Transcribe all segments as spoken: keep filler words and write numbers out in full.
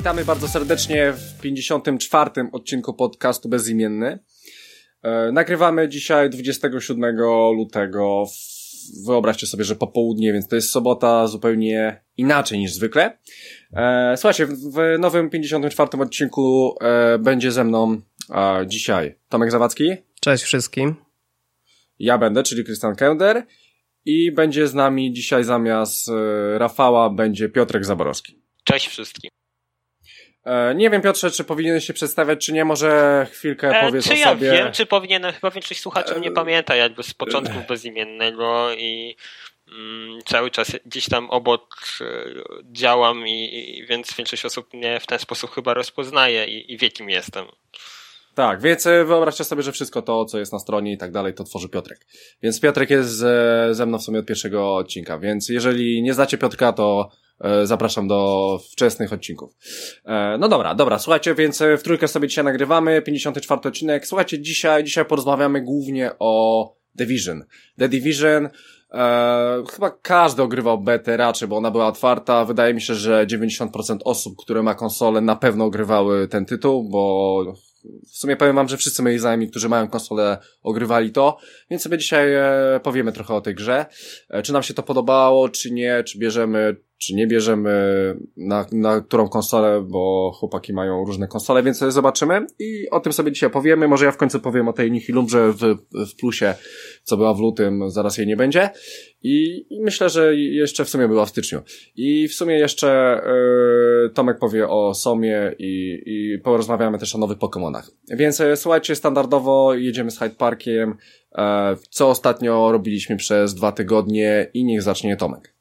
Witamy bardzo serdecznie w pięćdziesiątym czwartym odcinku podcastu Bezimienny. E, nagrywamy dzisiaj dwudziestego siódmego lutego. Wyobraźcie sobie, że popołudnie, więc to jest sobota zupełnie inaczej niż zwykle. E, słuchajcie, w nowym pięćdziesiątym czwartym odcinku e, będzie ze mną e, dzisiaj Tomek Zawadzki. Cześć wszystkim. Ja będę, czyli Krystian Kender. I będzie z nami dzisiaj zamiast e, Rafała będzie Piotrek Zaborowski. Cześć wszystkim. E, nie wiem, Piotrze, czy powinieneś się przedstawiać, czy nie, może chwilkę e, powiedz czy o ja sobie. Czy ja wiem, czy powinienem, chyba większość słuchaczy mnie e... pamięta jakby z początków Bezimiennego i mm, cały czas gdzieś tam obok e, działam i, i więc większość osób mnie w ten sposób chyba rozpoznaje i, i wie, kim jestem. Tak, więc wyobraźcie sobie, że wszystko to, co jest na stronie i tak dalej, to tworzy Piotrek. Więc Piotrek jest ze, ze mną w sumie od pierwszego odcinka, więc jeżeli nie znacie Piotrka, to e, zapraszam do wczesnych odcinków. E, no dobra, dobra, słuchajcie, więc w trójkę sobie dzisiaj nagrywamy, pięćdziesiąty czwarty odcinek. Słuchajcie, dzisiaj, dzisiaj porozmawiamy głównie o Division. The Division, e, chyba każdy ogrywał betę raczej, bo ona była otwarta. Wydaje mi się, że dziewięćdziesiąt procent osób, które ma konsolę, na pewno ogrywały ten tytuł, bo w sumie powiem wam, że wszyscy moi znajomi, którzy mają konsolę, ogrywali to, więc sobie dzisiaj e, powiemy trochę o tej grze. E, czy nam się to podobało, czy nie, czy bierzemy, czy nie bierzemy, na, na którą konsolę, bo chłopaki mają różne konsole, więc sobie zobaczymy i o tym sobie dzisiaj powiemy. Może ja w końcu powiem o tej Nihilumbrze w, w plusie, co była w lutym, zaraz jej nie będzie. I, i myślę, że jeszcze w sumie była w styczniu. I w sumie jeszcze yy, Tomek powie o Somie i, i porozmawiamy też o nowych Pokemonach. Więc yy, słuchajcie, standardowo jedziemy z Hyde Parkiem, yy, co ostatnio robiliśmy przez dwa tygodnie i niech zacznie Tomek.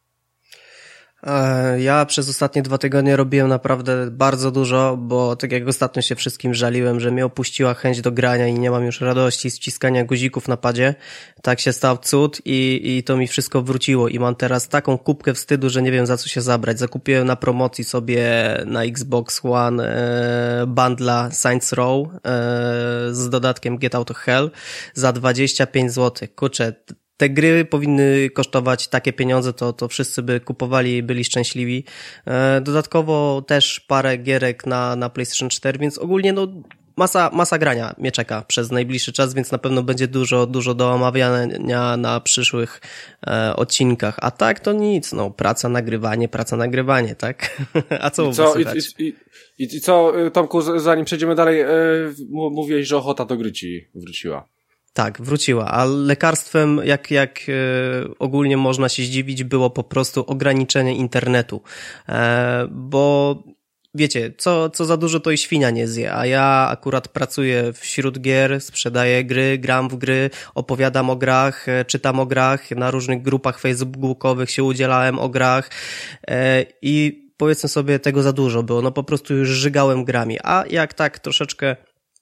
Ja przez ostatnie dwa tygodnie robiłem naprawdę bardzo dużo, bo tak jak ostatnio się wszystkim żaliłem, że mnie opuściła chęć do grania i nie mam już radości z wciskania guzików na padzie, tak się stał cud i, i to mi wszystko wróciło i mam teraz taką kubkę wstydu, że nie wiem za co się zabrać. Zakupiłem na promocji sobie na Xbox One e, bundla Saints Row e, z dodatkiem Get Out of Hell za dwadzieścia pięć złotych. Kurczę, te gry powinny kosztować takie pieniądze, to, to wszyscy by kupowali i byli szczęśliwi. E, dodatkowo też parę gierek na, na PlayStation cztery, więc ogólnie no masa, masa grania mnie czeka przez najbliższy czas, więc na pewno będzie dużo, dużo do omawiania na przyszłych e, odcinkach. A tak to nic, no praca, nagrywanie, praca, nagrywanie, tak? A co u was słychać? I, i, i, I co, Tomku, zanim przejdziemy dalej, yy, mówiłeś, że ochota do gry ci wróciła. Tak, wróciła, a lekarstwem, jak, jak e, ogólnie można się zdziwić, było po prostu ograniczenie internetu, e, bo wiecie, co, co za dużo to i świnia nie zje, a ja akurat pracuję wśród gier, sprzedaję gry, gram w gry, opowiadam o grach, e, czytam o grach, na różnych grupach facebookowych się udzielałem o grach e, i powiedzmy sobie tego za dużo było, no po prostu już żygałem grami, a jak tak troszeczkę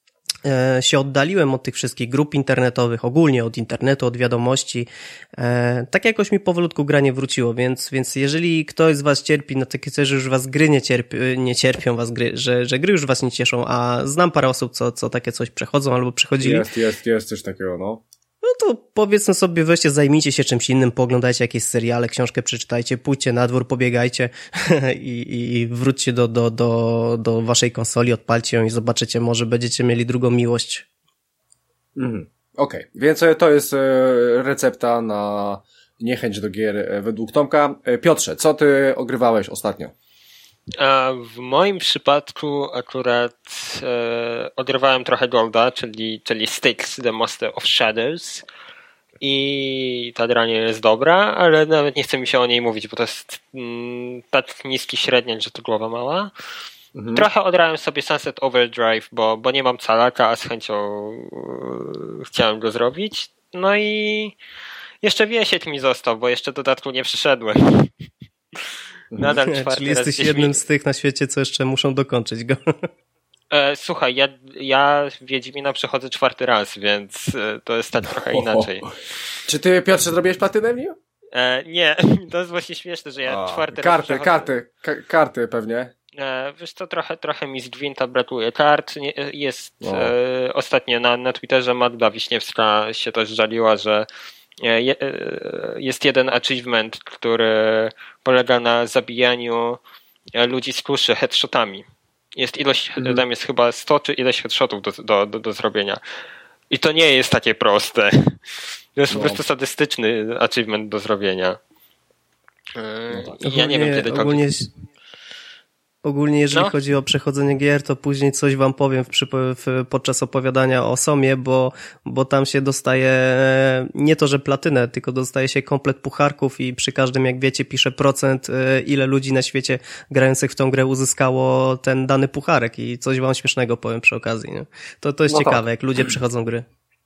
E, się oddaliłem od tych wszystkich grup internetowych, ogólnie od internetu, od wiadomości, e, tak jakoś mi powolutku granie wróciło, więc, więc jeżeli ktoś z was cierpi na takie coś, że już was gry nie, cierpi, nie cierpią was gry, że, że gry już was nie cieszą, a znam parę osób, co, co takie coś przechodzą albo przechodzili. Jest, jest, jest coś takiego, no. No to powiedzmy sobie, weźcie, zajmijcie się czymś innym, pooglądajcie jakieś seriale, książkę przeczytajcie, pójdźcie na dwór, pobiegajcie i, i wróćcie do, do, do, do waszej konsoli, odpalcie ją i zobaczycie, może będziecie mieli drugą miłość. Mhm. Okej, okay. Więc to jest recepta na niechęć do gier według Tomka. Piotrze, co ty ogrywałeś ostatnio? W moim przypadku akurat e, odrywałem trochę Golda, czyli, czyli Styx, The Master of Shadows i ta gra nie jest dobra, ale nawet nie chce mi się o niej mówić, bo to jest mm, tak niski średniak, że to głowa mała. Mhm. Trochę odrałem sobie Sunset Overdrive, bo, bo nie mam calaka, a z chęcią e, chciałem go zrobić. No i jeszcze Wiesiek mi został, bo jeszcze dodatku nie przyszedłem. Nadal czwarty Czyli jesteś jednym mi... z tych na świecie, co jeszcze muszą dokończyć go. E, słuchaj, ja, ja Wiedźmina przechodzę czwarty raz, więc e, to jest tak trochę inaczej. O, czy ty, Piotrze, zrobiłeś platynę w nim? E, nie, to jest właśnie śmieszne, że ja o, czwarty karty, raz Karty, karty, karty pewnie. E, wiesz co, trochę, trochę mi z Gwinta brakuje kart. Nie, jest e, ostatnio na, na Twitterze Magda Wiśniewska się też żaliła, że jest jeden achievement, który polega na zabijaniu ludzi z kluszy headshotami. Jest ilość, Mhm. tam jest chyba sto czy ileś headshotów do, do, do, do zrobienia. I to nie jest takie proste. To jest no. po prostu sadystyczny achievement do zrobienia. No tak. I ja nie wiem, kiedy ogólnie, ogólnie jeżeli no. chodzi o przechodzenie gier, to później coś wam powiem w, w, podczas opowiadania o Somie, bo, bo tam się dostaje nie to, że platynę, tylko dostaje się komplet pucharków i przy każdym, jak wiecie, pisze procent, ile ludzi na świecie grających w tą grę uzyskało ten dany pucharek i coś wam śmiesznego powiem przy okazji. Nie? To, to jest no ciekawe, tak. jak ludzie przechodzą gry.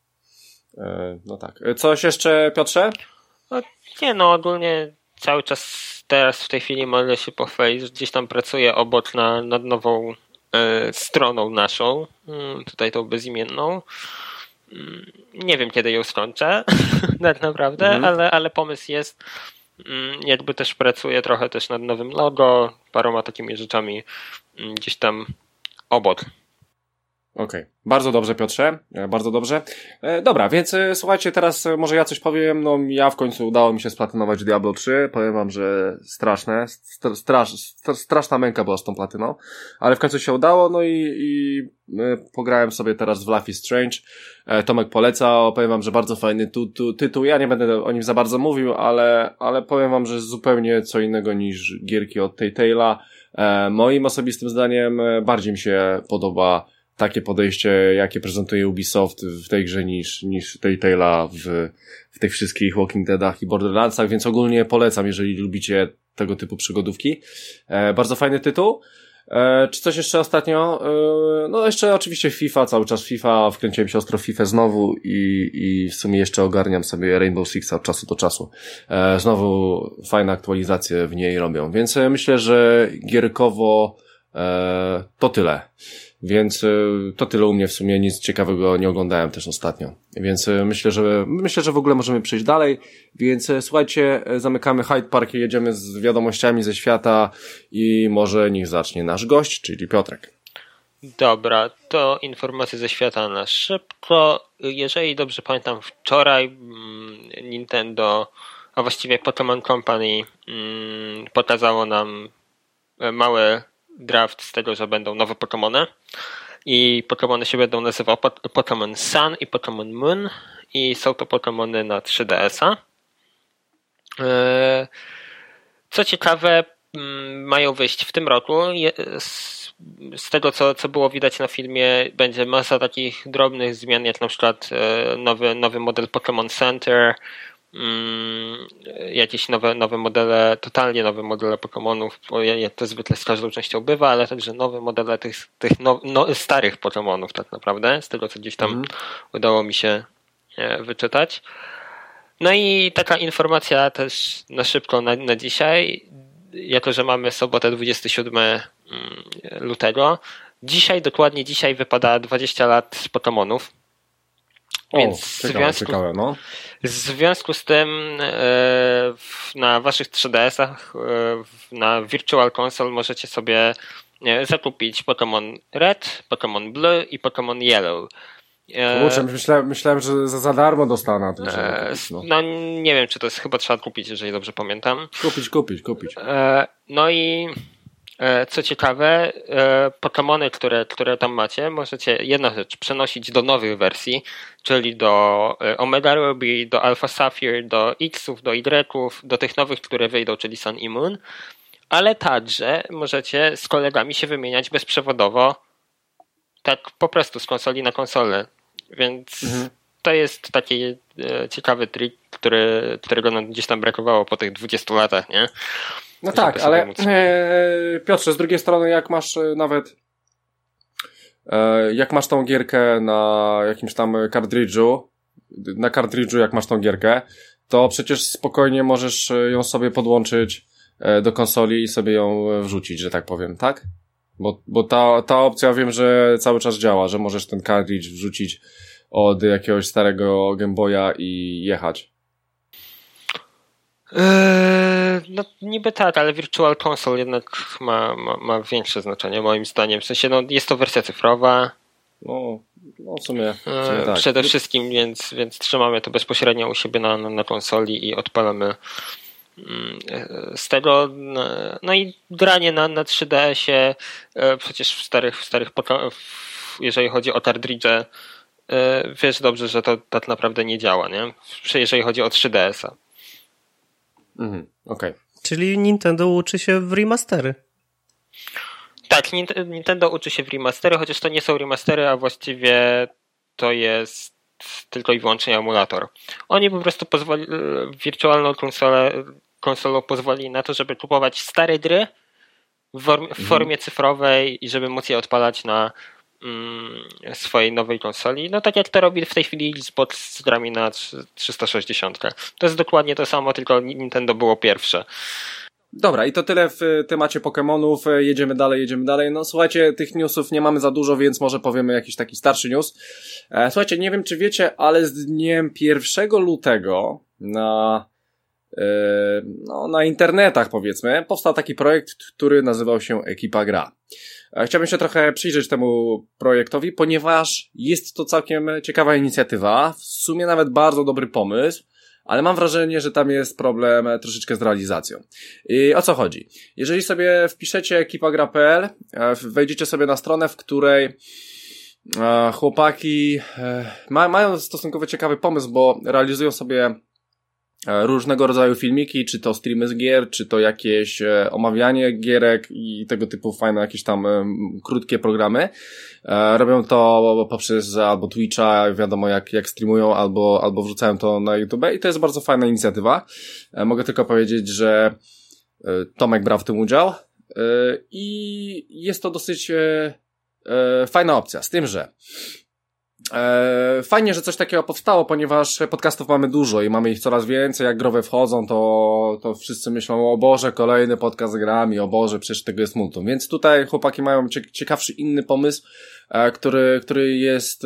No tak. Coś jeszcze, Piotrze? No, nie no, ogólnie cały czas teraz w tej chwili mogę się pochwalić, że gdzieś tam pracuję obok na, nad nową e, stroną naszą, e, tutaj tą bezimienną. E, nie wiem, kiedy ją skończę tak naprawdę, mhm. ale, ale pomysł jest. E, jakby też pracuję trochę też nad nowym logo, paroma takimi rzeczami e, gdzieś tam obok. Okej, okay. Bardzo dobrze, Piotrze, bardzo dobrze. E, dobra, więc e, słuchajcie, teraz e, może ja coś powiem, no ja w końcu udało mi się splatynować Diablo trzy, powiem wam, że straszne, st- strasz, st- straszna męka była z tą platyną, ale w końcu się udało, no i, i e, pograłem sobie teraz w Life is Strange, e, Tomek poleca, powiem wam, że bardzo fajny tu, tu, tytuł, ja nie będę o nim za bardzo mówił, ale, ale powiem wam, że zupełnie co innego niż gierki od Telltale'a. E, moim osobistym zdaniem e, bardziej mi się podoba takie podejście, jakie prezentuje Ubisoft w tej grze niż, niż Telltale'a w, w tych wszystkich Walking Deadach i Borderlandsach, więc ogólnie polecam, jeżeli lubicie tego typu przygodówki. E, bardzo fajny tytuł. E, czy coś jeszcze ostatnio? E, no jeszcze oczywiście FIFA, cały czas FIFA, wkręciłem się ostro w FIFA znowu i, i w sumie jeszcze ogarniam sobie Rainbow Sixa od czasu do czasu. E, znowu fajne aktualizacje w niej robią, więc myślę, że gierkowo e, to tyle. Więc to tyle u mnie w sumie, nic ciekawego nie oglądałem też ostatnio. Więc myślę, że myślę, że w ogóle możemy przejść dalej. Więc słuchajcie, zamykamy Hyde Park i jedziemy z wiadomościami ze świata i może niech zacznie nasz gość, czyli Piotrek. Dobra, to informacje ze świata na szybko. Jeżeli dobrze pamiętam, wczoraj Nintendo, a właściwie Pokémon Company pokazało nam małe draft z tego, że będą nowe Pokemony i Pokemony się będą nazywały Pokémon Sun i Pokémon Moon i są to Pokemony na trzy D S a. Co ciekawe, mają wyjść w tym roku. Z tego, co, co było widać na filmie, będzie masa takich drobnych zmian, jak na przykład nowy, nowy model Pokémon Center, jakieś nowe, nowe modele, totalnie nowe modele Pokémonów, bo jak to zwykle z każdą częścią bywa, ale także nowe modele tych, tych no, no, starych Pokémonów tak naprawdę, z tego co gdzieś tam mm. udało mi się wyczytać. No i taka informacja też na szybko na, na dzisiaj, jako że mamy sobotę dwudziestego siódmego lutego, dzisiaj, dokładnie dzisiaj wypada dwadzieścia lat z Pokémonów. Więc o, ciekawe, w, związku, ciekawe, no. w związku z tym e, na waszych trzy D S ach e, na Virtual Console możecie sobie e, zakupić Pokémon Red, Pokémon Blue i Pokémon Yellow. E, Kurczę, myślałem, myślałem, że za, za darmo dostanę. To e, kupić, no. no nie wiem, czy to jest, chyba trzeba kupić, jeżeli dobrze pamiętam. Kupić, kupić, kupić. E, no i co ciekawe, Pokemony, które, które tam macie, możecie, jedna rzecz, przenosić do nowych wersji, czyli do Omega Ruby, do Alpha Sapphire, do Xów, do Y-ów, do tych nowych, które wyjdą, czyli Sun i Moon, ale także możecie z kolegami się wymieniać bezprzewodowo, tak po prostu z konsoli na konsolę, więc mhm. to jest taki ciekawy trik, który, którego nam gdzieś tam brakowało po tych dwudziestu latach, nie? No tak, ale e, Piotrze, z drugiej strony jak masz nawet e, jak masz tą gierkę na jakimś tam kartridżu, na kartridżu jak masz tą gierkę, to przecież spokojnie możesz ją sobie podłączyć e, do konsoli i sobie ją wrzucić, że tak powiem, tak? Bo, bo ta, ta opcja wiem, że cały czas działa, że możesz ten kartridż wrzucić od jakiegoś starego Game Boya i jechać. No niby tak, ale Virtual Console jednak ma, ma, ma większe znaczenie moim zdaniem. W sensie, no jest to wersja cyfrowa. No, no w sumie, w sumie tak. Przede wszystkim, więc, więc trzymamy to bezpośrednio u siebie na, na, na konsoli i odpalamy z tego, no i granie na, na trzy D S ie przecież w starych, w starych jeżeli chodzi o kartridże, wiesz dobrze, że to tak naprawdę nie działa, nie? Jeżeli chodzi o trzy D S a. Mhm, okej. Okay. Czyli Nintendo uczy się w remastery. Tak, Nintendo uczy się w remastery, chociaż to nie są remastery, a właściwie to jest tylko i wyłącznie emulator. Oni po prostu pozwoli, wirtualną konsolę, konsolą pozwoli na to, żeby kupować stare gry w formie, w formie cyfrowej i żeby móc je odpalać na mm, swojej nowej konsoli. No tak jak to robi w tej chwili Xbox z grami na trzysta sześćdziesiąt. To jest dokładnie to samo, tylko Nintendo było pierwsze. Dobra, i to tyle w temacie Pokemonów. Jedziemy dalej, jedziemy dalej. No słuchajcie, tych newsów nie mamy za dużo, więc może powiemy jakiś taki starszy news. Słuchajcie, nie wiem czy wiecie, ale z dniem pierwszego lutego na, no, na internetach powiedzmy, powstał taki projekt, który nazywał się Ekipa Gra. Chciałbym się trochę przyjrzeć temu projektowi, ponieważ jest to całkiem ciekawa inicjatywa, w sumie nawet bardzo dobry pomysł, ale mam wrażenie, że tam jest problem troszeczkę z realizacją. I o co chodzi? Jeżeli sobie wpiszecie ekipagra kropka p l, wejdziecie sobie na stronę, w której chłopaki mają stosunkowo ciekawy pomysł, bo realizują sobie różnego rodzaju filmiki, czy to streamy z gier, czy to jakieś omawianie gierek i tego typu fajne jakieś tam krótkie programy. Robią to poprzez albo Twitcha, wiadomo jak, jak streamują, albo, albo wrzucają to na YouTube i to jest bardzo fajna inicjatywa. Mogę tylko powiedzieć, że Tomek brał w tym udział i jest to dosyć fajna opcja, z tym, że fajnie, że coś takiego powstało, ponieważ podcastów mamy dużo i mamy ich coraz więcej. Jak growe wchodzą, to, to wszyscy myślą, o Boże, kolejny podcast z grami, o Boże, przecież tego jest multum. Więc tutaj chłopaki mają ciekawszy inny pomysł, który, który jest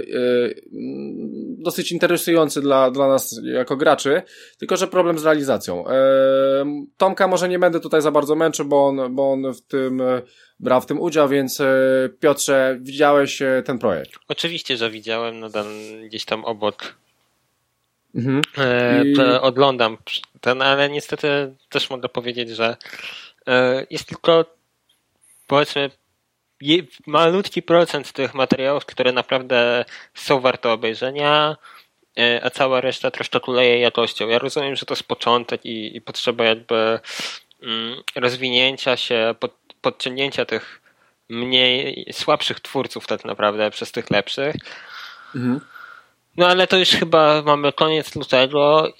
dosyć interesujący dla, dla nas jako graczy, tylko że problem z realizacją. Tomka może nie będę tutaj za bardzo męczył, bo on, bo on w tym brał w tym udział, więc Piotrze, widziałeś ten projekt? Oczywiście, że widziałem, nadal gdzieś tam obok mhm. I... oglądam ten, ale niestety też mogę powiedzieć, że jest tylko powiedzmy malutki procent tych materiałów, które naprawdę są warte obejrzenia, a cała reszta troszkę kuleje jakością. Ja rozumiem, że to jest początek i, i potrzeba jakby mm, rozwinięcia się, pod, podciągnięcia tych mniej słabszych twórców tak naprawdę przez tych lepszych. Mhm. No ale to już chyba mamy koniec lutego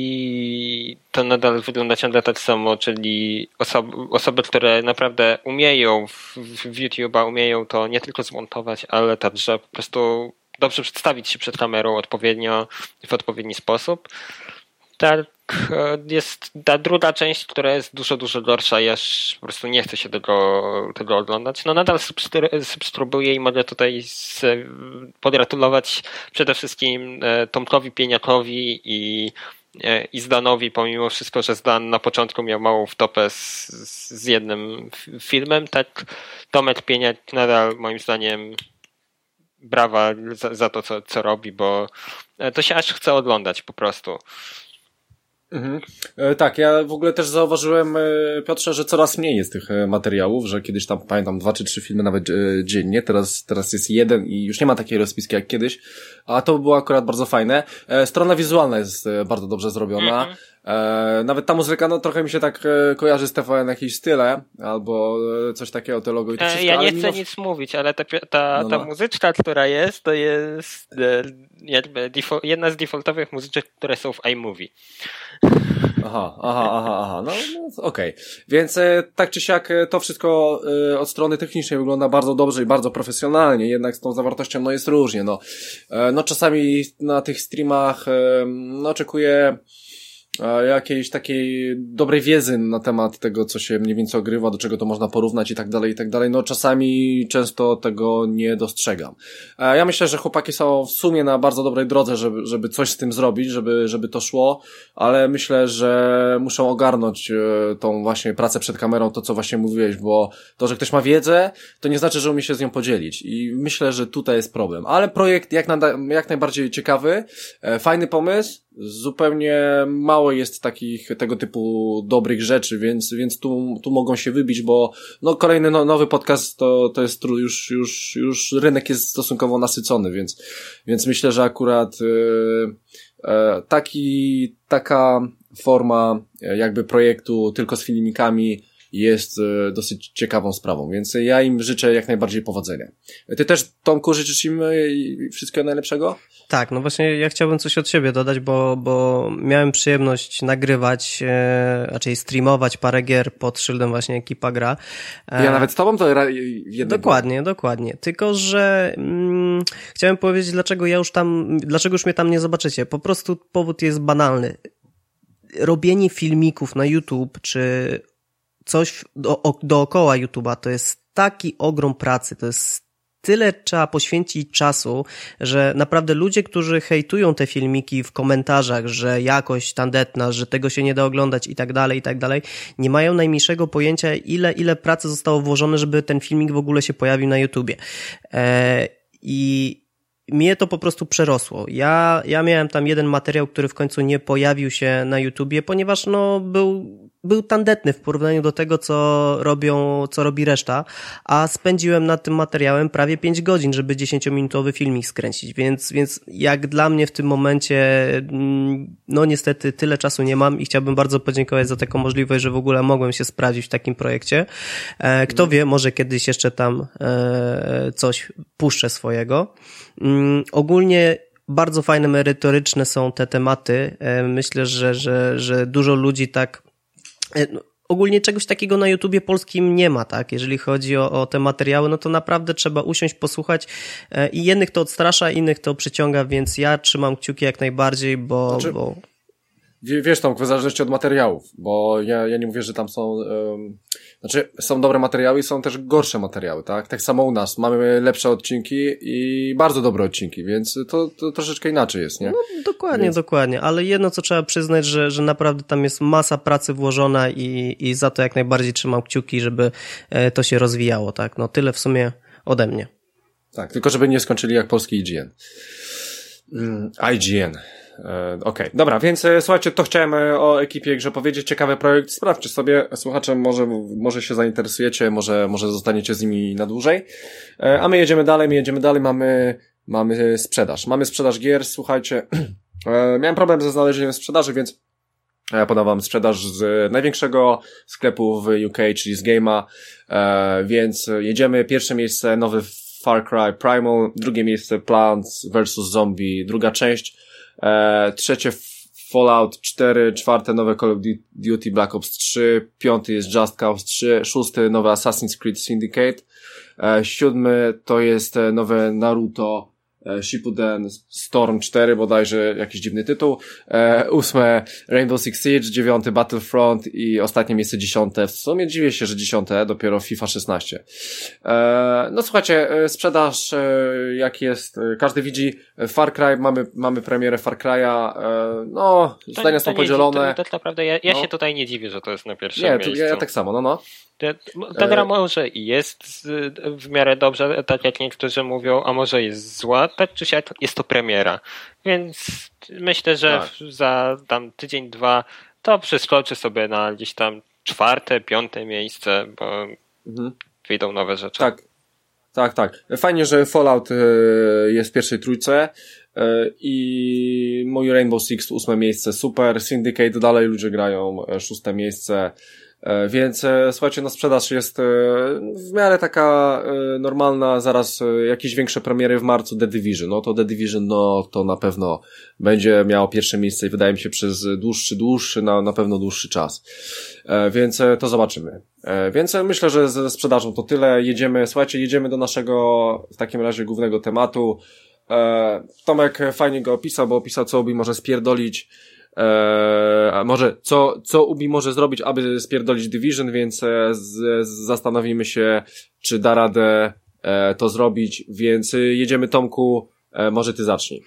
i to nadal wygląda ciągle tak samo, czyli osoby, osoby, które naprawdę umieją w, w YouTube'a, umieją to nie tylko zmontować, ale także po prostu dobrze przedstawić się przed kamerą odpowiednio, w odpowiedni sposób. Tak jest ta druga część, która jest dużo, dużo gorsza. Ja już po prostu nie chcę się tego, tego oglądać. No nadal subskrybuję i mogę tutaj z, pogratulować przede wszystkim Tomkowi Pieniakowi i, i Zdanowi, pomimo wszystko, że Zdan na początku miał małą wtopę z, z jednym filmem. Tak, Tomek Pieniak nadal moim zdaniem brawa za, za to, co, co robi, bo to się aż chce oglądać po prostu. Mhm. E, tak, ja w ogóle też zauważyłem, e, Piotrze, że coraz mniej jest tych e, materiałów, że kiedyś tam, pamiętam, dwa czy trzy filmy nawet e, dziennie, teraz, teraz jest jeden i już nie ma takiej rozpiski jak kiedyś, a to było akurat bardzo fajne. E, strona wizualna jest e, bardzo dobrze zrobiona. Mhm. E, nawet ta muzyka, no trochę mi się tak e, kojarzy z T V N jakieś style, albo e, coś takiego, te logo i to wszystko. Ja nie ale chcę mimo... nic mówić, ale ta, ta, no, ta no. muzyczka, która jest, to jest e, jakby default, jedna z defaultowych muzyczek, które są w iMovie. Aha, aha, aha, aha, no, no okej. Okay. Więc e, tak czy siak e, to wszystko e, od strony technicznej wygląda bardzo dobrze i bardzo profesjonalnie, jednak z tą zawartością no jest różnie, no. E, no czasami na tych streamach e, no oczekuję e, jakiejś takiej dobrej wiedzy na temat tego, co się mniej więcej ogrywa, do czego to można porównać i tak dalej, i tak dalej. No czasami często tego nie dostrzegam. E, ja myślę, że chłopaki są w sumie na bardzo dobrej drodze, żeby, żeby coś z tym zrobić, żeby, żeby to szło, ale myślę, że muszą ogarnąć e, tą właśnie pracę przed kamerą, to co właśnie mówiłeś, bo to, że ktoś ma wiedzę, to nie znaczy, że umie się z nią podzielić i myślę, że tutaj jest problem. Ale projekt jak, nada, jak najbardziej ciekawy, e, fajny pomysł, zupełnie mało jest takich, tego typu dobrych rzeczy, więc, więc tu, tu mogą się wybić, bo, no, kolejny no, nowy podcast to, to jest już, już, już rynek jest stosunkowo nasycony, więc, więc myślę, że akurat, yy, yy, taki, taka forma jakby projektu tylko z filmikami jest e, dosyć ciekawą sprawą, więc ja im życzę jak najbardziej powodzenia. Ty też, Tomku, życzysz im wszystkiego najlepszego? Tak, no właśnie ja chciałbym coś od siebie dodać, bo, bo miałem przyjemność nagrywać, e, raczej streamować parę gier pod szyldem właśnie Ekipa Gra. E, ja nawet z tobą to jednego. Dokładnie, dokładnie. Tylko, że mm, chciałem powiedzieć, dlaczego ja już tam, dlaczego już mnie tam nie zobaczycie. Po prostu powód jest banalny. Robienie filmików na YouTube, czy coś do, dookoła YouTube'a, to jest taki ogrom pracy, to jest tyle trzeba poświęcić czasu, że naprawdę ludzie, którzy hejtują te filmiki w komentarzach, że jakość tandetna, że tego się nie da oglądać i tak dalej, i tak dalej, nie mają najmniejszego pojęcia, ile, ile pracy zostało włożone, żeby ten filmik w ogóle się pojawił na YouTubie. Eee, I mnie to po prostu przerosło. Ja, ja miałem tam jeden materiał, który w końcu nie pojawił się na YouTubie, ponieważ no był, był tandetny w porównaniu do tego, co robią, co robi reszta, a spędziłem nad tym materiałem prawie pięć godzin, żeby dziesięciominutowy filmik skręcić, więc, więc jak dla mnie w tym momencie, no niestety tyle czasu nie mam i chciałbym bardzo podziękować za taką możliwość, że w ogóle mogłem się sprawdzić w takim projekcie. Kto wie, może kiedyś jeszcze tam coś puszczę swojego. Ogólnie bardzo fajne, merytoryczne są te tematy. Myślę, że, że, że dużo ludzi tak... Ogólnie czegoś takiego na YouTubie polskim nie ma, tak? Jeżeli chodzi o, o te materiały, no to naprawdę trzeba usiąść, posłuchać i jednych to odstrasza, innych to przyciąga, więc ja trzymam kciuki jak najbardziej, bo... Znaczy... bo... Wiesz, tam w zależności od materiałów, bo ja, ja nie mówię, że tam są, um, znaczy są dobre materiały i są też gorsze materiały, tak? Tak samo u nas. Mamy lepsze odcinki i bardzo dobre odcinki, więc to, to troszeczkę inaczej jest, nie? No dokładnie, więc... dokładnie, ale jedno co trzeba przyznać, że, że naprawdę tam jest masa pracy włożona i, i za to jak najbardziej trzymam kciuki, żeby to się rozwijało, tak? No tyle w sumie ode mnie. Tak, tylko żeby nie skończyli jak polski I G N. Mm, I G N. Okej, okay. Dobra, więc słuchajcie, to chciałem o ekipie grze powiedzieć, ciekawy projekt, sprawdźcie sobie, słuchacze, może, może się zainteresujecie, może, może zostaniecie z nimi na dłużej, a my jedziemy dalej, my jedziemy dalej, mamy, mamy sprzedaż, mamy sprzedaż gier, słuchajcie, miałem problem ze znalezieniem sprzedaży, więc ja podam wam sprzedaż z największego sklepu w U K, czyli z Game'a, więc jedziemy, pierwsze miejsce, nowy Far Cry Primal, drugie miejsce Plants versus. Zombie, druga część, E, trzecie Fallout cztery, czwarte nowe Call of Duty Black Ops trzy, piąty jest Just Cause trzy, szósty nowe Assassin's Creed Syndicate, e, siódmy to jest nowe Naruto e, Shippuden Storm cztery, bodajże jakiś dziwny tytuł, e, ósme Rainbow Six Siege, dziewiąty Battlefront i ostatnie miejsce dziesiąte, w sumie dziwię się, że dziesiąte, dopiero FIFA szesnaście. E, no słuchajcie, sprzedaż e, jak jest, każdy widzi, Far Cry, mamy, mamy premierę Far Cry'a, e, no zdania są podzielone. To, to, to naprawdę, ja, ja no. się tutaj nie dziwię, że to jest na pierwszym nie, miejscu. Ja, ja tak samo, no no. Ta gra może i jest w miarę dobrze, tak jak niektórzy mówią, a może jest zła, tak czy siak jest to premiera. Więc myślę, że tak. za tam tydzień, dwa to przeskoczy sobie na gdzieś tam czwarte, piąte miejsce, bo mhm. wyjdą nowe rzeczy. Tak, tak, tak. Fajnie, że Fallout jest w pierwszej trójce i mój Rainbow Six ósme miejsce, super. Syndicate dalej ludzie grają, szóste miejsce. Więc słuchajcie, no sprzedaż jest w miarę taka normalna, zaraz jakieś większe premiery w marcu, The Division, no to The Division, no to na pewno będzie miało pierwsze miejsce i wydaje mi się przez dłuższy, dłuższy, na, na pewno dłuższy czas, więc to zobaczymy. Więc myślę, że ze sprzedażą to tyle, jedziemy, słuchajcie, jedziemy do naszego w takim razie głównego tematu. Tomek fajnie go opisał, bo opisał, co Ubi może spierdolić. Eee, a może co, co Ubi może zrobić, aby spierdolić Division, więc e, z, zastanowimy się, czy da radę e, to zrobić, więc jedziemy, Tomku, e, może ty zacznij.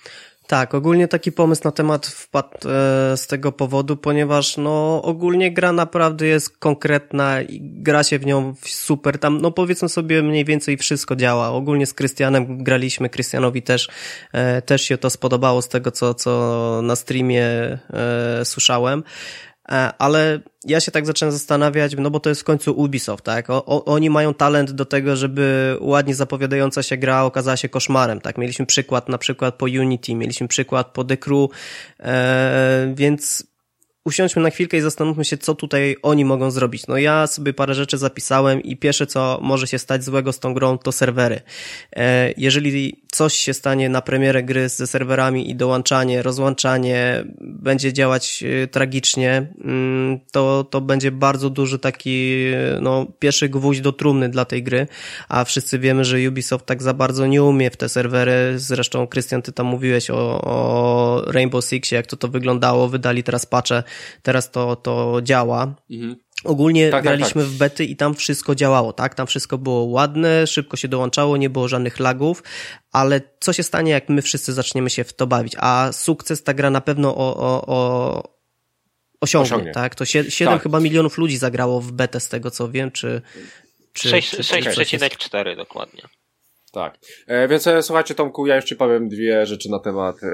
Tak, ogólnie taki pomysł na temat wpadł e, z tego powodu, ponieważ no ogólnie gra naprawdę jest konkretna i gra się w nią super, tam no powiedzmy sobie mniej więcej wszystko działa. Ogólnie z Krystianem graliśmy, Krystianowi też e, też się to spodobało z tego, co, co na streamie e, słyszałem. Ale ja się tak zacząłem zastanawiać, no bo to jest w końcu Ubisoft, tak? O, o, oni mają talent do tego, żeby ładnie zapowiadająca się gra okazała się koszmarem, tak? Mieliśmy przykład na przykład po Unity, mieliśmy przykład po The Crew, e, więc usiądźmy na chwilkę i zastanówmy się, co tutaj oni mogą zrobić. No ja sobie parę rzeczy zapisałem i pierwsze, co może się stać złego z tą grą, to serwery. E, jeżeli coś się stanie na premierę gry ze serwerami i dołączanie, rozłączanie będzie działać e, tragicznie, mm, to, to będzie bardzo duży taki, no, pierwszy gwóźdź do trumny dla tej gry, a wszyscy wiemy, że Ubisoft tak za bardzo nie umie w te serwery. Zresztą, Krystian, ty tam mówiłeś o, o Rainbow Sixie, jak to to wyglądało, wydali teraz patche, teraz to, to działa. Mhm. Ogólnie tak, graliśmy tak, tak. w bety i tam wszystko działało, tak? Tam wszystko było ładne, szybko się dołączało, nie było żadnych lagów, ale co się stanie, jak my wszyscy zaczniemy się w to bawić? A sukces ta gra na pewno o, o, o osiągnie, osiągnie, tak? To siedem tak. chyba milionów ludzi zagrało w betę, z tego co wiem, czy... czy sześć przecinek cztery dokładnie. Tak. E, więc e, słuchajcie, Tomku, ja już ci powiem dwie rzeczy na temat e,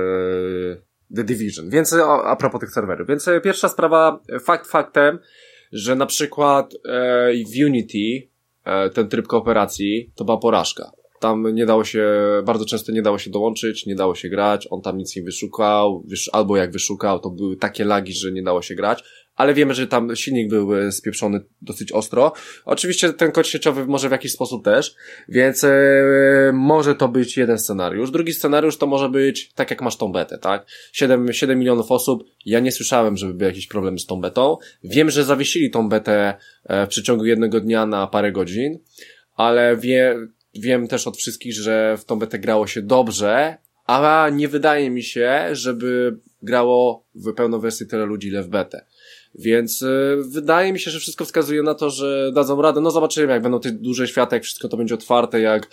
The Division. Więc a, a propos tych serwerów. Więc e, pierwsza sprawa, fakt faktem, że na przykład e, w Unity e, ten tryb kooperacji to była porażka. Tam nie dało się, bardzo często nie dało się dołączyć, nie dało się grać, on tam nic nie wyszukał, wysz, albo jak wyszukał, to były takie lagi, że nie dało się grać, ale wiemy, że tam silnik był spieprzony dosyć ostro. Oczywiście ten kod sieciowy może w jakiś sposób też, więc e, może to być jeden scenariusz. Drugi scenariusz to może być tak jak masz tą betę, tak? siedem milionów osób, ja nie słyszałem, żeby były jakieś problemy z tą betą. Wiem, że zawiesili tą betę e, w przeciągu jednego dnia na parę godzin, ale wie, wiem też od wszystkich, że w tą betę grało się dobrze, a nie wydaje mi się, żeby grało w pełną wersję tyle ludzi, ile w betę. Więc y, wydaje mi się, że wszystko wskazuje na to, że dadzą radę. No zobaczymy, jak będą te duże światy, jak wszystko to będzie otwarte, jak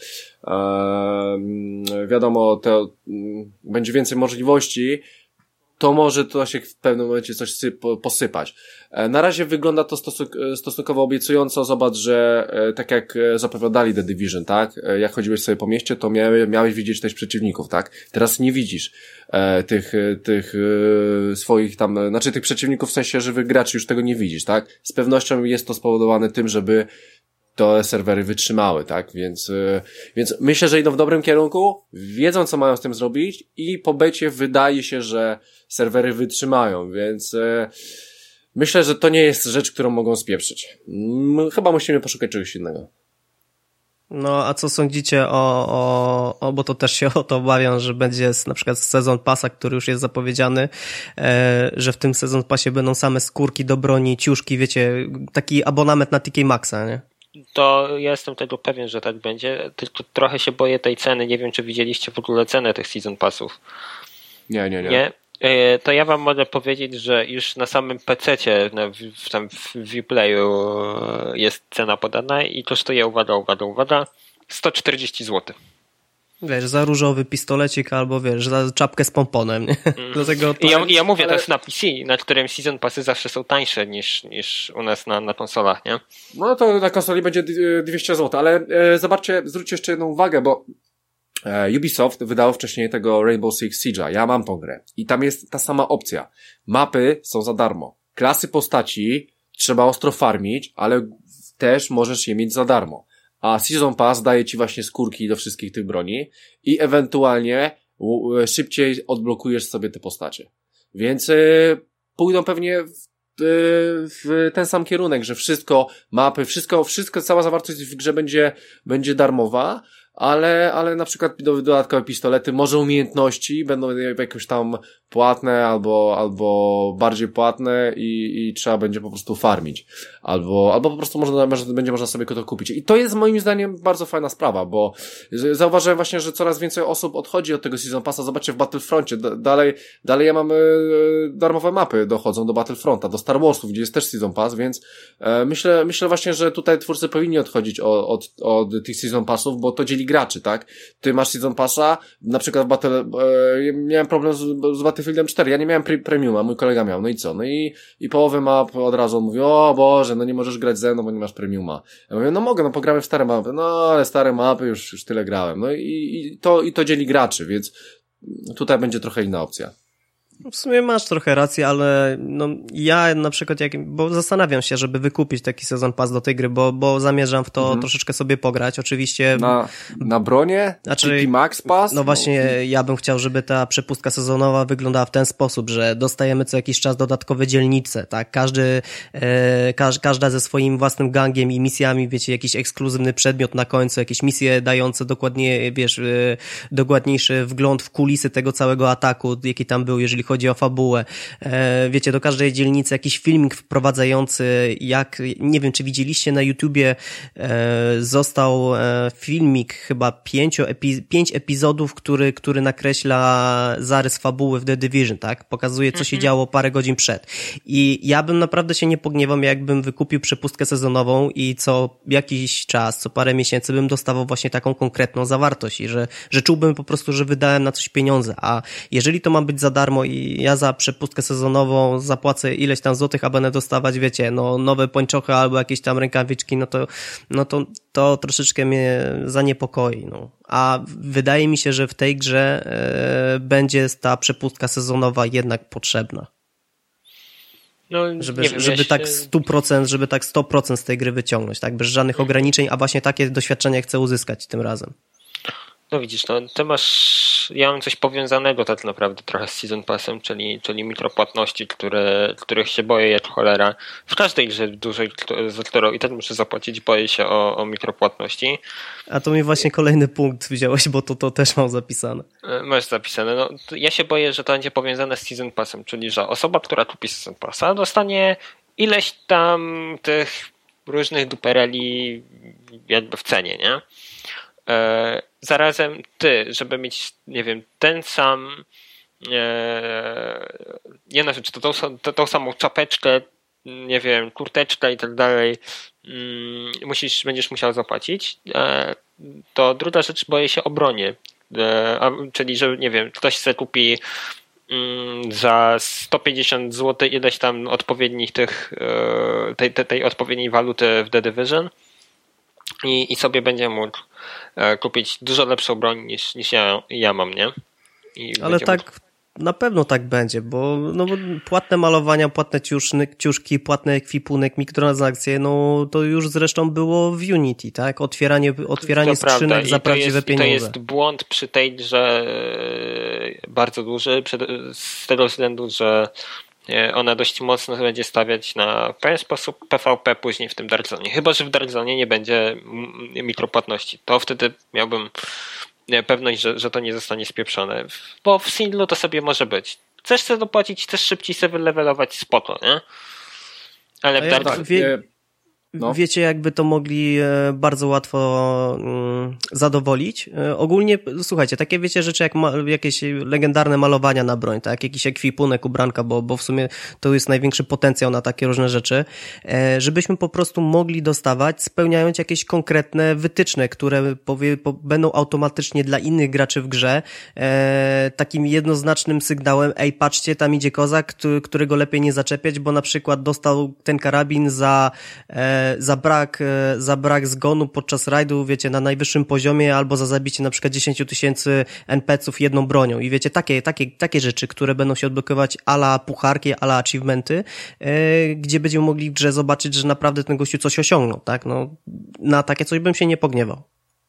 e, wiadomo, to y, będzie więcej możliwości, to może to się w pewnym momencie coś syp, posypać. E, na razie wygląda to stosunk stosunkowo obiecująco. Zobacz, że e, tak jak zapowiadali The Division, tak? E, jak chodziłeś sobie po mieście, to miałeś, miałeś widzieć też przeciwników, tak? Teraz nie widzisz e, tych, tych e, swoich tam, znaczy tych przeciwników w sensie żywych graczy, już tego nie widzisz, tak? Z pewnością jest to spowodowane tym, żeby te serwery wytrzymały, tak? Więc, yy, więc myślę, że idą w dobrym kierunku, wiedzą, co mają z tym zrobić i po becie wydaje się, że serwery wytrzymają, więc yy, myślę, że to nie jest rzecz, którą mogą spieprzyć. Yy, chyba musimy poszukać czegoś innego. No, a co sądzicie o, o, o, bo to też się o to obawiam, że będzie na przykład sezon pasa, który już jest zapowiedziany, e, że w tym sezon pasie będą same skórki do broni, ciuszki, wiecie, taki abonament na T K Maxa, nie? To ja jestem tego pewien, że tak będzie, tylko trochę się boję tej ceny. Nie wiem, czy widzieliście w ogóle cenę tych season passów. Nie, nie, nie. nie? To ja wam mogę powiedzieć, że już na samym pececie, w, tam w Vplayu jest cena podana i kosztuje, uwaga, uwaga, uwaga, sto czterdzieści złotych. Wiesz, za różowy pistolecik albo wiesz, za czapkę z pomponem, nie? Mm. Dlatego to... I ja, ja mówię, ale... to jest na P C, na którym season passy zawsze są tańsze niż, niż u nas na, na konsolach, nie? No to na konsoli będzie dwieście złotych, ale e, zobaczcie, zwróćcie jeszcze jedną uwagę, bo e, Ubisoft wydało wcześniej tego Rainbow Six Siege'a, ja mam tą grę i tam jest ta sama opcja. Mapy są za darmo. Klasy postaci trzeba ostro farmić, ale też możesz je mieć za darmo. A Season Pass daje ci właśnie skórki do wszystkich tych broni i ewentualnie szybciej odblokujesz sobie te postacie. Więc y, pójdą pewnie w, y, w ten sam kierunek, że wszystko, mapy, wszystko, wszystko, cała zawartość w grze będzie, będzie darmowa, ale, ale na przykład dodatkowe pistolety, może umiejętności będą jakieś tam płatne albo, albo bardziej płatne i, i trzeba będzie po prostu farmić. Albo, albo po prostu można, będzie można sobie to kupić. I to jest moim zdaniem bardzo fajna sprawa, bo zauważyłem właśnie, że coraz więcej osób odchodzi od tego Season Passa. Zobaczcie w Battlefroncie. Dalej, dalej ja mam e, darmowe mapy dochodzą do Battlefronta, do Star Warsów, gdzie jest też Season Pass, więc e, myślę, myślę właśnie, że tutaj twórcy powinni odchodzić od, od, od tych Season Passów, bo to dzieli dzieli graczy, tak? Ty masz Season Passa, na przykład w Battle, e, miałem problem z, z Battlefieldem cztery, ja nie miałem pre- premiuma, mój kolega miał, no i co? No i, i połowę map od razu on mówi, o Boże, no nie możesz grać ze mną, bo nie masz premiuma. Ja mówię, no mogę, no pogramy w stare mapy, no ale stare mapy już, już tyle grałem, no i, i to, i to dzieli graczy, więc tutaj będzie trochę inna opcja. W sumie masz trochę rację, ale no ja na przykład, jak, bo zastanawiam się, żeby wykupić taki Season Pass do tej gry, bo, bo zamierzam w to mhm. troszeczkę sobie pograć. Oczywiście... Na, na bronie? Znaczy, T P Max Pass? No właśnie, no. Ja bym chciał, żeby ta przepustka sezonowa wyglądała w ten sposób, że dostajemy co jakiś czas dodatkowe dzielnice, tak? Każdy, e, każ, każda ze swoim własnym gangiem i misjami, wiecie, jakiś ekskluzywny przedmiot na końcu, jakieś misje dające dokładnie, wiesz, e, dokładniejszy wgląd w kulisy tego całego ataku, jaki tam był, jeżeli chodzi o fabułę. E, wiecie, do każdej dzielnicy jakiś filmik wprowadzający, jak, nie wiem, czy widzieliście na YouTubie, e, został e, filmik chyba pięcio, epi, pięć epizodów, który, który nakreśla zarys fabuły w The Division, tak? Pokazuje, co mhm. się działo parę godzin przed. I ja bym naprawdę się nie pogniewał, jakbym wykupił przepustkę sezonową i co jakiś czas, co parę miesięcy bym dostawał właśnie taką konkretną zawartość i że, że czułbym po prostu, że wydałem na coś pieniądze, a jeżeli to ma być za darmo i ja za przepustkę sezonową zapłacę ileś tam złotych, a będę dostawać, wiecie, no nowe pończochy albo jakieś tam rękawiczki, no to, no to, to troszeczkę mnie zaniepokoi, no. A wydaje mi się, że w tej grze e, będzie ta przepustka sezonowa jednak potrzebna. No, żeby, wiem, żeby ja tak się... sto procent, żeby tak sto procent z tej gry wyciągnąć, tak? Bez żadnych ograniczeń, a właśnie takie doświadczenie chcę uzyskać tym razem. No widzisz, no ty masz, ja mam coś powiązanego tak naprawdę trochę z Season Passem, czyli, czyli mikropłatności, które, których się boję jak cholera. W każdej grze dużej, za którą i tak muszę zapłacić, boję się o, o mikropłatności. A to mi właśnie kolejny punkt wziąłeś, bo to, to też mam zapisane. Masz zapisane. No, ja się boję, że to będzie powiązane z Season Passem, czyli że osoba, która kupi Season Passa, dostanie ileś tam tych różnych dupereli jakby w cenie, nie? E, zarazem ty, żeby mieć, nie wiem, ten sam e, jedna rzecz, to tą, to, tą samą czapeczkę, nie wiem, kurteczkę i tak dalej mm, musisz, będziesz musiał zapłacić, e, to druga rzecz, boję się o bronię, e, a, czyli, że nie wiem, ktoś sobie kupi mm, za sto pięćdziesiąt złotych ileś tam odpowiednich tych e, tej, tej, tej odpowiedniej waluty w The Division i, i sobie będzie mógł kupić dużo lepszą broń niż, niż ja, ja mam, nie? I ale tak, mógł... na pewno tak będzie, bo, no, bo płatne malowania, płatne ciuszny, ciuszki, płatny ekwipunek, mikrotransakcje, no to już zresztą było w Unity, tak? Otwieranie, otwieranie skrzynek za prawdziwe jest, pieniądze. I to jest błąd przy tej grze bardzo duży, z tego względu, że ona dość mocno będzie stawiać na pewien sposób P V P później w tym Dark Zone. Chyba że w Dark Zone nie będzie mikropłatności. To wtedy miałbym pewność, że, że to nie zostanie spieprzone. Bo w singlu to sobie może być. Chcesz sobie dopłacić, chcesz szybciej sobie wylevelować, spoko, nie? Ale w Dark Zone... Wie... No. Wiecie, jakby to mogli bardzo łatwo mm, zadowolić. Ogólnie, słuchajcie, takie wiecie rzeczy jak ma, jakieś legendarne malowania na broń, tak? Jakiś ekwipunek, ubranka, bo, bo w sumie to jest największy potencjał na takie różne rzeczy. E, żebyśmy po prostu mogli dostawać, spełniając jakieś konkretne wytyczne, które powie, po, będą automatycznie dla innych graczy w grze e, takim jednoznacznym sygnałem: ej, patrzcie, tam idzie kozak, który, którego lepiej nie zaczepiać, bo na przykład dostał ten karabin za e, za brak, za brak zgonu podczas rajdu, wiecie, na najwyższym poziomie, albo za zabicie na przykład dziesięć tysięcy en pe ce ów jedną bronią. I wiecie, takie, takie, takie rzeczy, które będą się odblokować a la pucharki, a la achievementy, yy, gdzie będziemy mogli w grze zobaczyć, że naprawdę ten gościu coś osiągnął, tak? No, na takie coś bym się nie pogniewał.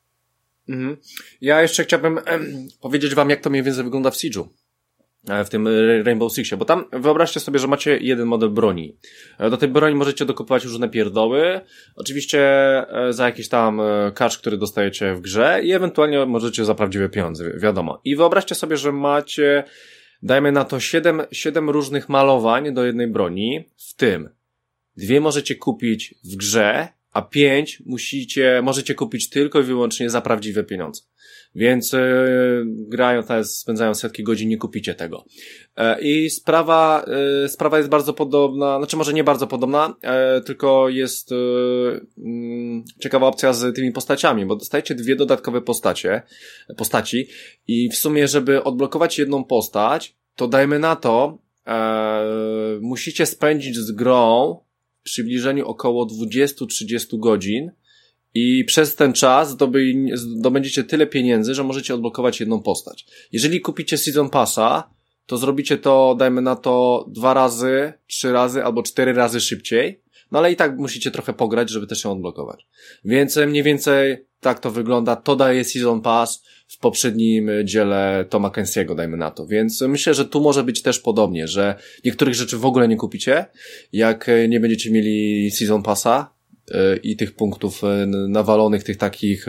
Mhm. Ja jeszcze chciałbym em, powiedzieć wam, jak to mniej więcej wygląda w Siege'u. W tym Rainbow Sixie, bo tam wyobraźcie sobie, że macie jeden model broni. Do tej broni możecie dokupować różne pierdoły, oczywiście za jakiś tam kacz, który dostajecie w grze i ewentualnie możecie za prawdziwe pieniądze, wiadomo. I wyobraźcie sobie, że macie, dajmy na to siedem, siedem różnych malowań do jednej broni, w tym dwie możecie kupić w grze, a pięć musicie, możecie kupić tylko i wyłącznie za prawdziwe pieniądze. Więc yy, grają teraz, spędzają setki godzin, nie kupicie tego. Yy, I sprawa, yy, sprawa jest bardzo podobna, znaczy może nie bardzo podobna, yy, tylko jest yy, yy, ciekawa opcja z tymi postaciami, bo dostajecie dwie dodatkowe postacie, postaci i w sumie, żeby odblokować jedną postać, to dajmy na to, yy, musicie spędzić z grą w przybliżeniu około dwadzieścia do trzydziestu godzin, i przez ten czas zdoby, zdobędziecie tyle pieniędzy, że możecie odblokować jedną postać. Jeżeli kupicie Season Passa, to zrobicie to, dajmy na to, dwa razy, trzy razy albo cztery razy szybciej. No ale i tak musicie trochę pograć, żeby też ją odblokować. Więc mniej więcej tak to wygląda. To daje Season Pass w poprzednim dziele Toma Clancy'ego, dajmy na to. Więc myślę, że tu może być też podobnie, że niektórych rzeczy w ogóle nie kupicie, jak nie będziecie mieli Season Passa i tych punktów nawalonych, tych takich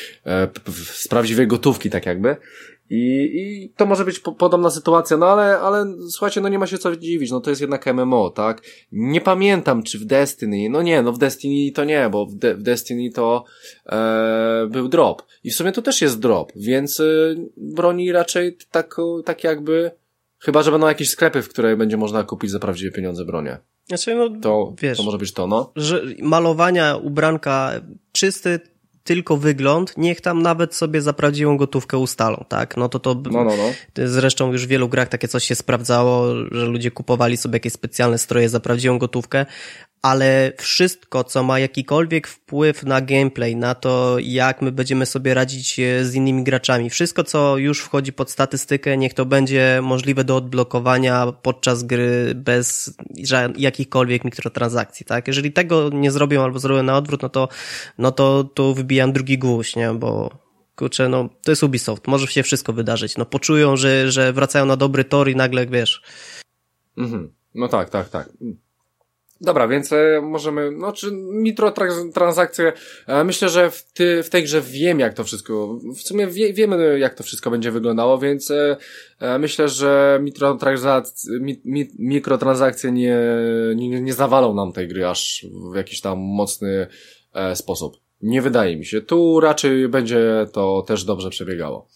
z prawdziwej gotówki, tak jakby. I, i to może być po, podobna sytuacja, no ale, ale słuchajcie, no nie ma się co dziwić, no to jest jednak M M O, tak? Nie pamiętam, czy w Destiny, no nie, no w Destiny to nie, bo w, De, w Destiny to e, był drop. I w sumie to też jest drop, więc e, broni raczej tak, tak jakby, chyba, że będą jakieś sklepy, w których będzie można kupić za prawdziwe pieniądze bronię. Znaczy, no, to, wiesz, to może być to, no. Że malowania ubranka czysty tylko wygląd, niech tam nawet sobie za prawdziwą gotówkę ustalą, tak? No to to, no, no, no. Zresztą już w wielu grach takie coś się sprawdzało, że ludzie kupowali sobie jakieś specjalne stroje za prawdziwą gotówkę, ale wszystko, co ma jakikolwiek wpływ na gameplay, na to, jak my będziemy sobie radzić z innymi graczami, wszystko, co już wchodzi pod statystykę, niech to będzie możliwe do odblokowania podczas gry bez jakichkolwiek mikrotransakcji, tak? Jeżeli tego nie zrobią albo zrobią na odwrót, no to, no to, to wybijam drugi gwóźdź, nie? Bo kurczę, no, to jest Ubisoft, może się wszystko wydarzyć, no, poczują, że, że wracają na dobry tor i nagle, wiesz. Mhm. No tak, tak, tak. Dobra, więc e, możemy, no czy mikrotransakcje, e, myślę, że w, ty, w tej grze wiem, jak to wszystko, w sumie wie, wiemy, jak to wszystko będzie wyglądało, więc e, e, myślę, że mikrotransakcje, mi, mi, mikrotransakcje nie, nie, nie zawalą nam tej gry aż w jakiś tam mocny e, sposób. Nie wydaje mi się. Tu raczej będzie to też dobrze przebiegało.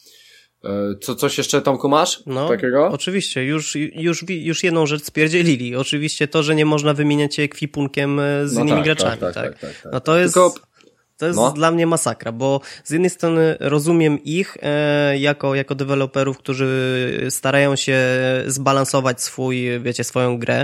Co, coś jeszcze, Tomku, masz no, takiego? Oczywiście, już, już, już jedną rzecz spierdzielili. Oczywiście to, że nie można wymieniać się ekwipunkiem z no innymi tak, graczami, tak, tak, tak? tak, tak, tak. No to jest... Tylko... To jest no. dla mnie masakra, bo z jednej strony rozumiem ich e, jako, jako deweloperów, którzy starają się zbalansować swój, wiecie, swoją grę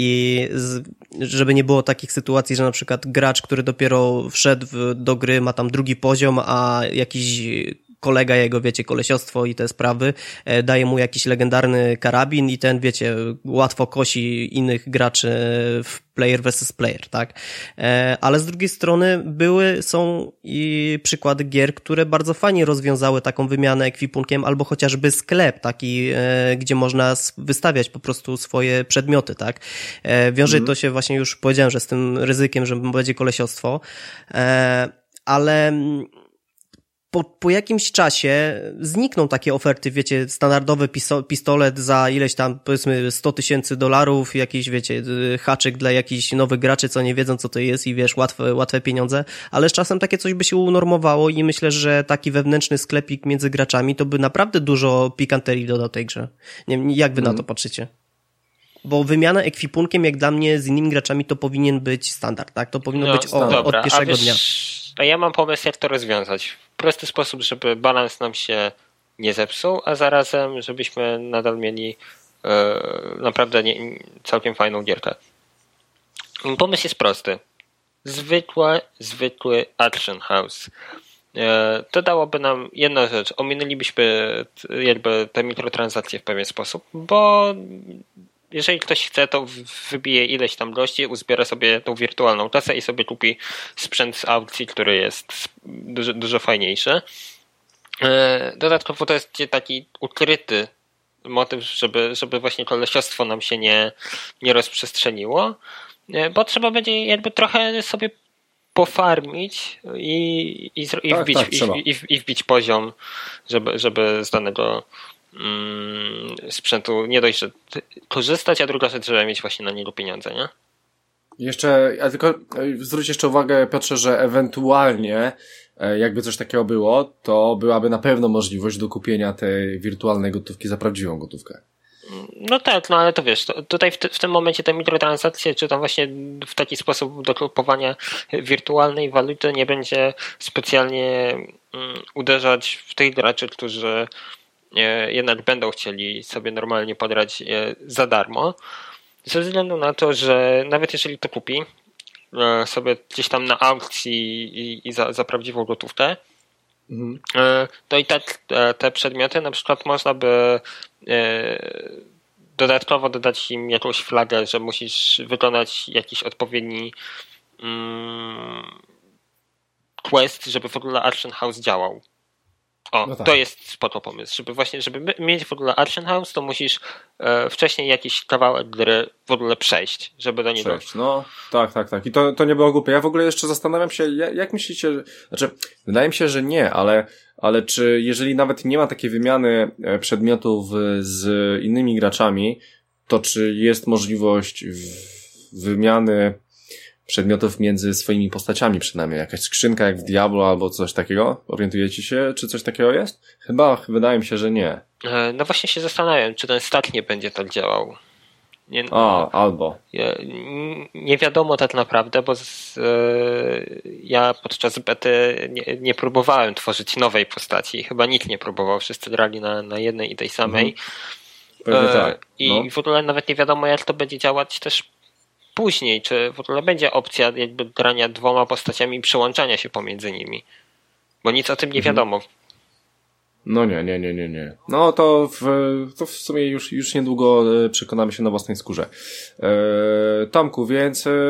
i z, żeby nie było takich sytuacji, że na przykład gracz, który dopiero wszedł w, do gry, ma tam drugi poziom, a jakiś kolega jego, wiecie, kolesiostwo i te sprawy, e, daje mu jakiś legendarny karabin i ten, wiecie, łatwo kosi innych graczy w player versus player, tak? E, ale z drugiej strony były, są i przykłady gier, które bardzo fajnie rozwiązały taką wymianę ekwipunkiem, albo chociażby sklep taki, e, gdzie można wystawiać po prostu swoje przedmioty, tak? E, wiąże mm. to się właśnie, już powiedziałem, że z tym ryzykiem, że będzie kolesiostwo, e, ale Po, po jakimś czasie znikną takie oferty, wiecie, standardowy piso- pistolet za ileś tam, powiedzmy, sto tysięcy dolarów, jakiś, wiecie, haczyk dla jakichś nowych graczy, co nie wiedzą, co to jest i wiesz, łatwe, łatwe pieniądze, ale z czasem takie coś by się unormowało i myślę, że taki wewnętrzny sklepik między graczami to by naprawdę dużo pikanterii dodał tej grze. Nie wiem, jak wy mm. na to patrzycie? Bo wymiana ekwipunkiem, jak dla mnie, z innymi graczami to powinien być standard, tak? To powinno no, być o, dobra, od pierwszego a wiesz, dnia. A ja mam pomysł, jak to rozwiązać. W prosty sposób, żeby balans nam się nie zepsuł, a zarazem, żebyśmy nadal mieli e, naprawdę nie, całkiem fajną gierkę. Pomysł jest prosty. Zwykły, zwykły Action House. E, to dałoby nam jedną rzecz. Ominęlibyśmy jakby te mikrotransakcje w pewien sposób, bo jeżeli ktoś chce, to wybije ileś tam gości, uzbiera sobie tą wirtualną kasę i sobie kupi sprzęt z aukcji, który jest dużo, dużo fajniejszy. Dodatkowo to jest taki ukryty motyw, żeby, żeby właśnie kolesiostwo nam się nie, nie rozprzestrzeniło, bo trzeba będzie jakby trochę sobie pofarmić i, i, i, tak, wbić, tak, i, i, i wbić poziom, żeby, żeby z danego sprzętu nie dość, że korzystać, a druga rzecz, żeby mieć właśnie na niego pieniądze, nie? Jeszcze, ja tylko zwróć jeszcze uwagę, Piotrze, że ewentualnie jakby coś takiego było, to byłaby na pewno możliwość do kupienia tej wirtualnej gotówki za prawdziwą gotówkę. No tak, no ale to wiesz, to, tutaj w, te, w tym momencie te mikrotransakcje, czy tam właśnie w taki sposób do kupowania wirtualnej waluty nie będzie specjalnie um, uderzać w tych graczy, którzy e, jednak będą chcieli sobie normalnie podrać e, za darmo. Ze względu na to, że nawet jeżeli to kupi e, sobie gdzieś tam na aukcji i, i za, za prawdziwą gotówkę, mhm. e, to i tak e, te przedmioty na przykład można by e, dodatkowo dodać im jakąś flagę, że musisz wykonać jakiś odpowiedni mm, quest, żeby w ogóle Auction House działał. O, no tak. To jest spoko pomysł, żeby właśnie, żeby mieć w ogóle Auction House, to musisz e, wcześniej jakiś kawałek gry w ogóle przejść, żeby do niego... Przejść, no tak, tak, tak. I to, to nie było głupie. Ja w ogóle jeszcze zastanawiam się, jak, jak myślicie, znaczy, wydaje mi się, że nie, ale, ale czy jeżeli nawet nie ma takiej wymiany przedmiotów z innymi graczami, to czy jest możliwość wymiany przedmiotów między swoimi postaciami przynajmniej? Jakaś skrzynka jak w Diablo albo coś takiego? Orientujecie się, czy coś takiego jest? Chyba, wydaje mi się, że nie. No właśnie się zastanawiam, czy ten stat nie będzie tak działał. Nie, A, albo. Nie, nie wiadomo tak naprawdę, bo z, e, ja podczas bety nie, nie próbowałem tworzyć nowej postaci. Chyba nikt nie próbował, wszyscy grali na, na jednej i tej samej. Mhm. Pewnie tak. No. I w ogóle nawet nie wiadomo, jak to będzie działać też później, czy w ogóle będzie opcja jakby grania dwoma postaciami i przełączania się pomiędzy nimi. Bo nic o tym nie wiadomo. No nie, nie, nie, nie, nie. No to w, to w sumie już, już niedługo przekonamy się na własnej skórze. E, Tomku, więc e,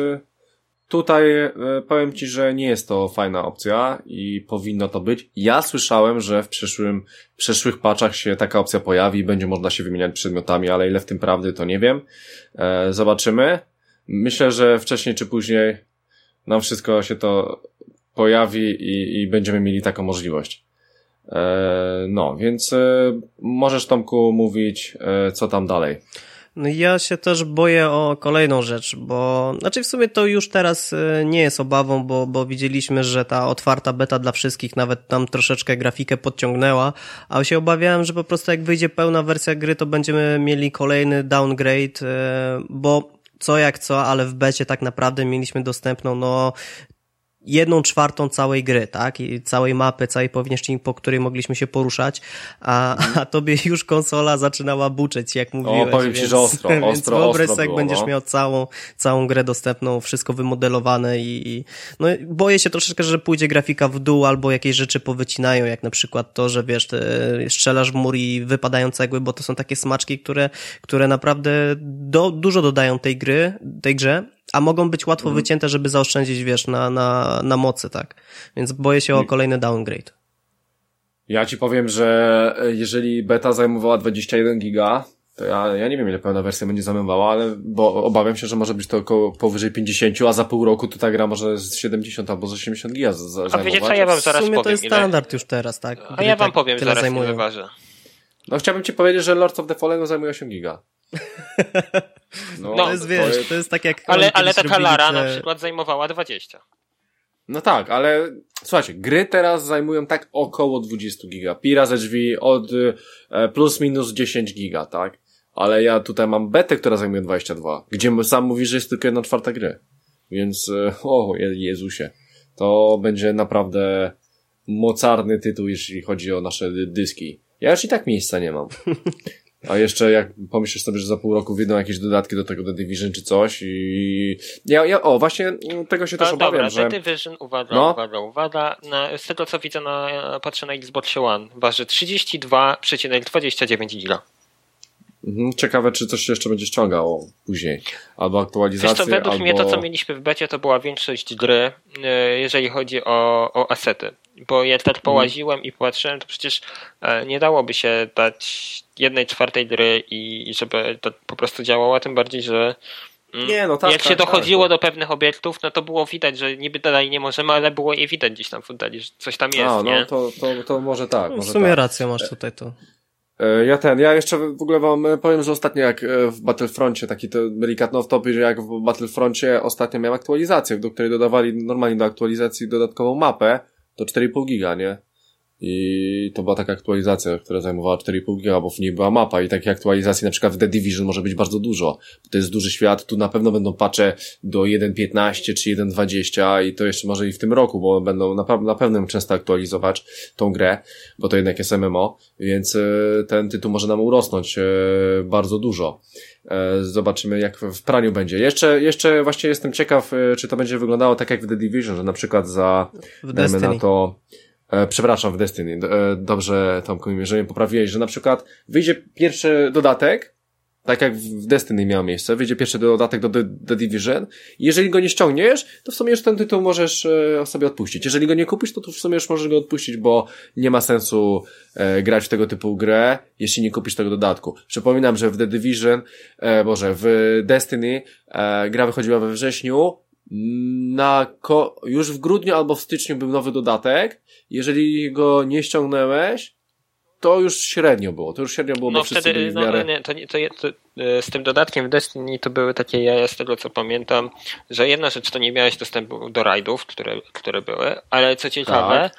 tutaj e, powiem Ci, że nie jest to fajna opcja i powinno to być. Ja słyszałem, że w przyszłym, w przyszłych patchach się taka opcja pojawi i będzie można się wymieniać przedmiotami, ale ile w tym prawdy, to nie wiem. E, zobaczymy. Myślę, że wcześniej czy później nam wszystko się to pojawi i, i będziemy mieli taką możliwość. E, no, więc e, możesz, Tomku, mówić, e, co tam dalej. No ja się też boję o kolejną rzecz, bo znaczy w sumie to już teraz nie jest obawą, bo, bo widzieliśmy, że ta otwarta beta dla wszystkich nawet tam troszeczkę grafikę podciągnęła, a się obawiałem, że po prostu jak wyjdzie pełna wersja gry, to będziemy mieli kolejny downgrade, bo co jak co, ale w becie tak naprawdę mieliśmy dostępną no jedną czwartą całej gry, tak? I całej mapy, całej powierzchni, po której mogliśmy się poruszać, a, a tobie już konsola zaczynała buczeć, jak mówiłeś. O, powiem ci, więc, że ostro, więc ostro, wyobraź ostro sobie, jak było, będziesz no. miał całą, całą grę dostępną, wszystko wymodelowane i, i no boję się troszeczkę, że pójdzie grafika w dół albo jakieś rzeczy powycinają, jak na przykład to, że wiesz, ty strzelasz w mur i wypadają cegły, bo to są takie smaczki, które, które naprawdę do, dużo dodają tej gry, tej grze, a mogą być łatwo mhm. wycięte, żeby zaoszczędzić, wiesz, na, na, na mocy, tak? Więc boję się o kolejny downgrade. Ja ci powiem, że jeżeli beta zajmowała dwadzieścia jeden giga, to ja, ja nie wiem, ile pełna wersja będzie zajmowała, ale bo obawiam się, że może być to około powyżej pięćdziesiąt, a za pół roku to ta gra może z siedemdziesiąt albo z osiemdziesiąt giga zajmować. A wiecie co, ja wam zaraz powiem. W sumie powiem, to jest ile... standard już teraz, tak? A ja wam tak powiem zaraz, zajmują. ile waży. No chciałbym ci powiedzieć, że Lords of the Fallen zajmuje osiem giga. No, to jest, wiesz, to jest, to jest tak jak... Ale, ale taka Lara te... na przykład zajmowała dwadzieścia. No tak, ale słuchajcie, gry teraz zajmują tak około dwadzieścia giga. Pi razy drzwi od e, plus minus dziesięć giga, tak? Ale ja tutaj mam betę, która zajmuje dwadzieścia dwa, gdzie sam mówisz, że jest tylko jedna czwarta gry. Więc, e, o Jezusie, to będzie naprawdę mocarny tytuł, jeśli chodzi o nasze dyski. Ja już i tak miejsca nie mam. A jeszcze jak pomyślisz sobie, że za pół roku wyjdą jakieś dodatki do tego The Division czy coś i... Ja, ja, o, właśnie tego się no, też obawiam, dobra, że... The Division, uwaga, no. uwaga, uwaga. Na, z tego co widzę, na, patrzę na Xbox One, waży trzydzieści dwa przecinek dwadzieścia dziewięć giga. Mhm, ciekawe, czy coś się jeszcze będzie ściągało później. Albo aktualizacje, Wiesz co, według albo... mnie to, co mieliśmy w becie, to była większość gry, jeżeli chodzi o, o asety. Bo jak tak połaziłem mm. i patrzyłem, to przecież nie dałoby się dać jednej czwartej gry i, i żeby to po prostu działało, a tym bardziej, że nie, no tak, jak tak, się dochodziło tak. do pewnych obiektów, no to było widać, że niby dalej nie możemy, ale było je widać gdzieś tam w oddali, że coś tam jest, a, nie? No to, to, to może tak. No, może w sumie tak. rację masz tutaj to. Ja ten, ja jeszcze w ogóle wam powiem, że ostatnio jak w Battlefroncie, taki to delikatny off-topic, że jak w Battlefroncie ostatnio miałem aktualizację, do której dodawali normalnie do aktualizacji dodatkową mapę, to cztery i pół giga, nie? I to była taka aktualizacja, która zajmowała cztery i pół giga, bo w niej była mapa i takiej aktualizacji na przykład w The Division może być bardzo dużo. To jest duży świat, tu na pewno będą patche do jeden piętnaście czy jeden dwadzieścia i to jeszcze może i w tym roku, bo będą na, na pewno często aktualizować tą grę, bo to jednak jest M M O, więc ten tytuł może nam urosnąć bardzo dużo. Zobaczymy jak w praniu będzie. Jeszcze, jeszcze właśnie jestem ciekaw, czy to będzie wyglądało tak jak w The Division, że na przykład za, w dajmy Destiny. na to, E, przepraszam, w Destiny. E, dobrze, Tomku, jeżeli mnie poprawiłeś, że na przykład wyjdzie pierwszy dodatek, tak jak w Destiny miało miejsce, wyjdzie pierwszy dodatek do The, The Division i jeżeli go nie ściągniesz, to w sumie już ten tytuł możesz e, sobie odpuścić. Jeżeli go nie kupisz, to, to w sumie już możesz go odpuścić, bo nie ma sensu e, grać w tego typu grę, jeśli nie kupisz tego dodatku. Przypominam, że w The Division, e, Boże, w Destiny e, gra wychodziła we wrześniu, na ko- już w grudniu albo w styczniu był nowy dodatek. Jeżeli go nie ściągnęłeś, to już średnio było. To już średnio było, no bo wszyscy wtedy, byli w no, miarę... nie, to, nie, to, to, z tym dodatkiem w Destiny to były takie jaja, z tego co pamiętam, że jedna rzecz to nie miałeś dostępu do rajdów, które, które były, ale co ciekawe, Tak.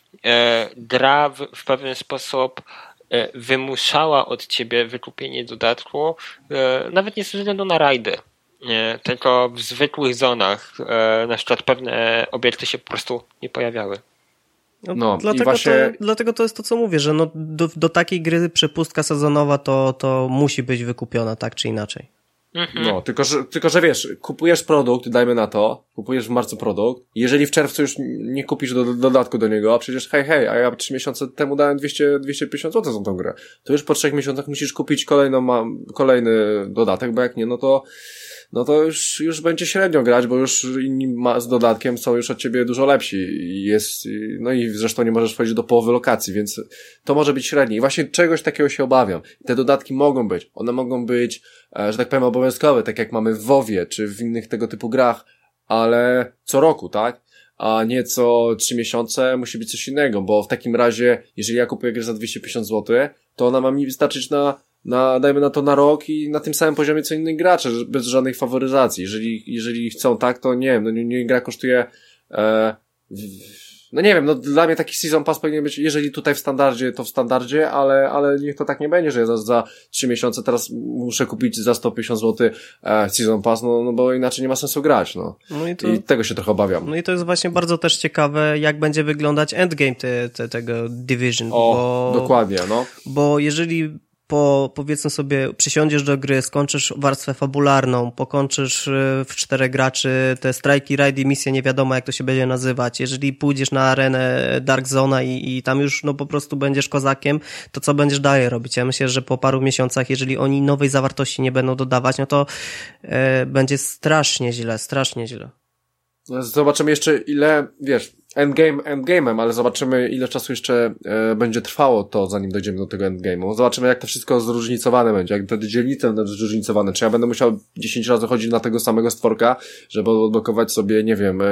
e, gra w, w pewien sposób e, wymuszała od ciebie wykupienie dodatku, e, nawet nie ze względu na rajdy. Nie, tylko w zwykłych zonach e, na przykład pewne obiekty się po prostu nie pojawiały. No, No, dlatego, i właśnie... to, dlatego to jest to, co mówię, że no, do, do takiej gry przepustka sezonowa to, to musi być wykupiona tak czy inaczej. Mhm. No, tylko że, tylko że wiesz, kupujesz produkt, dajmy na to, kupujesz w marcu produkt, jeżeli w czerwcu już nie kupisz do, do, dodatku do niego, a przecież hej, hej, a ja trzy miesiące temu dałem dwieście, dwieście pięćdziesiąt złotych za tą grę, to już po trzech miesiącach musisz kupić kolejną, ma, kolejny dodatek, bo jak nie, no to no to już, już będzie średnio grać, bo już inni ma, z dodatkiem są już od ciebie dużo lepsi i jest, no i zresztą nie możesz wchodzić do połowy lokacji, więc to może być średnie i właśnie czegoś takiego się obawiam. Te dodatki mogą być, one mogą być, że tak powiem, obowiązkowe, tak jak mamy w WoWie, czy w innych tego typu grach, ale co roku, tak? A nie co trzy miesiące musi być coś innego, bo w takim razie, jeżeli ja kupuję grę za dwieście pięćdziesiąt złotych, to ona ma mi wystarczyć na na, dajmy na to na rok i na tym samym poziomie co inni gracze, bez żadnej faworyzacji. Jeżeli, jeżeli chcą tak, to nie wiem, no nie, nie gra kosztuje, e, w, no nie wiem, no dla mnie taki season pass powinien być, jeżeli tutaj w standardzie, to w standardzie, ale, ale niech to tak nie będzie, że ja za, za trzy miesiące teraz muszę kupić za sto pięćdziesiąt złotych e, season pass, no, no bo inaczej nie ma sensu grać, no. No i, to, I tego się trochę obawiam. No i to jest właśnie bardzo też ciekawe, jak będzie wyglądać endgame te, te, tego Division. O, bo, dokładnie, no. Bo jeżeli po, powiedzmy sobie, przysiądziesz do gry, skończysz warstwę fabularną, pokończysz w czterech graczy te strajki, rajdy, misje, nie wiadomo jak to się będzie nazywać. Jeżeli pójdziesz na arenę Dark Zona i, i tam już no po prostu będziesz kozakiem, to co będziesz dalej robić? Ja myślę, że po paru miesiącach, jeżeli oni nowej zawartości nie będą dodawać, no to e, będzie strasznie źle, strasznie źle. Zobaczymy jeszcze ile, wiesz, endgame endgame'em, ale zobaczymy ile czasu jeszcze e, będzie trwało to, zanim dojdziemy do tego endgame'u. Zobaczymy jak to wszystko zróżnicowane będzie, jak te dzielnice będą zróżnicowane. Czy ja będę musiał dziesięć razy chodzić na tego samego stworka, żeby odblokować sobie, nie wiem, e,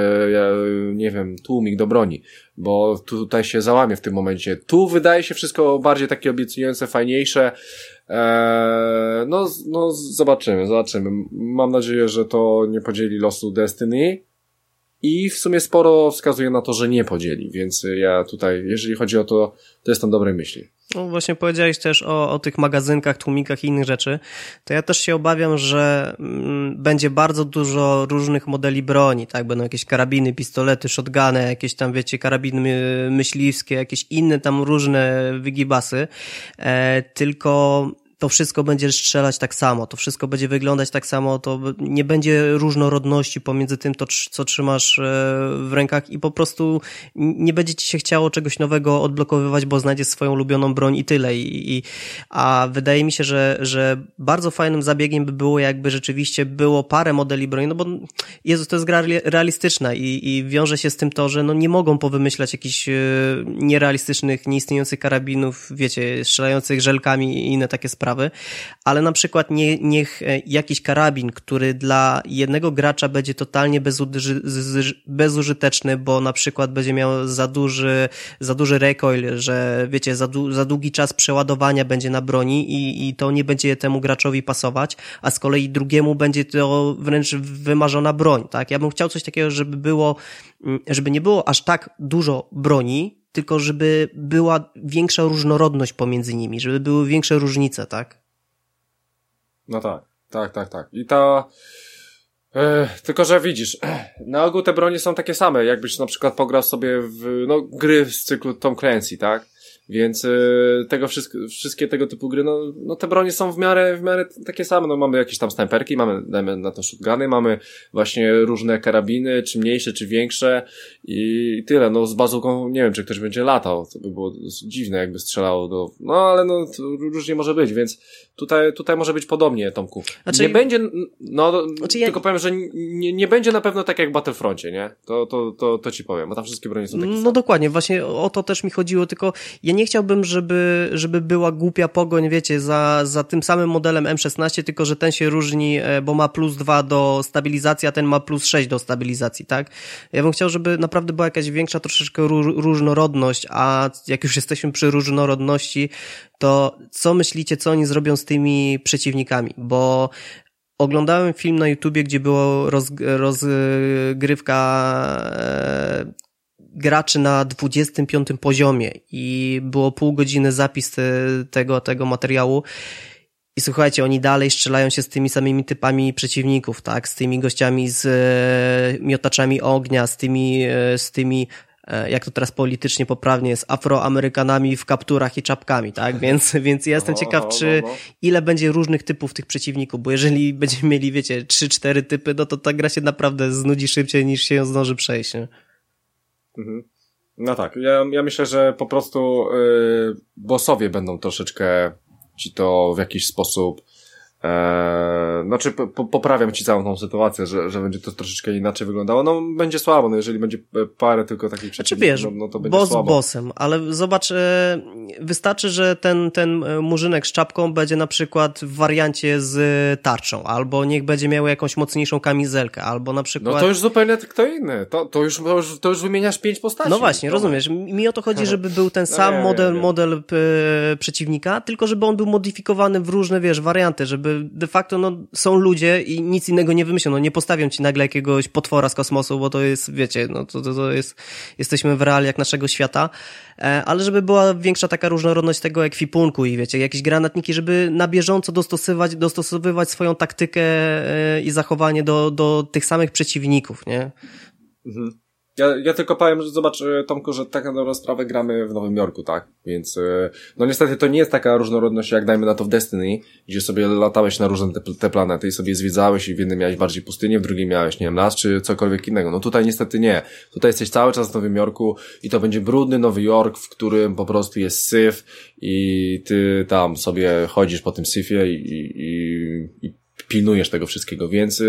nie wiem, tłumik do broni, bo tutaj się załamie w tym momencie. Tu wydaje się wszystko bardziej takie obiecujące, fajniejsze. Eee, no, no zobaczymy, zobaczymy. Mam nadzieję, że to nie podzieli losu Destiny. I w sumie sporo wskazuje na to, że nie podzieli, więc ja tutaj, jeżeli chodzi o to, to jestem dobrej myśli. No właśnie powiedziałeś też o, o tych magazynkach, tłumikach i innych rzeczy, to ja też się obawiam, że mm, będzie bardzo dużo różnych modeli broni, tak, będą jakieś karabiny, pistolety, shotguny, jakieś tam, wiecie, karabiny myśliwskie, jakieś inne tam różne wygibasy, e, tylko to wszystko będzie strzelać tak samo, to wszystko będzie wyglądać tak samo, to nie będzie różnorodności pomiędzy tym, to, co trzymasz w rękach i po prostu nie będzie ci się chciało czegoś nowego odblokowywać, bo znajdziesz swoją ulubioną broń i tyle. I, i, a wydaje mi się, że, że bardzo fajnym zabiegiem by było, jakby rzeczywiście było parę modeli broni, no bo Jezus, to jest gra realistyczna i, i wiąże się z tym to, że no nie mogą powymyślać jakichś nierealistycznych, nieistniejących karabinów, wiecie, strzelających żelkami i inne takie sprawy. sprawy, ale na przykład nie, niech jakiś karabin, który dla jednego gracza będzie totalnie bezuży, bezużyteczny, bo na przykład będzie miał za duży, za duży recoil, że wiecie, za, du, za długi czas przeładowania będzie na broni i, i to nie będzie temu graczowi pasować, a z kolei drugiemu będzie to wręcz wymarzona broń, tak? Ja bym chciał coś takiego, żeby było, żeby nie było aż tak dużo broni, tylko żeby była większa różnorodność pomiędzy nimi, żeby były większe różnice, tak? No tak, tak, tak, tak. I ta... Yy, tylko, że widzisz, na ogół te bronie są takie same, jakbyś na przykład pograł sobie w, no, gry z cyklu Tom Clancy, tak? Więc y, tego wszystko, wszystkie tego typu gry, no, no te bronie są w miarę, w miarę takie same, no mamy jakieś tam snajperki, mamy, dajmy na to shotguny, mamy właśnie różne karabiny, czy mniejsze, czy większe i tyle, no z bazuką nie wiem, czy ktoś będzie latał, to by było dziwne, jakby strzelało do, no ale no to różnie może być, więc tutaj, tutaj może być podobnie, Tomku. Znaczy, nie będzie, no, znaczy tylko ja... powiem, że nie, nie będzie na pewno tak jak w Battlefroncie, nie? To, to, to, to ci powiem, bo tam wszystkie bronie są takie same. No dokładnie, właśnie o to też mi chodziło, tylko ja nie chciałbym, żeby, żeby była głupia pogoń, wiecie, za, za tym samym modelem M szesnaście, tylko że ten się różni, bo ma plus dwa do stabilizacji, a ten ma plus sześć do stabilizacji, tak? Ja bym chciał, żeby naprawdę była jakaś większa troszeczkę różnorodność, a jak już jesteśmy przy różnorodności, to co myślicie, co oni zrobią z tymi przeciwnikami? Bo oglądałem film na YouTubie, gdzie było roz, rozgrywka e, graczy na dwudziestym piątym poziomie i było pół godziny zapis tego, tego materiału i słuchajcie, oni dalej strzelają się z tymi samymi typami przeciwników, tak, z tymi gościami z e, miotaczami ognia, z tymi, e, z tymi e, jak to teraz politycznie poprawnie jest, Afroamerykanami w kapturach i czapkami, tak, więc, więc ja jestem ciekaw, czy ile będzie różnych typów tych przeciwników, bo jeżeli będziemy mieli, wiecie, trzy cztery typy, no to ta gra się naprawdę znudzi szybciej niż się ją zdąży przejść, nie? Mhm. No tak, ja, ja myślę, że po prostu yy, bossowie będą troszeczkę ci to w jakiś sposób Eee, znaczy po, poprawiam ci całą tą sytuację, że, że będzie to troszeczkę inaczej wyglądało. No będzie słabo, no jeżeli będzie parę tylko takich przeciwników, znaczy, wiesz, no, no to będzie boss słabo. bossem, ale zobacz, e, wystarczy, że ten, ten murzynek z czapką będzie na przykład w wariancie z tarczą, albo niech będzie miał jakąś mocniejszą kamizelkę, albo na przykład... No to już zupełnie kto inny, to, to, już, to, już, to już wymieniasz pięć postaci. No właśnie, to rozumiesz, mi o to chodzi, żeby był ten sam no, nie, model, nie, nie. model e, przeciwnika, tylko żeby on był modyfikowany w różne, wiesz, warianty, żeby de facto, no, są ludzie i nic innego nie wymyślą, no nie postawią ci nagle jakiegoś potwora z kosmosu, bo to jest, wiecie, no to, to, to jest, jesteśmy w realiach naszego świata, e, ale żeby była większa taka różnorodność tego ekwipunku i wiecie, jakieś granatniki, żeby na bieżąco dostosowywać, dostosowywać swoją taktykę e, i zachowanie do, do tych samych przeciwników, nie? Mhm. Ja, ja tylko powiem, że zobacz, Tomku, że tak na dobrą sprawę gramy w Nowym Jorku, tak? Więc, no niestety to nie jest taka różnorodność, jak dajmy na to w Destiny, gdzie sobie latałeś na różne te, te planety i sobie zwiedzałeś i w jednym miałeś bardziej pustynię, w drugim miałeś, nie wiem, las czy cokolwiek innego. No tutaj niestety nie. Tutaj jesteś cały czas w Nowym Jorku i to będzie brudny Nowy Jork, w którym po prostu jest syf i ty tam sobie chodzisz po tym syfie i, i, i, i pilnujesz tego wszystkiego, więc...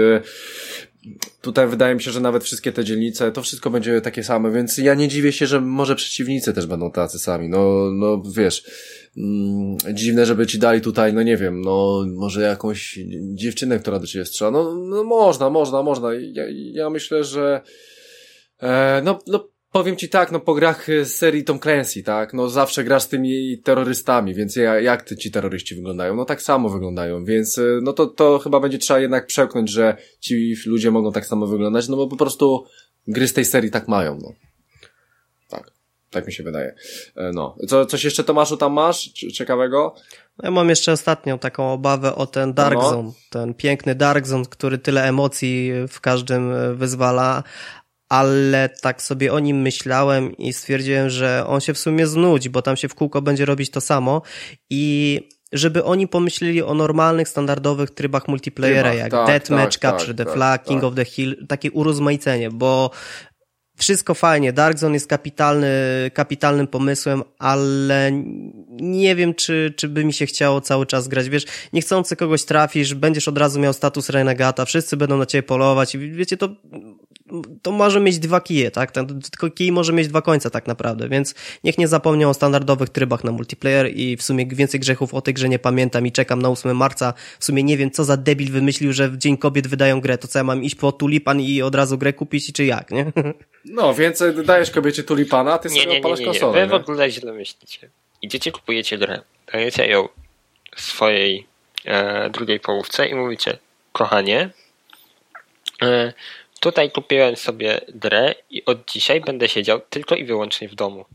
Tutaj wydaje mi się, że nawet wszystkie te dzielnice, to wszystko będzie takie same, więc ja nie dziwię się, że może przeciwnicy też będą tacy sami. No, no wiesz, mm, dziwne, żeby ci dali tutaj, no nie wiem, no może jakąś dziewczynę, która do ciebie strzela. No, no można, można, można. Ja, ja myślę, że e, no, no powiem ci tak, no po grach z serii Tom Clancy, tak, no zawsze grasz z tymi terrorystami, więc ja, jak ty ci terroryści wyglądają? No tak samo wyglądają, więc no to, to chyba będzie trzeba jednak przełknąć, że ci ludzie mogą tak samo wyglądać, no bo po prostu gry z tej serii tak mają, no. Tak, tak mi się wydaje. No, co, coś jeszcze Tomaszu tam masz ciekawego? Ja mam jeszcze ostatnią taką obawę o ten Dark no. Zone, ten piękny Dark Zone, który tyle emocji w każdym wyzwala, ale tak sobie o nim myślałem i stwierdziłem, że on się w sumie znudzi, bo tam się w kółko będzie robić to samo i żeby oni pomyśleli o normalnych, standardowych trybach multiplayera, trybach, jak tak, Deathmatch, tak, Capture tak, the Flag, tak, King tak. of the Hill, takie urozmaicenie, bo wszystko fajnie, Dark Zone jest kapitalny, kapitalnym pomysłem, ale nie wiem, czy, czy by mi się chciało cały czas grać. Wiesz, niechcący kogoś trafisz, będziesz od razu miał status renegata, wszyscy będą na ciebie polować i wiecie, to to może mieć dwa kije, tak? Ten, tylko kij może mieć dwa końce tak naprawdę, więc niech nie zapomniał o standardowych trybach na multiplayer i w sumie więcej grzechów o tej grze nie pamiętam i czekam na ósmego marca. W sumie nie wiem, co za debil wymyślił, że w Dzień Kobiet wydają grę. To co, ja mam iść po tulipan i od razu grę kupić, czy jak, nie? No, więc dajesz kobiecie tulipana, a ty nie, sobie nie, odpalasz nie, nie, nie. konsolę. Wy w ogóle źle myślicie. Idziecie, kupujecie grę, dajecie ją swojej e, drugiej połówce i mówicie, kochanie, e, tutaj kupiłem sobie grę i od dzisiaj będę siedział tylko i wyłącznie w domu.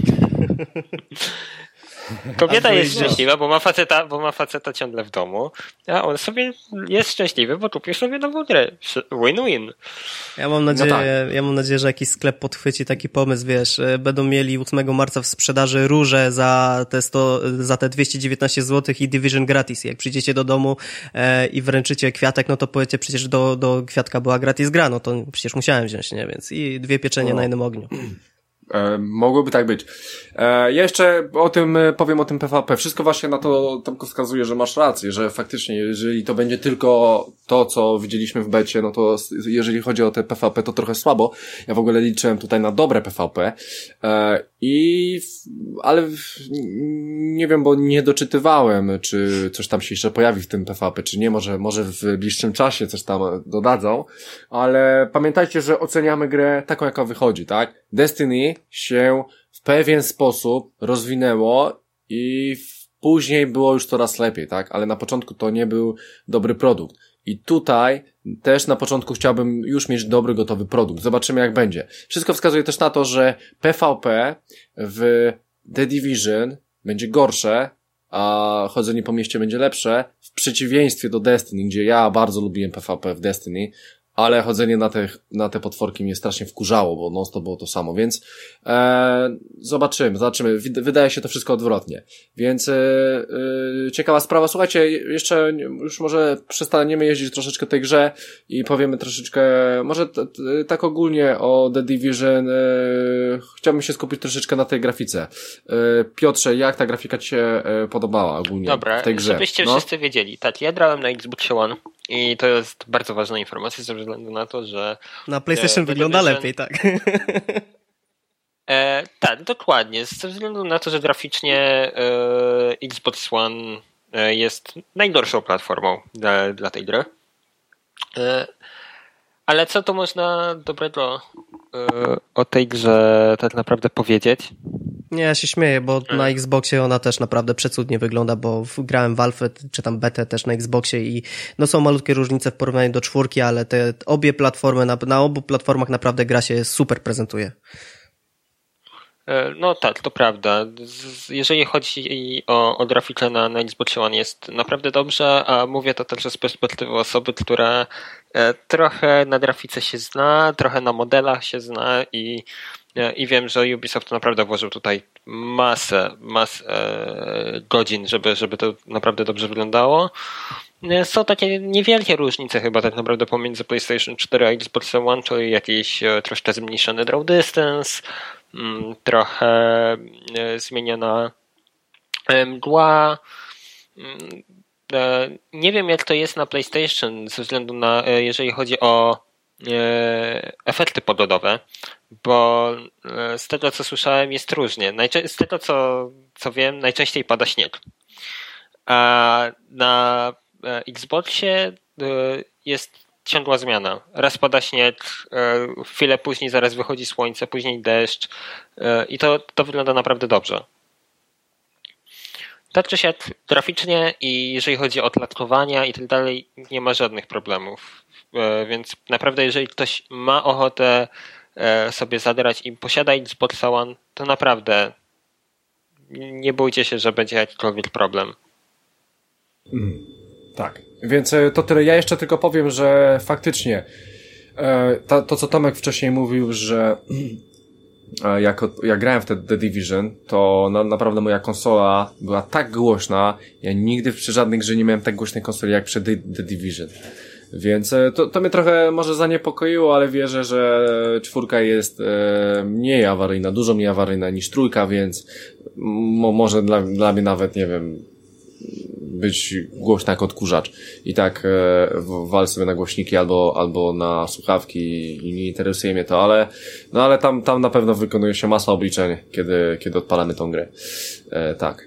Kobieta jest szczęśliwa, bo ma faceta, bo ma faceta ciągle w domu, a on sobie jest szczęśliwy, bo kupił sobie nową grę. Win-win. Ja mam nadzieję, no tak. ja mam nadzieję, że jakiś sklep podchwyci taki pomysł, wiesz, będą mieli ósmego marca w sprzedaży róże za te sto, za te dwieście dziewiętnaście złotych i Division gratis. Jak przyjdziecie do domu e, i wręczycie kwiatek, no to powiecie, przecież do, do kwiatka była gratis gra, no to przecież musiałem wziąć, nie? Więc i dwie pieczenie no. na jednym ogniu. E, mogłoby tak być. E, ja jeszcze o tym powiem, o tym P V P. Wszystko właśnie na to Tomku wskazuje, że masz rację, że faktycznie, jeżeli to będzie tylko to, co widzieliśmy w becie, no to jeżeli chodzi o te P V P, to trochę słabo. Ja w ogóle liczyłem tutaj na dobre P V P. E, i, ale nie wiem, bo nie doczytywałem, czy coś tam się jeszcze pojawi w tym P V P, czy nie, może, może w bliższym czasie coś tam dodadzą, ale pamiętajcie, że oceniamy grę taką, jaka wychodzi, tak? Destiny się w pewien sposób rozwinęło i później było już coraz lepiej, tak? Ale na początku to nie był dobry produkt. I tutaj też na początku chciałbym już mieć dobry, gotowy produkt. Zobaczymy, jak będzie. Wszystko wskazuje też na to, że P V P w The Division będzie gorsze, a chodzenie po mieście będzie lepsze, w przeciwieństwie do Destiny, gdzie ja bardzo lubiłem P V P w Destiny, ale chodzenie na te, na te potworki mnie strasznie wkurzało, bo non stop było to samo, więc e, zobaczymy, zobaczymy. Wydaje się to wszystko odwrotnie. Więc e, e, ciekawa sprawa. Słuchajcie, jeszcze już może przestaniemy jeździć troszeczkę tej grze i powiemy troszeczkę, może t, t, tak ogólnie o The Division. E, chciałbym się skupić troszeczkę na tej grafice. E, Piotrze, jak ta grafika ci się e, podobała ogólnie Dobra, w tej grze? żebyście no? wszyscy wiedzieli. Tak, ja grałem na Xbox One i to jest bardzo ważna informacja ze względu na to, że na PlayStation e, wygląda Division... lepiej, tak. E, tak, dokładnie. Ze względu na to, że graficznie e, Xbox One e, jest najgorszą platformą dla, dla tej gry. E, ale co tu można dobrego e, o tej grze tak naprawdę powiedzieć? Nie, ja się śmieję, bo hmm. na Xboxie ona też naprawdę przecudnie wygląda, bo grałem w alfę, czy tam betę też na Xboxie i no są malutkie różnice w porównaniu do czwórki, ale te obie platformy, na, na obu platformach naprawdę gra się super prezentuje. No tak, to prawda. Jeżeli chodzi o, o grafikę na, na Xbox One jest naprawdę dobrze, a mówię to także z perspektywy osoby, która trochę na grafice się zna, trochę na modelach się zna i, i wiem, że Ubisoft naprawdę włożył tutaj masę, masę godzin, żeby, żeby to naprawdę dobrze wyglądało. Są takie niewielkie różnice chyba tak naprawdę pomiędzy PlayStation cztery a Xbox One, czyli jakiś troszkę zmniejszony draw distance, trochę zmieniona mgła. Nie wiem, jak to jest na PlayStation ze względu na, jeżeli chodzi o efekty pogodowe, bo z tego, co słyszałem, jest różnie. Z tego, co, co wiem, najczęściej pada śnieg. A na Xboxie jest ciągła zmiana. Raz pada śnieg, chwilę później zaraz wychodzi słońce, później deszcz i to, to wygląda naprawdę dobrze. Tak czy siak graficznie i jeżeli chodzi o klatkowania i tak dalej, nie ma żadnych problemów. Więc naprawdę jeżeli ktoś ma ochotę sobie zagrać i posiada Xbox One, to naprawdę nie bójcie się, że będzie jakikolwiek problem. Mm, tak, więc to tyle. Ja jeszcze tylko powiem, że faktycznie to, to co Tomek wcześniej mówił, że jak, jak grałem w te The Division, to na, naprawdę moja konsola była tak głośna, ja nigdy przy żadnej grze nie miałem tak głośnej konsoli jak przy The, The Division. Więc to, to mnie trochę może zaniepokoiło, ale wierzę, że czwórka jest e, mniej awaryjna, dużo mniej awaryjna niż trójka, więc mo, może dla, dla mnie nawet, nie wiem, być głośna jak odkurzacz. I tak e, wal sobie na głośniki albo, albo na słuchawki i nie interesuje mnie to, ale no ale tam, tam na pewno wykonuje się masa obliczeń, kiedy, kiedy odpalamy tą grę. E, tak.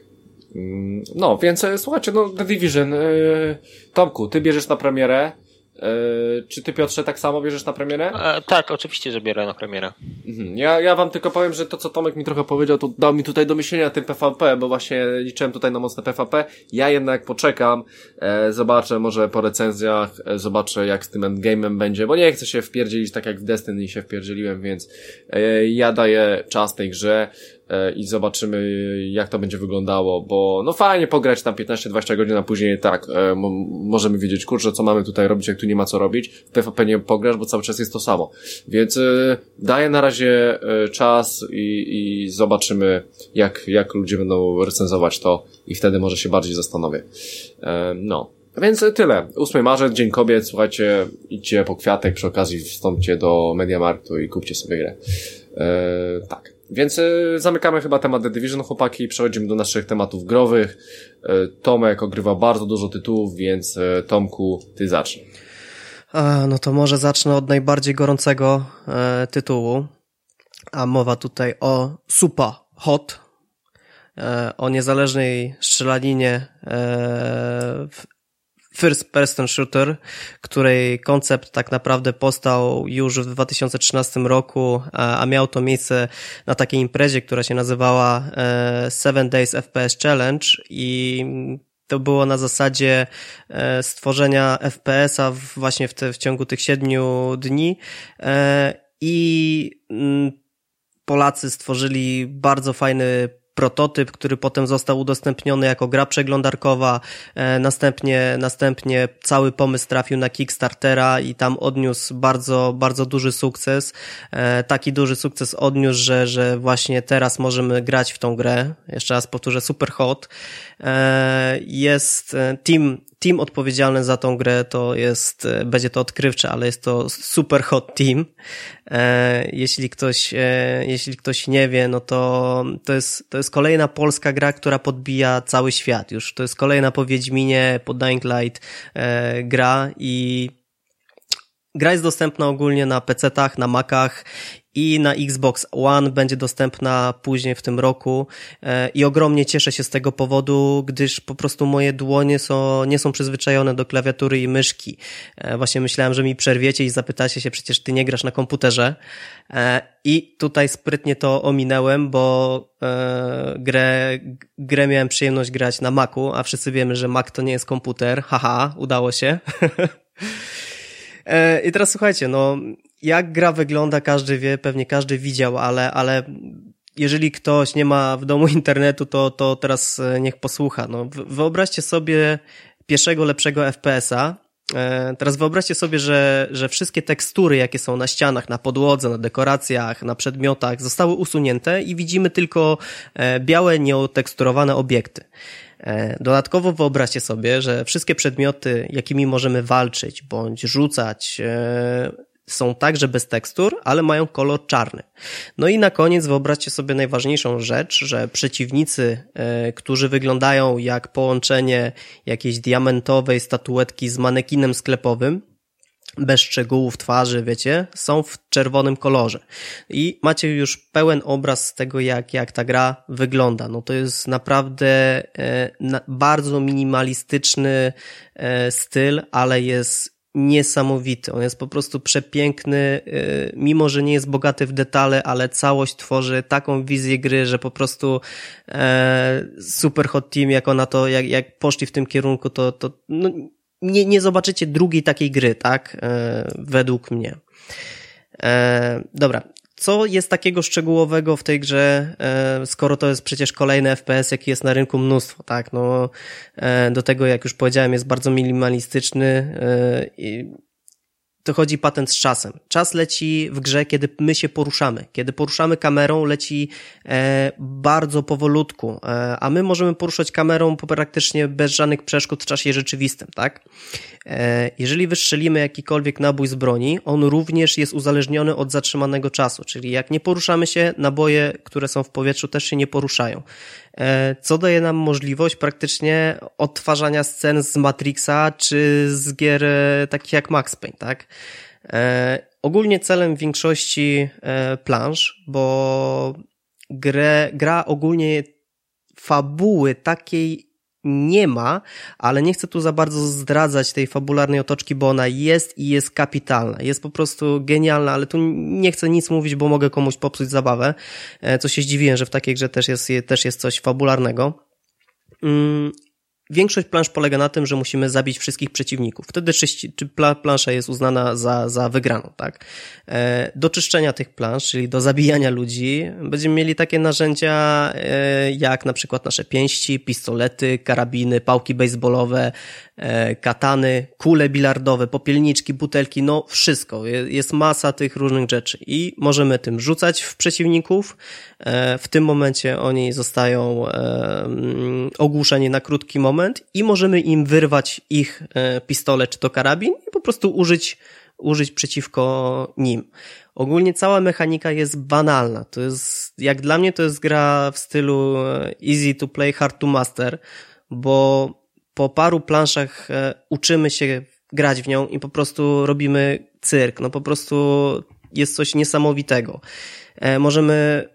No, więc e, słuchajcie, no The Division. E, Tomku, ty bierzesz na premierę. Yy, czy ty, Piotrze, tak samo bierzesz na premierę? E, tak, oczywiście, że biorę na premierę. Mhm. Ja, ja wam tylko powiem, że to, co Tomek mi trochę powiedział, to dał mi tutaj do myślenia tym P V P, bo właśnie liczyłem tutaj na mocne P V P. Ja jednak poczekam, e, zobaczę może po recenzjach, e, zobaczę jak z tym endgame'em będzie, bo nie chcę się wpierdzielić tak jak w Destiny się wpierdzieliłem, więc e, ja daję czas tej grze i zobaczymy jak to będzie wyglądało, bo no fajnie pograć tam piętnaście dwadzieścia godzin, a później tak, e, mo- możemy wiedzieć, kurczę, co mamy tutaj robić, jak tu nie ma co robić. W P V P nie pograsz, bo cały czas jest to samo. Więc e, daję na razie e, czas i, i zobaczymy jak, jak ludzie będą recenzować to i wtedy może się bardziej zastanowię. E, no. Więc tyle. ósmy marzec, Dzień Kobiet, słuchajcie, idźcie po kwiatek, przy okazji wstąpcie do Mediamarktu i kupcie sobie grę. E, tak. Więc y, zamykamy chyba temat The Division, chłopaki, i przechodzimy do naszych tematów growych. Y, Tomek ogrywa bardzo dużo tytułów, więc y, Tomku, ty zacznij. A, no to może zacznę od najbardziej gorącego e, tytułu, a mowa tutaj o Super Hot, e, o niezależnej strzelaninie e, w First Person Shooter, której koncept tak naprawdę powstał już w dwa tysiące trzynastym roku, a, a miał to miejsce na takiej imprezie, która się nazywała e, Seven Days F P S Challenge i to było na zasadzie e, stworzenia F P S-a w, właśnie w, te, w ciągu tych siedmiu dni e, i m, Polacy stworzyli bardzo fajny prototyp, który potem został udostępniony jako gra przeglądarkowa, e, następnie, następnie cały pomysł trafił na Kickstartera i tam odniósł bardzo, bardzo duży sukces. E, taki duży sukces odniósł, że, że właśnie teraz możemy grać w tą grę. Jeszcze raz powtórzę, Super Hot. E, jest team, team odpowiedzialny za tą grę, to jest, będzie to odkrywcze, ale jest to Super Hot Team. E, jeśli ktoś, e, jeśli ktoś nie wie, no to, to jest, to jest kolejna polska gra, która podbija cały świat już. To jest kolejna po Wiedźminie, po Dying Light e, gra i gra jest dostępna ogólnie na pecetach, na Macach i na Xbox One, będzie dostępna później w tym roku e, i ogromnie cieszę się z tego powodu, gdyż po prostu moje dłonie są, nie są przyzwyczajone do klawiatury i myszki. E, właśnie myślałem, że mi przerwiecie i zapytacie się, przecież ty nie grasz na komputerze. E, I tutaj sprytnie to ominęłem, bo e, grę, grę miałem przyjemność grać na Macu, a wszyscy wiemy, że Mac to nie jest komputer. Haha, udało się. e, I teraz słuchajcie, no jak gra wygląda, każdy wie, pewnie każdy widział, ale, ale jeżeli ktoś nie ma w domu internetu, to, to teraz niech posłucha. No, wyobraźcie sobie pierwszego lepszego F P S-a. Teraz wyobraźcie sobie, że, że wszystkie tekstury, jakie są na ścianach, na podłodze, na dekoracjach, na przedmiotach, zostały usunięte i widzimy tylko białe, nieoteksturowane obiekty. Dodatkowo wyobraźcie sobie, że wszystkie przedmioty, jakimi możemy walczyć bądź rzucać, są także bez tekstur, ale mają kolor czarny. No i na koniec wyobraźcie sobie najważniejszą rzecz, że przeciwnicy, e, którzy wyglądają jak połączenie jakiejś diamentowej statuetki z manekinem sklepowym, bez szczegółów twarzy, wiecie, są w czerwonym kolorze. I macie już pełen obraz z tego, jak, jak ta gra wygląda. No to jest naprawdę e, na, bardzo minimalistyczny e, styl, ale jest niesamowity. On jest po prostu przepiękny, mimo że nie jest bogaty w detale, ale całość tworzy taką wizję gry, że po prostu e, Super Hot Team, jak ona to, jak, jak poszli w tym kierunku, to, to no, nie, nie zobaczycie drugiej takiej gry, tak? E, według mnie. E, dobra. Co jest takiego szczegółowego w tej grze, e, skoro to jest przecież kolejny F P S, jaki jest na rynku mnóstwo, tak? No, e, do tego, jak już powiedziałem, jest bardzo minimalistyczny e, i dochodzi patent z czasem. Czas leci w grze, kiedy my się poruszamy. Kiedy poruszamy kamerą, leci e, bardzo powolutku, e, a my możemy poruszać kamerą praktycznie bez żadnych przeszkód w czasie rzeczywistym, tak? E, jeżeli wystrzelimy jakikolwiek nabój z broni, on również jest uzależniony od zatrzymanego czasu, czyli jak nie poruszamy się, naboje, które są w powietrzu, też się nie poruszają. co daje nam możliwość praktycznie odtwarzania scen z Matrixa czy z gier takich jak Max Payne, tak? Ogólnie celem większości plansz, bo grę, gra ogólnie fabuły takiej nie ma, ale nie chcę tu za bardzo zdradzać tej fabularnej otoczki, bo ona jest i jest kapitalna. Jest po prostu genialna, ale tu nie chcę nic mówić, bo mogę komuś popsuć zabawę, co się zdziwiłem, że w takiej grze też jest, też jest coś fabularnego. Mm. Większość plansz polega na tym, że musimy zabić wszystkich przeciwników. Wtedy czyści, czy plansza jest uznana za, za wygraną, tak? E, do czyszczenia tych plansz, czyli do zabijania ludzi, będziemy mieli takie narzędzia e, jak na przykład nasze pięści, pistolety, karabiny, pałki baseballowe, e, katany, kule bilardowe, popielniczki, butelki, no wszystko. Jest masa tych różnych rzeczy i możemy tym rzucać w przeciwników. E, w tym momencie oni zostają e, ogłuszeni na krótki moment i możemy im wyrwać ich pistolet czy to karabin i po prostu użyć, użyć przeciwko nim. Ogólnie cała mechanika jest banalna. To jest, jak dla mnie to jest gra w stylu easy to play, hard to master, bo po paru planszach uczymy się grać w nią i po prostu robimy cyrk. No po prostu jest coś niesamowitego. Możemy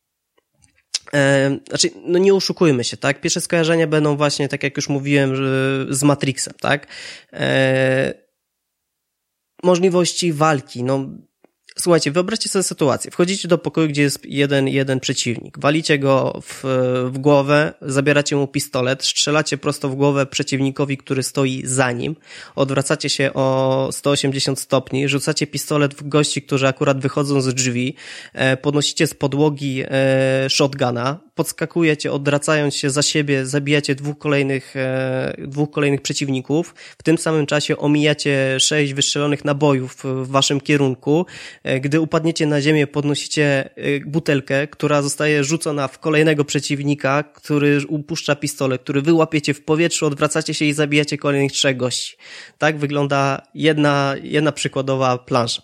E, znaczy, no nie oszukujmy się, tak? Pierwsze skojarzenia będą właśnie, tak jak już mówiłem, z Matrixem, tak? E, możliwości walki, no słuchajcie, wyobraźcie sobie sytuację. Wchodzicie do pokoju, gdzie jest jeden, jeden przeciwnik. Walicie go w, w głowę, zabieracie mu pistolet, strzelacie prosto w głowę przeciwnikowi, który stoi za nim. Odwracacie się o sto osiemdziesiąt stopni, rzucacie pistolet w gości, którzy akurat wychodzą z drzwi, podnosicie z podłogi shotguna, podskakujecie, odwracając się za siebie, zabijacie dwóch kolejnych, dwóch kolejnych przeciwników. W tym samym czasie omijacie sześć wystrzelonych nabojów w waszym kierunku. Gdy upadniecie na ziemię, podnosicie butelkę, która zostaje rzucona w kolejnego przeciwnika, który upuszcza pistolet, który wyłapiecie w powietrzu, odwracacie się i zabijacie kolejnych trzech gości. Tak wygląda jedna, jedna przykładowa plansza.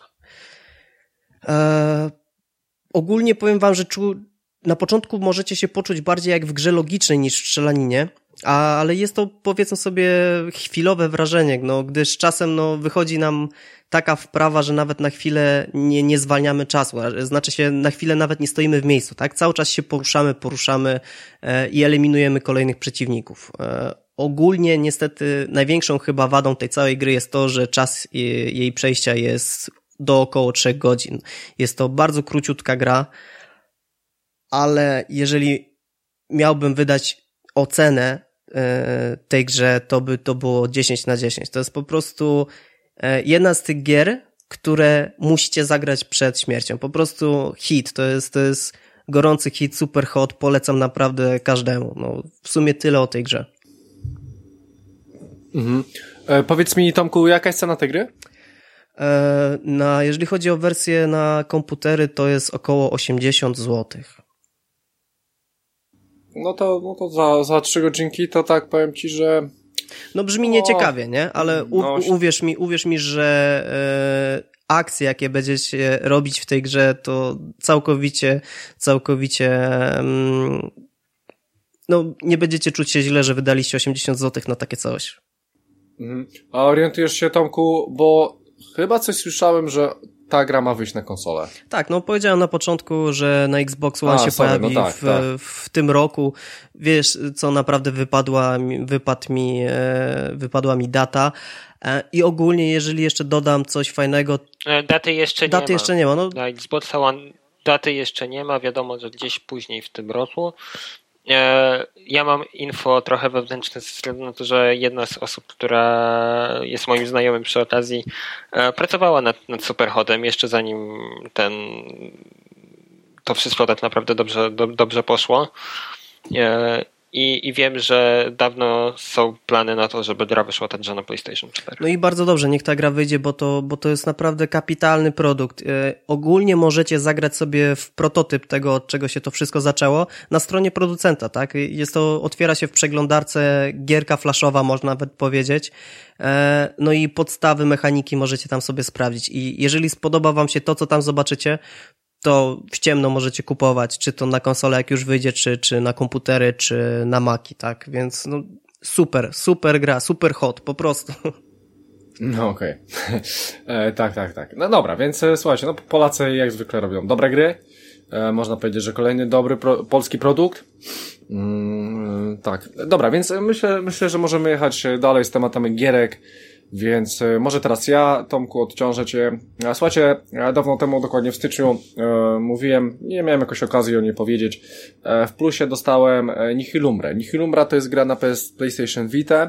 Eee, ogólnie powiem wam, że czu, na początku możecie się poczuć bardziej jak w grze logicznej niż w strzelaninie, a, ale jest to, powiedzmy sobie, chwilowe wrażenie, no, gdyż czasem no, wychodzi nam taka wprawa, że nawet na chwilę nie, nie zwalniamy czasu, znaczy się na chwilę nawet nie stoimy w miejscu, tak? Cały czas się poruszamy, poruszamy e, i eliminujemy kolejnych przeciwników. E, ogólnie niestety największą chyba wadą tej całej gry jest to, że czas jej, jej przejścia jest do około trzech godzin. Jest to bardzo króciutka gra, ale jeżeli miałbym wydać ocenę e, tej grze, to by to było dziesięć na dziesięć. To jest po prostu jedna z tych gier, które musicie zagrać przed śmiercią. Po prostu hit. To jest, to jest gorący hit, super hot. Polecam naprawdę każdemu. No, w sumie tyle o tej grze. Mhm. E, powiedz mi, Tomku, jaka jest cena tej gry? E, na, jeżeli chodzi o wersję na komputery, to jest około osiemdziesiąt złotych. No to, no to za, za trzy godzinki to tak powiem ci, że no brzmi nieciekawie, nie? Ale u, no, uwierz mi, uwierz mi, że e, akcje, jakie będziecie robić w tej grze, to całkowicie, całkowicie mm, no nie będziecie czuć się źle, że wydaliście osiemdziesiąt złotych na takie coś. Mhm. A orientujesz się, Tomku, bo chyba coś słyszałem, że ta gra ma wyjść na konsolę. Tak, no powiedziałem na początku, że na Xbox One A, się sorry, pojawi no tak, w, tak. w tym roku. Wiesz, co naprawdę wypadła, wypadł mi, wypadła mi data. I ogólnie, jeżeli jeszcze dodam coś fajnego... Daty jeszcze daty nie ma. jeszcze nie ma. No. Na Xbox One daty jeszcze nie ma. Wiadomo, że gdzieś później w tym roku. Ja mam info trochę wewnętrzne ze względu na to, że jedna z osób, która jest moim znajomym przy okazji, pracowała nad, nad Superhotem jeszcze zanim ten to wszystko tak naprawdę dobrze, do, dobrze poszło. I, I wiem, że dawno są plany na to, żeby gra wyszła także na PlayStation cztery. No i bardzo dobrze, niech ta gra wyjdzie, bo to, bo to jest naprawdę kapitalny produkt. E, ogólnie możecie zagrać sobie w prototyp tego, od czego się to wszystko zaczęło, na stronie producenta, tak? Jest to, otwiera się w przeglądarce gierka flashowa, można nawet powiedzieć. E, no i podstawy mechaniki możecie tam sobie sprawdzić. I jeżeli spodoba wam się to, co tam zobaczycie, to w ciemno możecie kupować, czy to na konsolę jak już wyjdzie, czy, czy na komputery, czy na Maki, tak? Więc no super, super gra, super hot, po prostu. No okej. Okay. tak, tak, tak. No dobra, więc e, słuchajcie, no Polacy jak zwykle robią dobre gry. E, można powiedzieć, że kolejny dobry pro, polski produkt. Mm, tak, dobra, więc myślę, myślę, że możemy jechać dalej z tematami gierek. Więc może teraz ja, Tomku, odciążę cię. Słuchajcie, dawno temu, dokładnie w styczniu, e, mówiłem, nie miałem jakoś okazji o niej powiedzieć, e, w plusie dostałem Nihilumbrę. Nihilumbra to jest gra na P S, PlayStation Vita.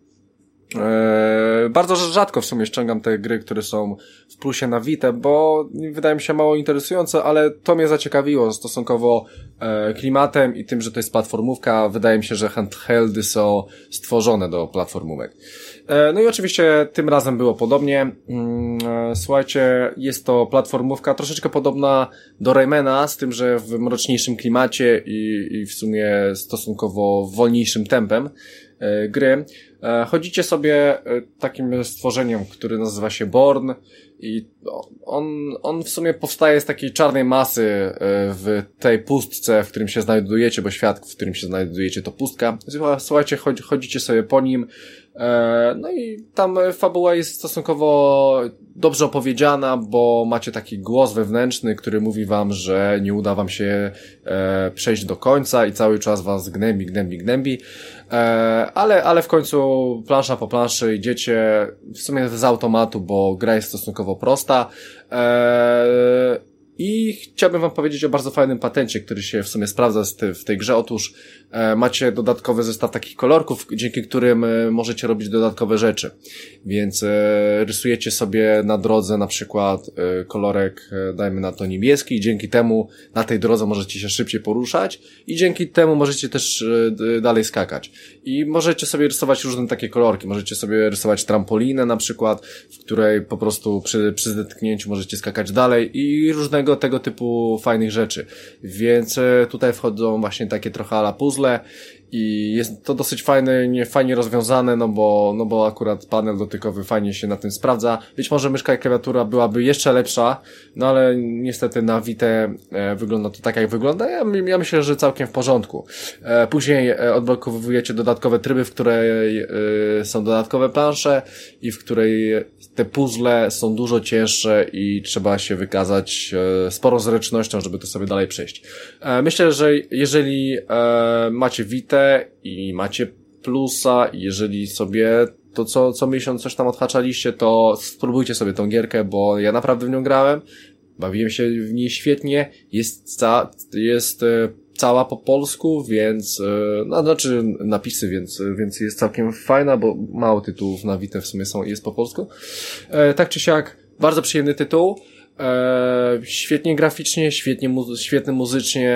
E, bardzo rzadko w sumie ściągam te gry, które są w plusie na Vita, bo wydaje mi się mało interesujące, ale to mnie zaciekawiło stosunkowo e, klimatem i tym, że to jest platformówka. Wydaje mi się, że handheldy są stworzone do platformówek. E, no i oczywiście tym razem było podobnie. Mm, e, słuchajcie, jest to platformówka troszeczkę podobna do Raymana, z tym, że w mroczniejszym klimacie i, i w sumie stosunkowo wolniejszym tempem e, gry. Chodzicie sobie takim stworzeniem, który nazywa się Born i on, on w sumie powstaje z takiej czarnej masy w tej pustce, w którym się znajdujecie, bo świat, w którym się znajdujecie, to pustka. Słuchajcie, chodzicie sobie po nim, no i tam fabuła jest stosunkowo dobrze opowiedziana, bo macie taki głos wewnętrzny, który mówi wam, że nie uda wam się przejść do końca i cały czas was gnębi, gnębi, gnębi. Ale, ale w końcu plansza po planszy idziecie w sumie z automatu, bo gra jest stosunkowo prosta. I chciałbym wam powiedzieć o bardzo fajnym patencie, który się w sumie sprawdza w tej grze. Otóż e, macie dodatkowy zestaw takich kolorków, dzięki którym e, możecie robić dodatkowe rzeczy. Więc e, rysujecie sobie na drodze na przykład e, kolorek, e, dajmy na to niebieski, i dzięki temu na tej drodze możecie się szybciej poruszać i dzięki temu możecie też e, dalej skakać. I możecie sobie rysować różne takie kolorki. Możecie sobie rysować trampolinę na przykład, w której po prostu przy, przy zetknięciu możecie skakać dalej i różnego tego typu fajnych rzeczy. Więc tutaj wchodzą właśnie takie trochę ala puzzle i jest to dosyć fajne, nie, fajnie rozwiązane, no bo, no bo akurat panel dotykowy fajnie się na tym sprawdza. Być może myszka i klawiatura byłaby jeszcze lepsza, no ale niestety na Vita e, wygląda to tak jak wygląda. Ja, ja myślę, że całkiem w porządku. E, później e, odblokowujecie dodatkowe tryby, w której e, są dodatkowe plansze i w której te puzzle są dużo cięższe i trzeba się wykazać e, sporą zręcznością, żeby to sobie dalej przejść. E, myślę, że jeżeli e, macie Vita i macie plusa i jeżeli sobie to co, co miesiąc coś tam odhaczaliście, to spróbujcie sobie tą gierkę, bo ja naprawdę w nią grałem, bawiłem się w niej świetnie, jest, ca, jest e, cała po polsku, więc e, no znaczy napisy, więc, więc jest całkiem fajna, bo mało tytułów na Vita w sumie są, jest po polsku. E, tak czy siak, bardzo przyjemny tytuł. E, świetnie graficznie, świetnie, mu- świetnie muzycznie,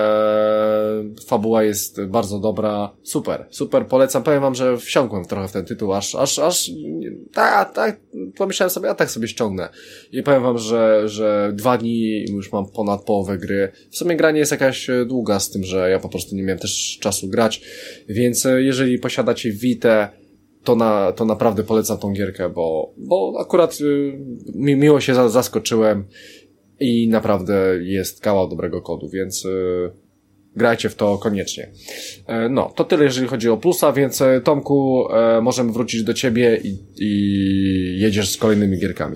e, fabuła jest bardzo dobra, super, super, polecam, powiem wam, że wsiąkłem trochę w ten tytuł, aż, aż, aż, tak, tak, pomyślałem sobie, a tak sobie ściągnę i powiem wam, że, że dwa dni już mam ponad połowę gry, w sumie gra nie jest jakaś długa, z tym, że ja po prostu nie miałem też czasu grać, więc jeżeli posiadacie Vitę, to na, to naprawdę polecam tą gierkę, bo, bo akurat y, mi, miło się za, zaskoczyłem i naprawdę jest kawał dobrego kodu, więc y, grajcie w to koniecznie. E, no, to tyle jeżeli chodzi o plusa, więc Tomku, e, możemy wrócić do ciebie i, i jedziesz z kolejnymi gierkami.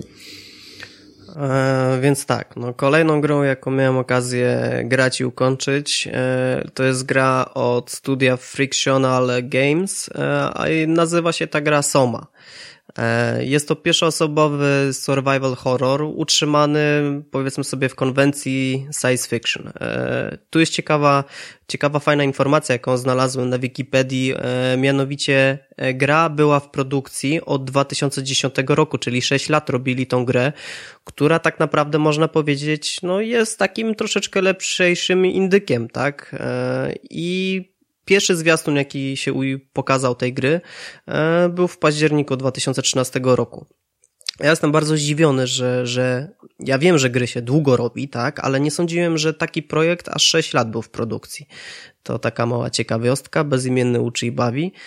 E, więc tak, no kolejną grą, jaką miałem okazję grać i ukończyć, e, to jest gra od studia Frictional Games, e, a nazywa się ta gra Soma. E, jest to pierwszoosobowy survival horror utrzymany, powiedzmy sobie, w konwencji science fiction. E, tu jest ciekawa, ciekawa, fajna informacja, jaką znalazłem na Wikipedii, e, mianowicie e, gra była w produkcji od dwa tysiące dziesiątego roku, czyli sześć lat robili tą grę, która tak naprawdę można powiedzieć, no jest takim troszeczkę lepszejszym indykiem, tak? E, I pierwszy zwiastun, jaki się pokazał tej gry, e, był w październiku dwa tysiące trzynastego roku. Ja jestem bardzo zdziwiony, że, że ja wiem, że gry się długo robi, tak, ale nie sądziłem, że taki projekt aż sześć lat był w produkcji. To taka mała ciekawostka, bezimienny uczy i bawi.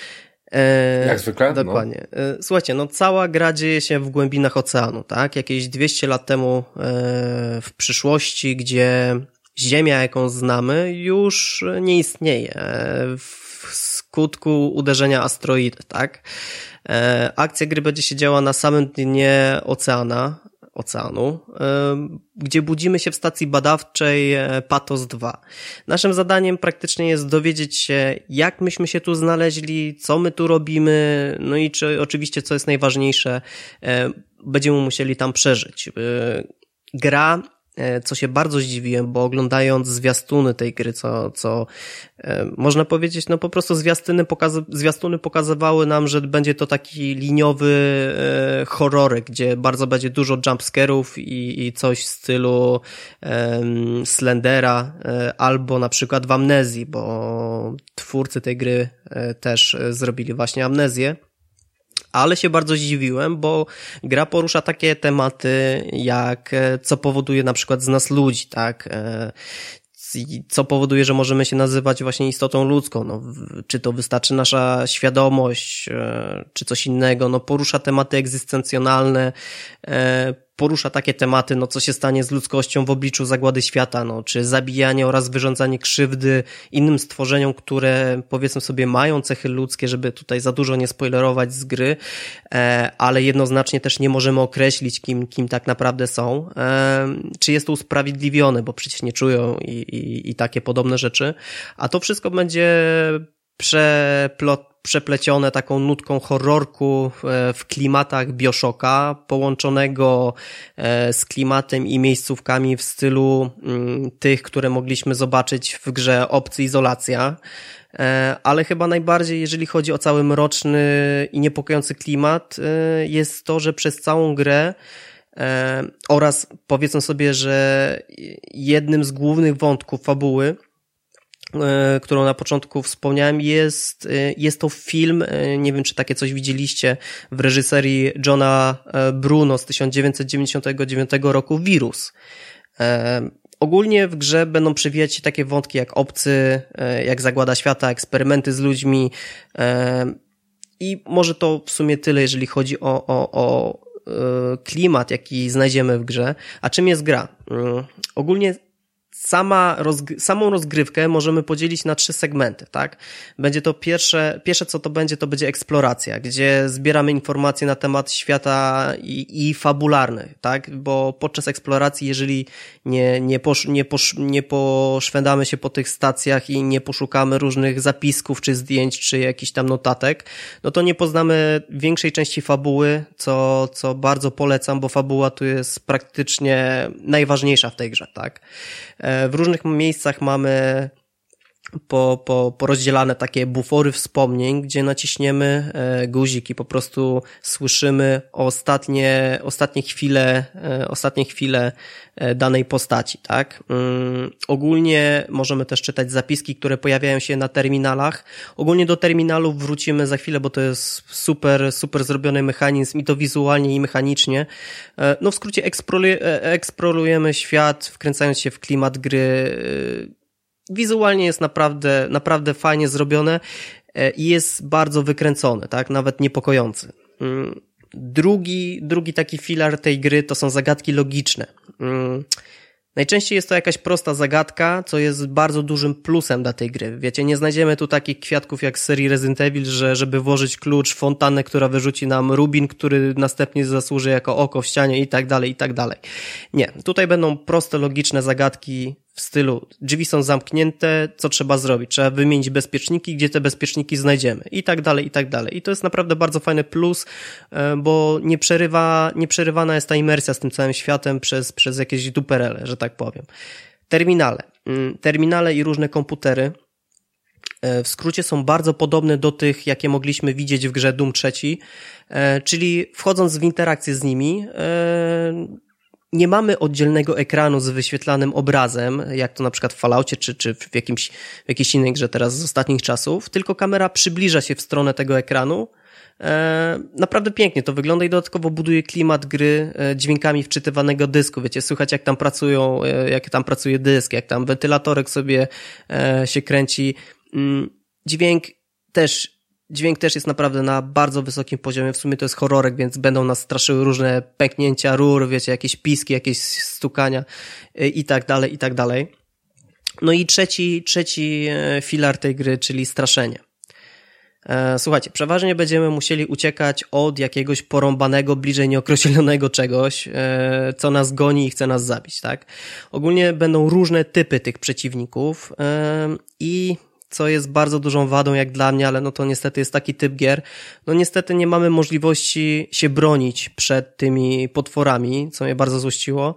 E, Jak zwykle? Dokładnie. No. E, słuchajcie, no cała gra dzieje się w głębinach oceanu, tak? Jakieś dwieście lat temu e, w przyszłości, gdzie Ziemia, jaką znamy, już nie istnieje e, w skutku uderzenia asteroidy, tak? E, akcja gry będzie się działa na samym dnie oceana, oceanu, gdzie budzimy się w stacji badawczej Patos dwa. Naszym zadaniem praktycznie jest dowiedzieć się, jak myśmy się tu znaleźli, co my tu robimy, no i czy oczywiście, co jest najważniejsze, będziemy musieli tam przeżyć. Gra, co się bardzo zdziwiłem, bo oglądając zwiastuny tej gry, co, co e, można powiedzieć, no po prostu zwiastuny, pokaza- zwiastuny pokazywały nam, że będzie to taki liniowy e, horrorek, gdzie bardzo będzie dużo jumpscarów i, i coś w stylu e, Slendera e, albo na przykład w Amnezji, bo twórcy tej gry e, też e, zrobili właśnie Amnezję. Ale się bardzo zdziwiłem, bo gra porusza takie tematy, jak co powoduje na przykład z nas ludzi, tak? Co powoduje, że możemy się nazywać właśnie istotą ludzką, no, czy to wystarczy nasza świadomość, czy coś innego, no porusza tematy egzystencjonalne, porusza takie tematy, no co się stanie z ludzkością w obliczu zagłady świata, no czy zabijanie oraz wyrządzanie krzywdy innym stworzeniom, które powiedzmy sobie mają cechy ludzkie, żeby tutaj za dużo nie spoilerować z gry, ale jednoznacznie też nie możemy określić, kim, kim tak naprawdę są, czy jest to usprawiedliwione, bo przecież nie czują i, i, i takie podobne rzeczy, a to wszystko będzie przeplot przeplecione taką nutką horrorku w klimatach Bioshocka, połączonego z klimatem i miejscówkami w stylu tych, które mogliśmy zobaczyć w grze Obcy Izolacja. Ale chyba najbardziej, jeżeli chodzi o cały mroczny i niepokojący klimat, jest to, że przez całą grę oraz powiedzmy sobie, że jednym z głównych wątków fabuły, którą na początku wspomniałem, jest, jest to film, nie wiem czy takie coś widzieliście, w reżyserii Johna Bruno z tysiąc dziewięćset dziewięćdziesiątego dziewiątego roku, Wirus. Ogólnie w grze będą przewijać się takie wątki jak Obcy, jak Zagłada Świata, eksperymenty z ludźmi i może to w sumie tyle, jeżeli chodzi o, o, o klimat, jaki znajdziemy w grze. A czym jest gra? Ogólnie Sama rozg- samą rozgrywkę możemy podzielić na trzy segmenty, tak? Będzie to pierwsze, pierwsze co to będzie, to będzie eksploracja, gdzie zbieramy informacje na temat świata i, i fabularny, tak? Bo podczas eksploracji, jeżeli nie, nie, posz, nie, posz, nie poszwędamy się po tych stacjach i nie poszukamy różnych zapisków, czy zdjęć, czy jakichś tam notatek, no to nie poznamy większej części fabuły, co, co bardzo polecam, bo fabuła tu jest praktycznie najważniejsza w tej grze, tak? W różnych miejscach mamy po, po, porozdzielane takie bufory wspomnień, gdzie naciśniemy guzik i po prostu słyszymy ostatnie, ostatnie chwile, ostatnie chwile danej postaci, tak? Um, ogólnie możemy też czytać zapiski, które pojawiają się na terminalach. Ogólnie do terminalów wrócimy za chwilę, bo to jest super, super zrobiony mechanizm i to wizualnie i mechanicznie. No w skrócie eksploruje, eksplorujemy świat, wkręcając się w klimat gry. Wizualnie jest naprawdę, naprawdę fajnie zrobione i jest bardzo wykręcony, tak? Nawet niepokojący. Drugi, drugi taki filar tej gry to są zagadki logiczne. Najczęściej jest to jakaś prosta zagadka, co jest bardzo dużym plusem dla tej gry. Wiecie, nie znajdziemy tu takich kwiatków jak z serii Resident Evil, że żeby włożyć klucz, fontannę, która wyrzuci nam rubin, który następnie zasłuży jako oko w ścianie i tak dalej, i tak dalej. Nie, tutaj będą proste, logiczne zagadki w stylu drzwi są zamknięte, co trzeba zrobić? Trzeba wymienić bezpieczniki, gdzie te bezpieczniki znajdziemy i tak dalej, i tak dalej. I to jest naprawdę bardzo fajny plus, bo nie przerywa, nie przerywana jest ta imersja z tym całym światem przez, przez jakieś duperele, że tak powiem. Terminale. Terminale i różne komputery w skrócie są bardzo podobne do tych, jakie mogliśmy widzieć w grze Doom trzy, czyli wchodząc w interakcję z nimi, nie mamy oddzielnego ekranu z wyświetlanym obrazem, jak to na przykład w Falloutie czy, czy w, jakimś, w jakiejś innej grze teraz z ostatnich czasów, tylko kamera przybliża się w stronę tego ekranu. E, naprawdę pięknie to wygląda i dodatkowo buduje klimat gry e, dźwiękami wczytywanego dysku. Wiecie, słychać jak tam pracują, e, jak tam pracuje dysk, jak tam wentylatorek sobie e, się kręci. Mm, dźwięk też Dźwięk też jest naprawdę na bardzo wysokim poziomie. W sumie to jest horrorek, więc będą nas straszyły różne pęknięcia rur, wiecie, jakieś piski, jakieś stukania i tak dalej, i tak dalej. No i trzeci, trzeci filar tej gry, czyli straszenie. Słuchajcie, przeważnie będziemy musieli uciekać od jakiegoś porąbanego, bliżej nieokreślonego czegoś, co nas goni i chce nas zabić, tak? Ogólnie będą różne typy tych przeciwników i co jest bardzo dużą wadą jak dla mnie, ale no to niestety jest taki typ gier, no niestety nie mamy możliwości się bronić przed tymi potworami, co mnie bardzo złościło.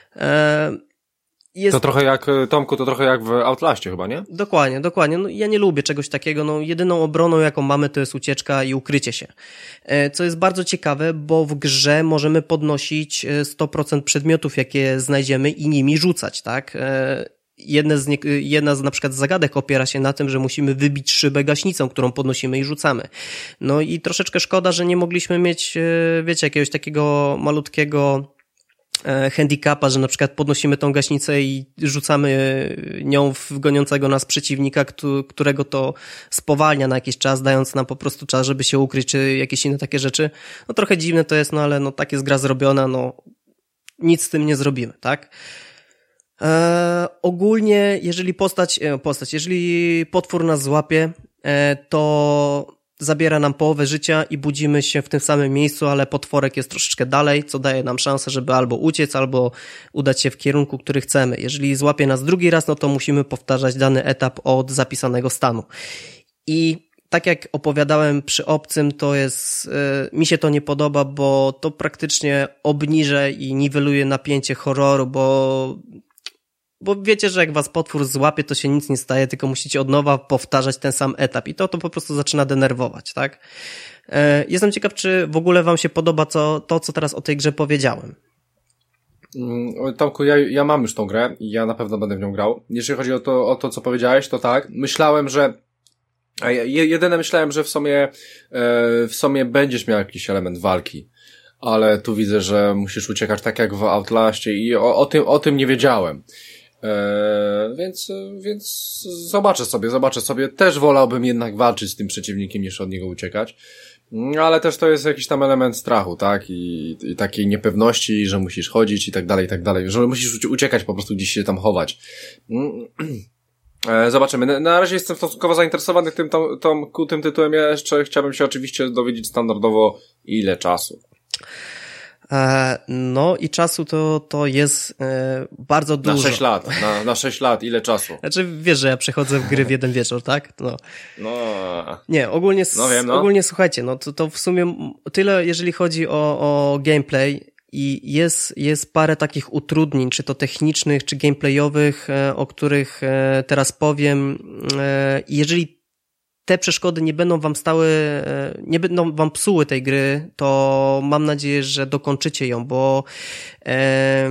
Jest... To trochę jak, Tomku, to trochę jak w Outlaście chyba, nie? Dokładnie, dokładnie. No, ja nie lubię czegoś takiego. No, jedyną obroną, jaką mamy, to jest ucieczka i ukrycie się. Co jest bardzo ciekawe, bo w grze możemy podnosić sto procent przedmiotów, jakie znajdziemy i nimi rzucać, tak? Jedne z nie, jedna z na przykład zagadek opiera się na tym, że musimy wybić szybę gaśnicą, którą podnosimy i rzucamy. No i troszeczkę szkoda, że nie mogliśmy mieć, wiecie, jakiegoś takiego malutkiego handicapa, że na przykład podnosimy tą gaśnicę i rzucamy nią w goniącego nas przeciwnika, którego to spowalnia na jakiś czas, dając nam po prostu czas, żeby się ukryć, czy jakieś inne takie rzeczy. No trochę dziwne to jest, no ale no tak jest gra zrobiona, no nic z tym nie zrobimy, tak? Eee, ogólnie, jeżeli postać, e, postać, jeżeli potwór nas złapie, e, to zabiera nam połowę życia i budzimy się w tym samym miejscu, ale potworek jest troszeczkę dalej, co daje nam szansę, żeby albo uciec, albo udać się w kierunku, który chcemy. Jeżeli złapie nas drugi raz, no to musimy powtarzać dany etap od zapisanego stanu. I tak jak opowiadałem przy obcym, to jest, yy, mi się to nie podoba, bo to praktycznie obniża i niweluje napięcie horroru, bo Bo wiecie, że jak was potwór złapie, to się nic nie staje, tylko musicie od nowa powtarzać ten sam etap i to to po prostu zaczyna denerwować, tak? E, jestem ciekaw, czy w ogóle wam się podoba co, to, co teraz o tej grze powiedziałem. Tomku, ja, ja mam już tą grę i ja na pewno będę w nią grał. Jeżeli chodzi o to, o to co powiedziałeś, to tak. Myślałem, że a ja, jedyne myślałem, że w sumie e, w sumie będziesz miał jakiś element walki. Ale tu widzę, że musisz uciekać tak jak w Outlaście i o, o tym o tym nie wiedziałem. Eee, więc, więc zobaczę sobie, zobaczę sobie. Też wolałbym jednak walczyć z tym przeciwnikiem niż od niego uciekać. Ale też to jest jakiś tam element strachu, tak? I, i takiej niepewności, że musisz chodzić i tak dalej, i tak dalej. Że musisz uciekać po prostu gdzieś się tam chować. Eee, zobaczymy. Na, na razie jestem stosunkowo zainteresowany tym, tom, tom, tym tytułem. Ja jeszcze chciałbym się oczywiście dowiedzieć standardowo ile czasu. No i czasu to, to jest e, bardzo dużo. Na sześć lat, na, na sześć lat, ile czasu? Znaczy wiesz, że ja przechodzę w gry w jeden wieczór, tak? No. No. Nie, ogólnie, no wiem, no. ogólnie słuchajcie, no to, to w sumie tyle, jeżeli chodzi o, o gameplay i jest, jest parę takich utrudnień, czy to technicznych, czy gameplayowych, e, o których e, teraz powiem. E, jeżeli te przeszkody nie będą wam stały, nie będą wam psuły tej gry, to mam nadzieję, że dokończycie ją, bo e,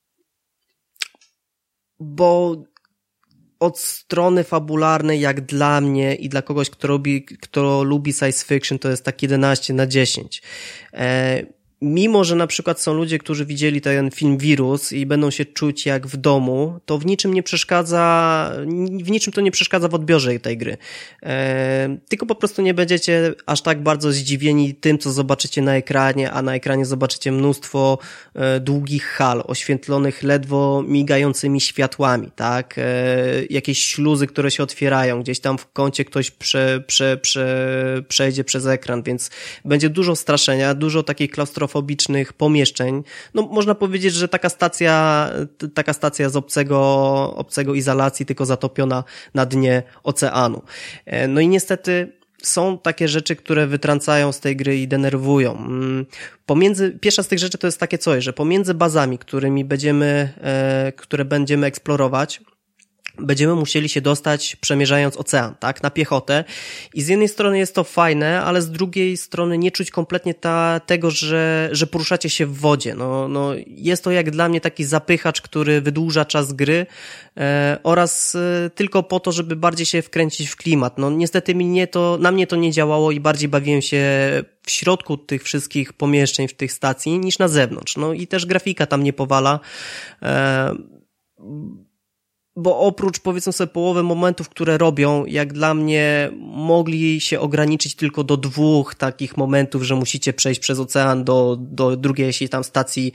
bo od strony fabularnej, jak dla mnie i dla kogoś, kto lubi, kto lubi science fiction, to jest tak jedenaście na dziesięć. E, Mimo, że na przykład są ludzie, którzy widzieli ten film Wirus i będą się czuć jak w domu, to w niczym nie przeszkadza, w niczym to nie przeszkadza w odbiorze tej gry. E, tylko po prostu nie będziecie aż tak bardzo zdziwieni tym, co zobaczycie na ekranie, a na ekranie zobaczycie mnóstwo e, długich hal, oświetlonych ledwo migającymi światłami, tak? E, jakieś śluzy, które się otwierają, gdzieś tam w kącie ktoś prze, prze, prze, przejdzie przez ekran, więc będzie dużo straszenia, dużo takiej klaustrofobii, fobicznych pomieszczeń. No można powiedzieć, że taka stacja, taka stacja z obcego, obcego izolacji, tylko zatopiona na dnie oceanu. No i niestety są takie rzeczy, które wytrącają z tej gry i denerwują. Pomiędzy, pierwsza z tych rzeczy to jest takie coś, że pomiędzy bazami, którymi będziemy, które będziemy eksplorować, będziemy musieli się dostać przemierzając ocean, tak, na piechotę i z jednej strony jest to fajne, ale z drugiej strony nie czuć kompletnie ta, tego, że, że poruszacie się w wodzie. No, no, jest to jak dla mnie taki zapychacz, który wydłuża czas gry e, oraz e, tylko po to, żeby bardziej się wkręcić w klimat. No niestety mnie to, na mnie to nie działało i bardziej bawiłem się w środku tych wszystkich pomieszczeń, w tych stacji niż na zewnątrz. No i też grafika tam nie powala. E, bo oprócz, powiedzmy sobie, połowy momentów, które robią, jak dla mnie mogli się ograniczyć tylko do dwóch takich momentów, że musicie przejść przez ocean do, do drugiej, jeśli tam stacji,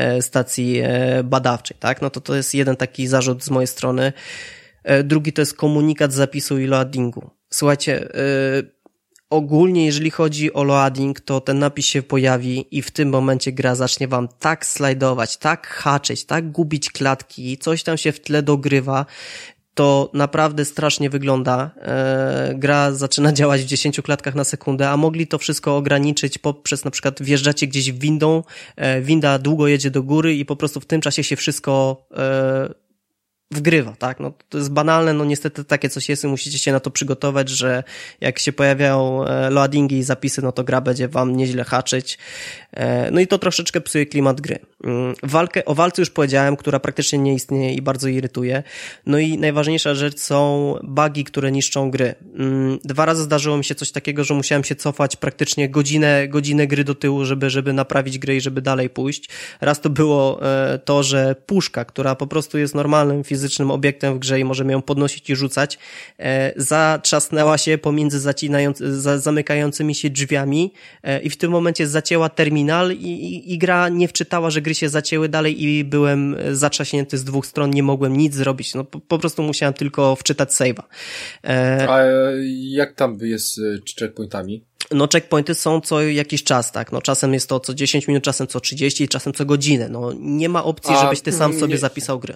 stacji badawczej, tak? No to to jest jeden taki zarzut z mojej strony. Drugi to jest komunikat zapisu i loadingu. Słuchajcie, yy, ogólnie jeżeli chodzi o loading, to ten napis się pojawi i w tym momencie gra zacznie wam tak slajdować, tak haczyć, tak gubić klatki, coś tam się w tle dogrywa, to naprawdę strasznie wygląda. Yy, gra zaczyna działać w dziesięciu klatkach na sekundę, a mogli to wszystko ograniczyć poprzez na przykład wjeżdżacie gdzieś windą, yy, winda długo jedzie do góry i po prostu w tym czasie się wszystko yy, wgrywa, tak? No to jest banalne, no niestety takie coś jest i musicie się na to przygotować, że jak się pojawiają loadingi i zapisy, no to gra będzie wam nieźle haczyć. No i to troszeczkę psuje klimat gry. Walkę, o walce już powiedziałem, która praktycznie nie istnieje i bardzo irytuje. No i najważniejsza rzecz są bugi, które niszczą gry. Dwa razy zdarzyło mi się coś takiego, że musiałem się cofać praktycznie godzinę, godzinę gry do tyłu, żeby, żeby naprawić grę i żeby dalej pójść. Raz to było to, że puszka, która po prostu jest normalnym fizycznym obiektem w grze i możemy ją podnosić i rzucać, zatrzasnęła się pomiędzy zacinający, za, zamykającymi się drzwiami i w tym momencie zacięła terminal i, i, i gra nie wczytała, że gry się zacięły dalej i byłem zatrzaśnięty z dwóch stron, nie mogłem nic zrobić. No po, po prostu musiałem tylko wczytać save'a. E... A jak tam jest z checkpointami? No checkpointy są co jakiś czas, tak. No czasem jest to co dziesięć minut, czasem co trzydzieści, czasem co godzinę. No nie ma opcji, A, żebyś ty sam nie... sobie zapisał grę.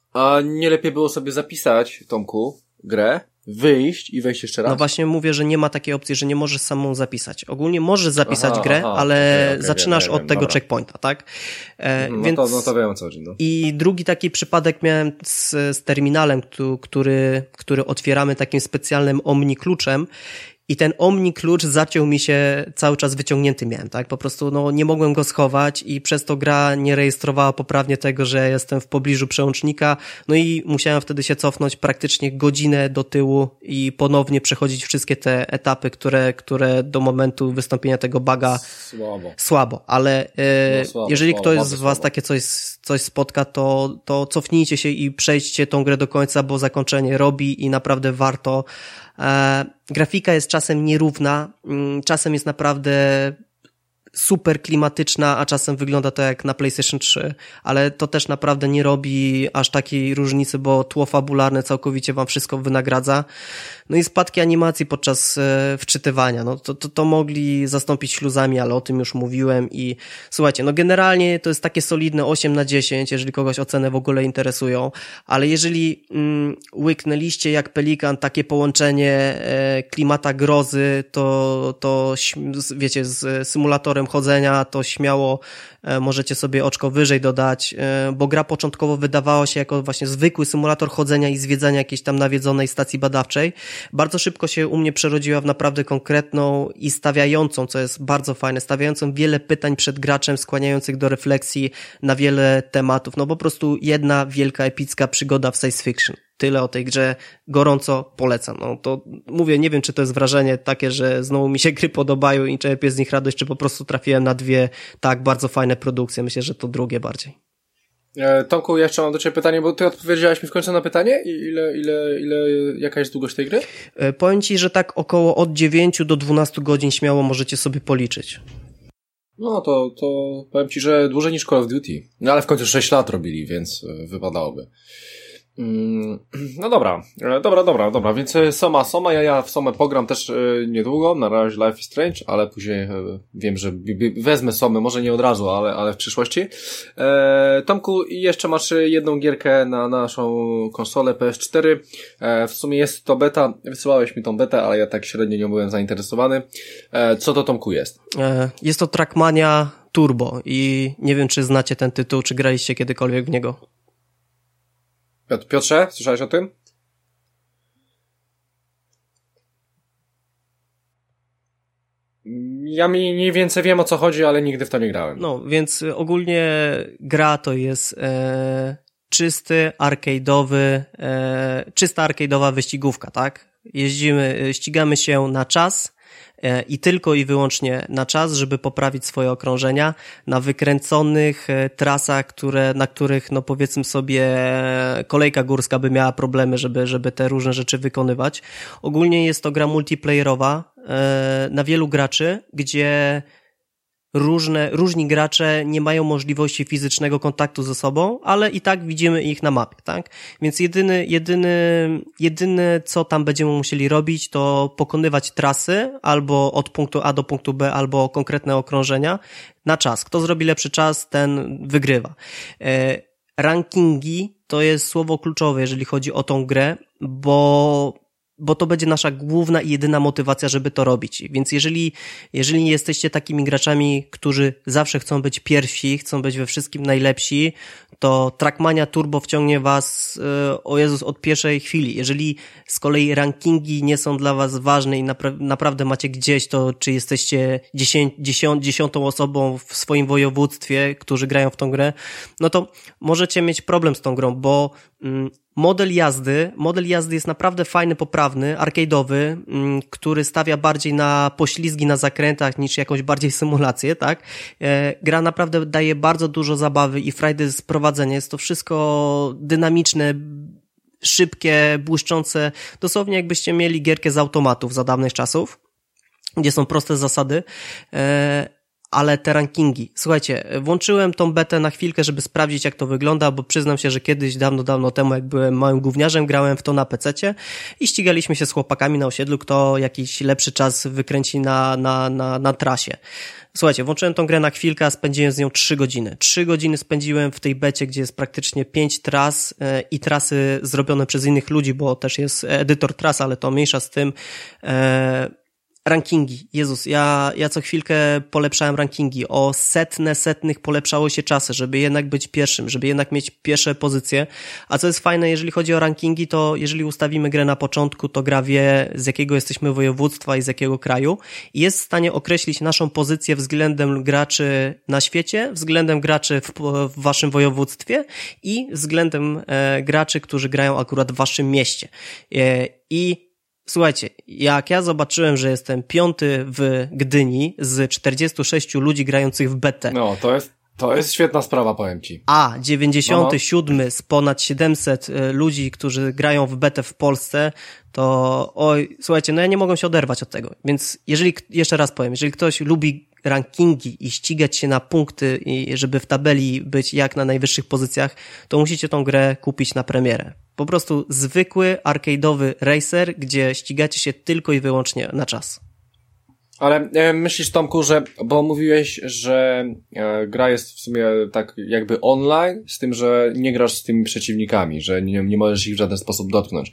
A nie lepiej było sobie zapisać, Tomku, grę, wyjść i wejść jeszcze raz? No właśnie mówię, że nie ma takiej opcji, że nie możesz samą zapisać. Ogólnie możesz zapisać aha, grę, aha, ale okay, okay, zaczynasz wiem, od wiem, tego dobra. checkpointa, tak? E, no, więc... to, no to wiem o co chodzi. No. I drugi taki przypadek miałem z, z terminalem, który, który otwieramy takim specjalnym omni kluczem. I ten omni klucz zaciął mi się cały czas wyciągnięty miałem, tak? Po prostu no nie mogłem go schować i przez to gra nie rejestrowała poprawnie tego, że jestem w pobliżu przełącznika. No i musiałem wtedy się cofnąć praktycznie godzinę do tyłu i ponownie przechodzić wszystkie te etapy, które, które do momentu wystąpienia tego buga Słabo. Słabo, ale e, no, słabo, jeżeli słabo, ktoś z was słabo. takie coś, coś spotka, to, to cofnijcie się i przejdźcie tą grę do końca, bo zakończenie robi i naprawdę warto. E, grafika jest czasem nierówna, czasem jest naprawdę super klimatyczna, a czasem wygląda to jak na PlayStation trzy, ale to też naprawdę nie robi aż takiej różnicy, bo tło fabularne całkowicie wam wszystko wynagradza. No i spadki animacji podczas e, wczytywania, no to, to, to mogli zastąpić śluzami, ale o tym już mówiłem i słuchajcie, no generalnie to jest takie solidne osiem na dziesięć, jeżeli kogoś oceny w ogóle interesują, ale jeżeli mm, łyknęliście jak pelikan takie połączenie e, klimata grozy, to, to wiecie, z symulatorem chodzenia, to śmiało e, możecie sobie oczko wyżej dodać, e, bo gra początkowo wydawała się jako właśnie zwykły symulator chodzenia i zwiedzania jakiejś tam nawiedzonej stacji badawczej. Bardzo szybko się u mnie przerodziła w naprawdę konkretną i stawiającą, co jest bardzo fajne, stawiającą wiele pytań przed graczem, skłaniających do refleksji na wiele tematów. No po prostu jedna wielka, epicka przygoda w science fiction. Tyle o tej grze, gorąco polecam. No to mówię, nie wiem, czy to jest wrażenie takie, że znowu mi się gry podobają i czerpię z nich radość, czy po prostu trafiłem na dwie tak bardzo fajne produkcje. Myślę, że to drugie bardziej. E, Tomku, jeszcze mam do ciebie pytanie, bo ty odpowiedziałeś mi w końcu na pytanie? I ile, ile, ile, jaka jest długość tej gry? E, powiem ci, że tak około od dziewięciu do dwunastu godzin śmiało możecie sobie policzyć. No to, to powiem ci, że dłużej niż Call of Duty. No ale w końcu sześć lat robili, więc wypadałoby. No dobra, dobra, dobra, dobra, więc Soma, Soma, ja, ja w Somę pogram też niedługo, na razie Life is Strange, ale później wiem, że wezmę Somę, może nie od razu, ale, ale w przyszłości. E, Tomku, jeszcze masz jedną gierkę na naszą konsolę P S cztery, e, w sumie jest to beta, wysyłałeś mi tą betę, ale ja tak średnio nie byłem zainteresowany. E, co to, Tomku, jest? E, jest to Trackmania Turbo i nie wiem, czy znacie ten tytuł, czy graliście kiedykolwiek w niego. Piotrze, słyszałeś o tym? Ja mniej więcej wiem, o co chodzi, ale nigdy w to nie grałem. No, więc ogólnie gra to jest e, czysty, arcade'owy, e, czysta arcade'owa wyścigówka, tak? Jeździmy, ścigamy się na czas, i tylko i wyłącznie na czas, żeby poprawić swoje okrążenia na wykręconych trasach, które, na których, no powiedzmy sobie, kolejka górska by miała problemy, żeby, żeby te różne rzeczy wykonywać. Ogólnie jest to gra multiplayerowa na wielu graczy, gdzie Różne, różni gracze nie mają możliwości fizycznego kontaktu ze sobą, ale i tak widzimy ich na mapie, tak? Więc jedyny, jedyny, jedyny co tam będziemy musieli robić, to pokonywać trasy albo od punktu A do punktu B, albo konkretne okrążenia na czas. Kto zrobi lepszy czas, ten wygrywa. E, rankingi to jest słowo kluczowe, jeżeli chodzi o tą grę, bo bo to będzie nasza główna i jedyna motywacja, żeby to robić. Więc jeżeli, jeżeli jesteście takimi graczami, którzy zawsze chcą być pierwsi, chcą być we wszystkim najlepsi, to Trackmania Turbo wciągnie was, o Jezus, od pierwszej chwili. Jeżeli z kolei rankingi nie są dla was ważne i napra- naprawdę macie gdzieś to, czy jesteście dziesię- dziesią- dziesiątą osobą w swoim województwie, którzy grają w tą grę, no to możecie mieć problem z tą grą, bo mm, Model jazdy, model jazdy jest naprawdę fajny, poprawny, arcade'owy, który stawia bardziej na poślizgi na zakrętach niż jakąś bardziej symulację, tak? Gra naprawdę daje bardzo dużo zabawy i frajdy z prowadzenia. Jest to wszystko dynamiczne, szybkie, błyszczące, dosłownie jakbyście mieli gierkę z automatów za dawnych czasów, gdzie są proste zasady. Ale te rankingi, słuchajcie, włączyłem tą betę na chwilkę, żeby sprawdzić, jak to wygląda, bo przyznam się, że kiedyś, dawno, dawno temu, jak byłem małym gówniarzem, grałem w to na pececie i ścigaliśmy się z chłopakami na osiedlu, kto jakiś lepszy czas wykręci na, na, na, na trasie. Słuchajcie, włączyłem tą grę na chwilkę, a spędziłem z nią trzy godziny. Trzy godziny spędziłem w tej becie, gdzie jest praktycznie pięć tras e, i trasy zrobione przez innych ludzi, bo też jest edytor tras, ale to mniejsza z tym. E, Rankingi. Jezus, ja, ja co chwilkę polepszałem rankingi. O setne, setnych polepszało się czasy, żeby jednak być pierwszym, żeby jednak mieć pierwsze pozycje. A co jest fajne, jeżeli chodzi o rankingi, to jeżeli ustawimy grę na początku, to gra wie, z jakiego jesteśmy województwa i z jakiego kraju i jest w stanie określić naszą pozycję względem graczy na świecie, względem graczy w, w waszym województwie i względem e, graczy, którzy grają akurat w waszym mieście. E, I Słuchajcie, jak ja zobaczyłem, że jestem piąty w Gdyni z czterdziestu sześciu ludzi grających w betę. No, to jest, to jest świetna sprawa, powiem ci. A dziewięćdziesiąty siódmy z ponad siedemset ludzi, którzy grają w betę w Polsce, to oj, słuchajcie, no ja nie mogę się oderwać od tego. Więc jeżeli, jeszcze raz powiem, jeżeli ktoś lubi rankingi i ścigać się na punkty i żeby w tabeli być jak na najwyższych pozycjach, to musicie tą grę kupić na premierę. Po prostu zwykły, arcade'owy racer, gdzie ścigacie się tylko i wyłącznie na czas. Ale e, myślisz, Tomku, że, bo mówiłeś, że e, gra jest w sumie tak jakby online, z tym, że nie grasz z tymi przeciwnikami, że nie, nie możesz ich w żaden sposób dotknąć.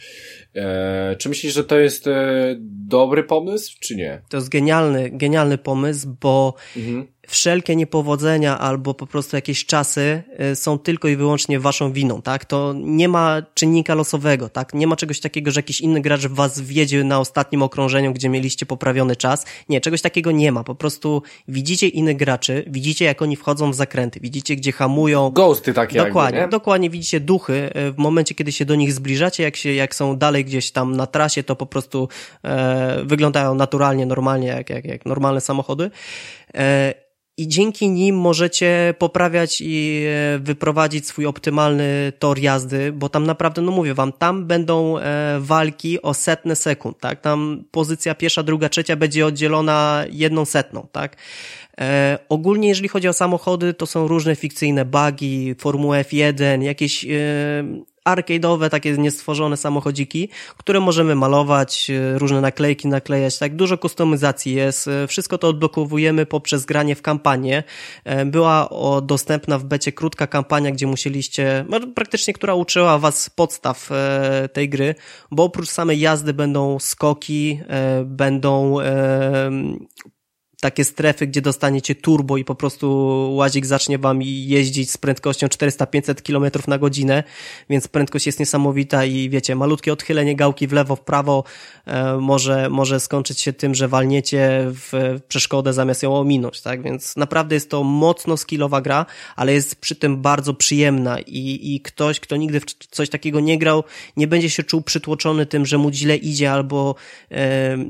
E, czy myślisz, że to jest e, dobry pomysł, czy nie? To jest genialny, genialny pomysł, bo mhm. wszelkie niepowodzenia albo po prostu jakieś czasy są tylko i wyłącznie waszą winą, tak? To nie ma czynnika losowego, tak? Nie ma czegoś takiego, że jakiś inny gracz was wjedzie na ostatnim okrążeniu, gdzie mieliście poprawiony czas. Nie, czegoś takiego nie ma. Po prostu widzicie innych graczy, widzicie, jak oni wchodzą w zakręty, widzicie, gdzie hamują. Ghosty takie Dokładnie, jakby, nie? dokładnie widzicie duchy. W momencie, kiedy się do nich zbliżacie, jak się, jak są dalej gdzieś tam na trasie, to po prostu e, wyglądają naturalnie, normalnie, jak, jak, jak normalne samochody. E, I dzięki nim możecie poprawiać i wyprowadzić swój optymalny tor jazdy, bo tam naprawdę, no mówię wam, tam będą e, walki o setne sekund, tak? Tam pozycja pierwsza, druga, trzecia będzie oddzielona jedną setną, tak? E, ogólnie jeżeli chodzi o samochody, to są różne fikcyjne bugi, Formuła F jeden, jakieś e, arcade'owe, takie niestworzone samochodziki, które możemy malować, różne naklejki naklejać, tak, dużo kustomizacji jest, wszystko to odblokowujemy poprzez granie w kampanię. Była o, dostępna w becie krótka kampania, gdzie musieliście, praktycznie która uczyła was podstaw e, tej gry, bo oprócz samej jazdy będą skoki, e, będą e, takie strefy, gdzie dostaniecie turbo i po prostu łazik zacznie wam jeździć z prędkością czterysta do pięciuset kilometrów na godzinę, więc prędkość jest niesamowita i wiecie, malutkie odchylenie gałki w lewo, w prawo e, może, może skończyć się tym, że walniecie w przeszkodę zamiast ją ominąć, tak? Więc naprawdę jest to mocno skillowa gra, ale jest przy tym bardzo przyjemna i, i ktoś, kto nigdy w coś takiego nie grał, nie będzie się czuł przytłoczony tym, że mu źle idzie albo e,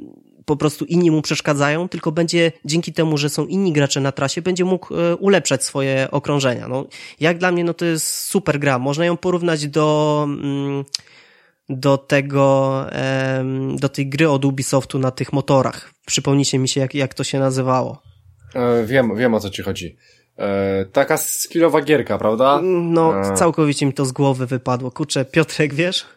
po prostu inni mu przeszkadzają, tylko będzie dzięki temu, że są inni gracze na trasie, będzie mógł ulepszać swoje okrążenia. No, jak dla mnie, no to jest super gra. Można ją porównać do, do tego, do tej gry od Ubisoftu na tych motorach. Przypomnijcie mi się, jak, jak to się nazywało. E, wiem, wiem o co ci chodzi. E, taka skillowa gierka, prawda? No, e... całkowicie mi to z głowy wypadło. Kurczę, Piotrek, wiesz?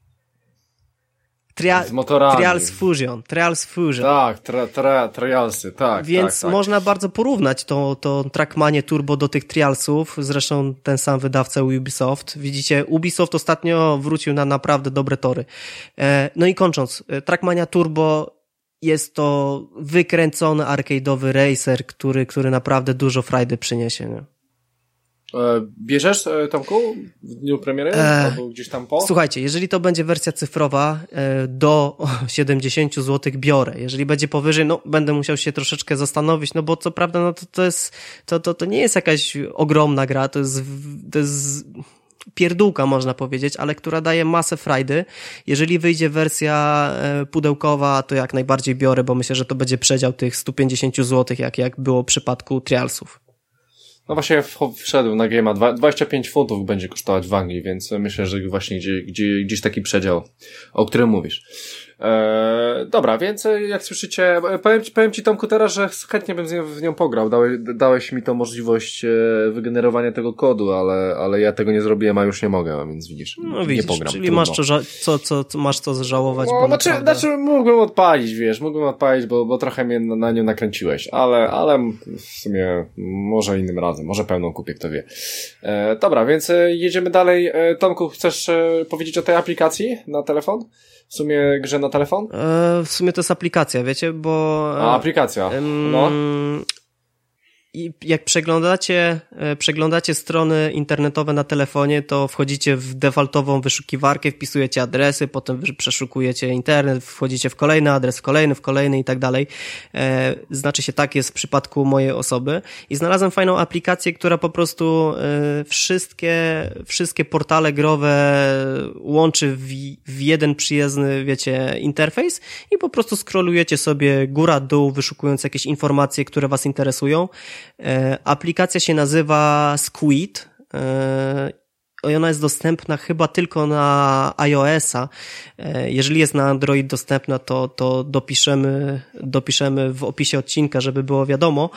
Tria- z motorami. Trials Fusion. Trials Fusion. Tak, tra, tra, Trialsy, tak. Więc tak, tak. można bardzo porównać to, to Trackmanie Turbo do tych Trialsów. Zresztą ten sam wydawca Ubisoft. Widzicie, Ubisoft ostatnio wrócił na naprawdę dobre tory. E, no i kończąc, Trackmania Turbo jest to wykręcony arcade'owy racer, który, który naprawdę dużo frajdy przyniesie. Nie? Bierzesz, Tomku, w dniu premiery? Eee, albo gdzieś tam po? Słuchajcie, jeżeli to będzie wersja cyfrowa, do siedemdziesiąt złotych biorę. Jeżeli będzie powyżej, no będę musiał się troszeczkę zastanowić, no bo co prawda, no to, to jest, to, to, to nie jest jakaś ogromna gra, to jest, to jest pierdółka, można powiedzieć, ale która daje masę frajdy. Jeżeli wyjdzie wersja pudełkowa, to jak najbardziej biorę, bo myślę, że to będzie przedział tych sto pięćdziesiąt złotych, jak, jak było w przypadku Trialsów. No właśnie wszedł na Game'a, dwadzieścia pięć funtów będzie kosztować w Anglii, więc myślę, że właśnie gdzie, gdzie, gdzieś taki przedział, o którym mówisz. Eee, dobra, więc jak słyszycie, powiem ci, powiem ci Tomku teraz, że chętnie bym z nią, w nią pograł. Dałeś, dałeś mi to możliwość wygenerowania tego kodu, ale, ale ja tego nie zrobiłem, a już nie mogę, więc widzisz, no, widzisz, nie pogram. Czyli masz co, co, co, co, masz co żałować. No, bo znaczy, naprawdę... znaczy mógłbym odpalić, wiesz, mógłbym odpalić, bo, bo trochę mnie na, na nią nakręciłeś, ale, ale w sumie może innym razem, może pełną kupię, kto wie. E, dobra, więc jedziemy dalej. E, Tomku, chcesz e, powiedzieć o tej aplikacji na telefon? W sumie grze na telefon? E, w sumie to jest aplikacja, wiecie, bo... A, aplikacja, no. I jak przeglądacie, przeglądacie strony internetowe na telefonie, to wchodzicie w defaultową wyszukiwarkę, wpisujecie adresy, potem przeszukujecie internet, wchodzicie w kolejny adres, w kolejny, w kolejny i tak dalej. E, znaczy się tak jest w przypadku mojej osoby. I znalazłem fajną aplikację, która po prostu e, wszystkie, wszystkie portale growe łączy w, w jeden przyjazny, wiecie, interfejs i po prostu scrollujecie sobie góra, dół, wyszukując jakieś informacje, które was interesują. Aplikacja się nazywa Squid. Ona jest dostępna chyba tylko na iOS-a. Jeżeli jest na Android dostępna, to, to dopiszemy, dopiszemy w opisie odcinka, żeby było wiadomo.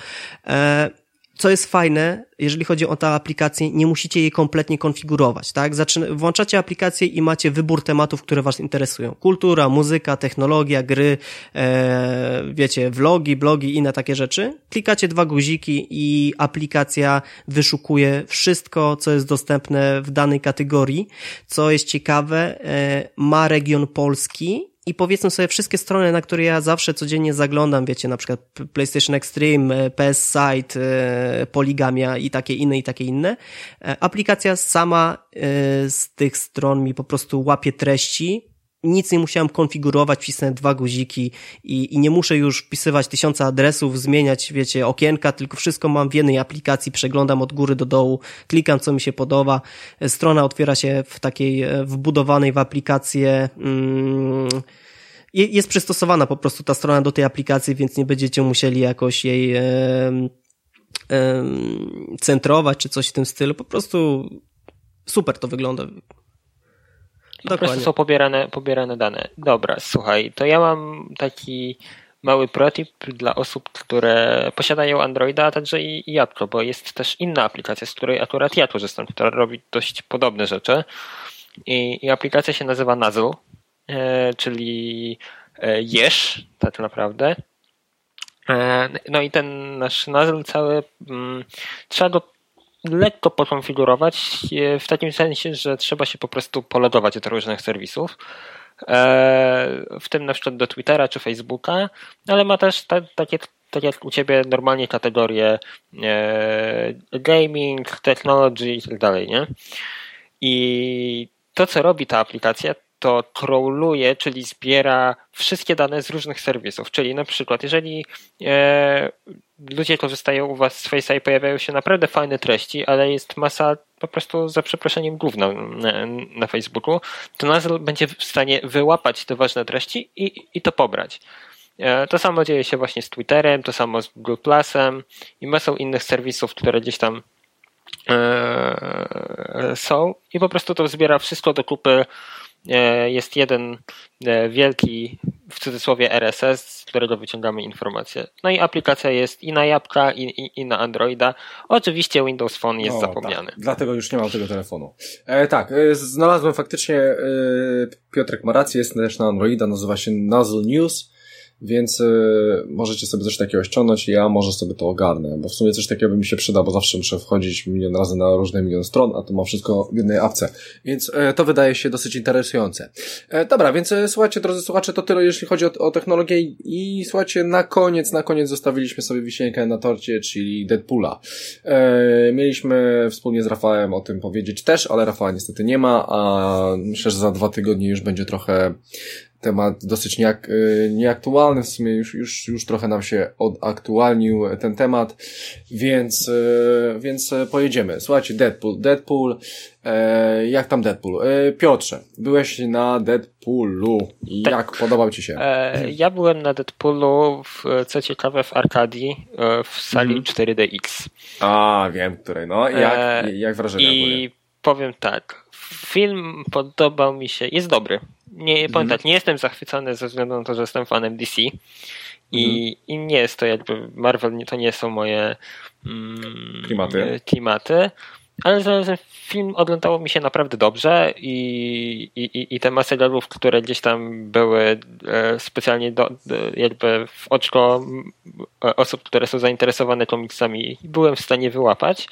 Co jest fajne, jeżeli chodzi o tę aplikację, nie musicie jej kompletnie konfigurować, tak? Zaczyna, włączacie aplikację i macie wybór tematów, które was interesują. Kultura, muzyka, technologia, gry, e, wiecie, vlogi, blogi, inne takie rzeczy. Klikacie dwa guziki i aplikacja wyszukuje wszystko, co jest dostępne w danej kategorii. Co jest ciekawe, e, ma region polski. I powiedzmy sobie wszystkie strony, na które ja zawsze codziennie zaglądam, wiecie, na przykład PlayStation Extreme, P S Site, Poligamia i takie inne, i takie inne. Aplikacja sama z tych stron mi po prostu łapie treści. Nic nie musiałem konfigurować, wcisnąłem dwa guziki i, i nie muszę już wpisywać tysiąca adresów, zmieniać, wiecie, okienka, tylko wszystko mam w jednej aplikacji, przeglądam od góry do dołu, klikam, co mi się podoba. Strona otwiera się w takiej wbudowanej w aplikację, mm, jest przystosowana po prostu ta strona do tej aplikacji, więc nie będziecie musieli jakoś jej e, e, centrować, czy coś w tym stylu. Po prostu super to wygląda. Po prostu są pobierane, pobierane dane. Dobra, słuchaj, to ja mam taki mały protip dla osób, które posiadają Androida, a także i, i Apple, bo jest też inna aplikacja, z której akurat ja korzystam, która robi dość podobne rzeczy. I, i aplikacja się nazywa Nuzzle, e, czyli e, Jesz, tak naprawdę. E, no i ten nasz Nuzzle cały m, trzeba go lekko pokonfigurować w takim sensie, że trzeba się po prostu pologować do różnych serwisów, w tym na przykład do Twittera czy Facebooka, ale ma też ta, takie, tak jak u ciebie, normalnie kategorie gaming, technology i tak dalej, nie? I to, co robi ta aplikacja, to crawluje, czyli zbiera wszystkie dane z różnych serwisów. Czyli na przykład, jeżeli e, ludzie korzystają u was z Face'a i pojawiają się naprawdę fajne treści, ale jest masa po prostu, za przeproszeniem, gówna na, na Facebooku, to Nuzzle będzie w stanie wyłapać te ważne treści i, i to pobrać. To samo dzieje się właśnie z Twitterem, to samo z Google Plusem i masą innych serwisów, które gdzieś tam są i po prostu to zbiera wszystko do kupy. Jest jeden wielki, w cudzysłowie, R S S, z którego wyciągamy informacje. No i aplikacja jest i na jabłka, i, i, i na Androida. Oczywiście Windows Phone jest no, zapomniany. Tak. Dlatego już nie mam tego telefonu. E, tak, e, znalazłem faktycznie, e, Piotrek ma rację, jest też na Androida, nazywa się Nuzzle News. Więc y, możecie sobie coś takiego ściągnąć i ja może sobie to ogarnę, bo w sumie coś takiego by mi się przyda, bo zawsze muszę wchodzić milion razy na różne milion stron, a to mam wszystko w jednej apce. Więc y, to wydaje się dosyć interesujące. E, dobra, więc y, słuchajcie, drodzy słuchacze, to tyle jeśli chodzi o, o technologię i, i słuchajcie, na koniec, na koniec zostawiliśmy sobie wisienkę na torcie, czyli Deadpoola. E, mieliśmy wspólnie z Rafałem o tym powiedzieć też, ale Rafała niestety nie ma, a myślę, że za dwa tygodnie już będzie trochę temat dosyć nieak, nieaktualny, w sumie już, już, już trochę nam się odaktualnił ten temat, więc, więc pojedziemy. Słuchajcie, Deadpool, Deadpool, e, jak tam Deadpool? E, Piotrze, byłeś na Deadpoolu i tak. Jak podobał ci się? E, ja byłem na Deadpoolu, w, co ciekawe, w Arkadii, w sali mm. cztery D X. A, wiem, której, no. Jak, e, jak wrażenia I były? Powiem tak, film podobał mi się, jest dobry. Nie, powiem mm. tak, nie jestem zachwycony ze względu na to, że jestem fanem D C i, mm. i nie jest to jakby Marvel, to nie są moje mm, klimaty. klimaty, ale zarazem film oglądało mi się naprawdę dobrze i, i, i te materiałów, które gdzieś tam były specjalnie do, jakby w oczko osób, które są zainteresowane komiksami, byłem w stanie wyłapać,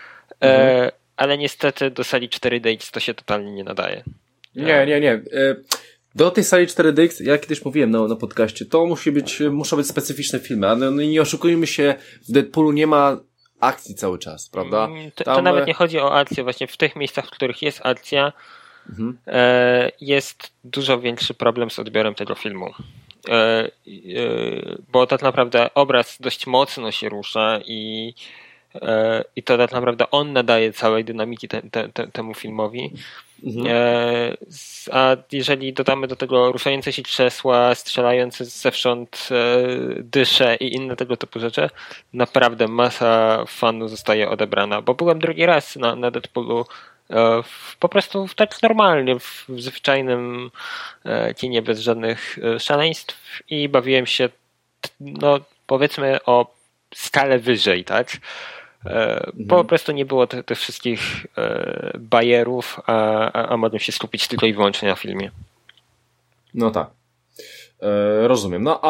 mm. e, ale niestety do sali cztery D X to się totalnie nie nadaje. Nie, nie, nie. Do tej sali cztery D X, ja kiedyś mówiłem na, na podcaście, to musi być, muszą być specyficzne filmy, ale no nie oszukujmy się, w Deadpoolu nie ma akcji cały czas, prawda? To, Tam... to nawet nie chodzi o akcję, właśnie w tych miejscach, w których jest akcja, mhm. e, jest dużo większy problem z odbiorem tego filmu. E, e, bo tak naprawdę obraz dość mocno się rusza i e, i to tak naprawdę on nadaje całej dynamiki te, te, te, temu filmowi. Mhm. E, a jeżeli dodamy do tego ruszające się krzesła, strzelające zewsząd e, dysze i inne tego typu rzeczy, naprawdę masa fanów zostaje odebrana, bo byłem drugi raz na, na Deadpoolu e, w, po prostu w, tak normalnie, w, w zwyczajnym e, kinie bez żadnych e, szaleństw i bawiłem się, no powiedzmy, o skalę wyżej, tak? Mhm. Po prostu nie było tych, tych wszystkich e, bajerów, a, a, a mogłem się skupić tylko i wyłącznie na filmie. No tak. E, rozumiem. No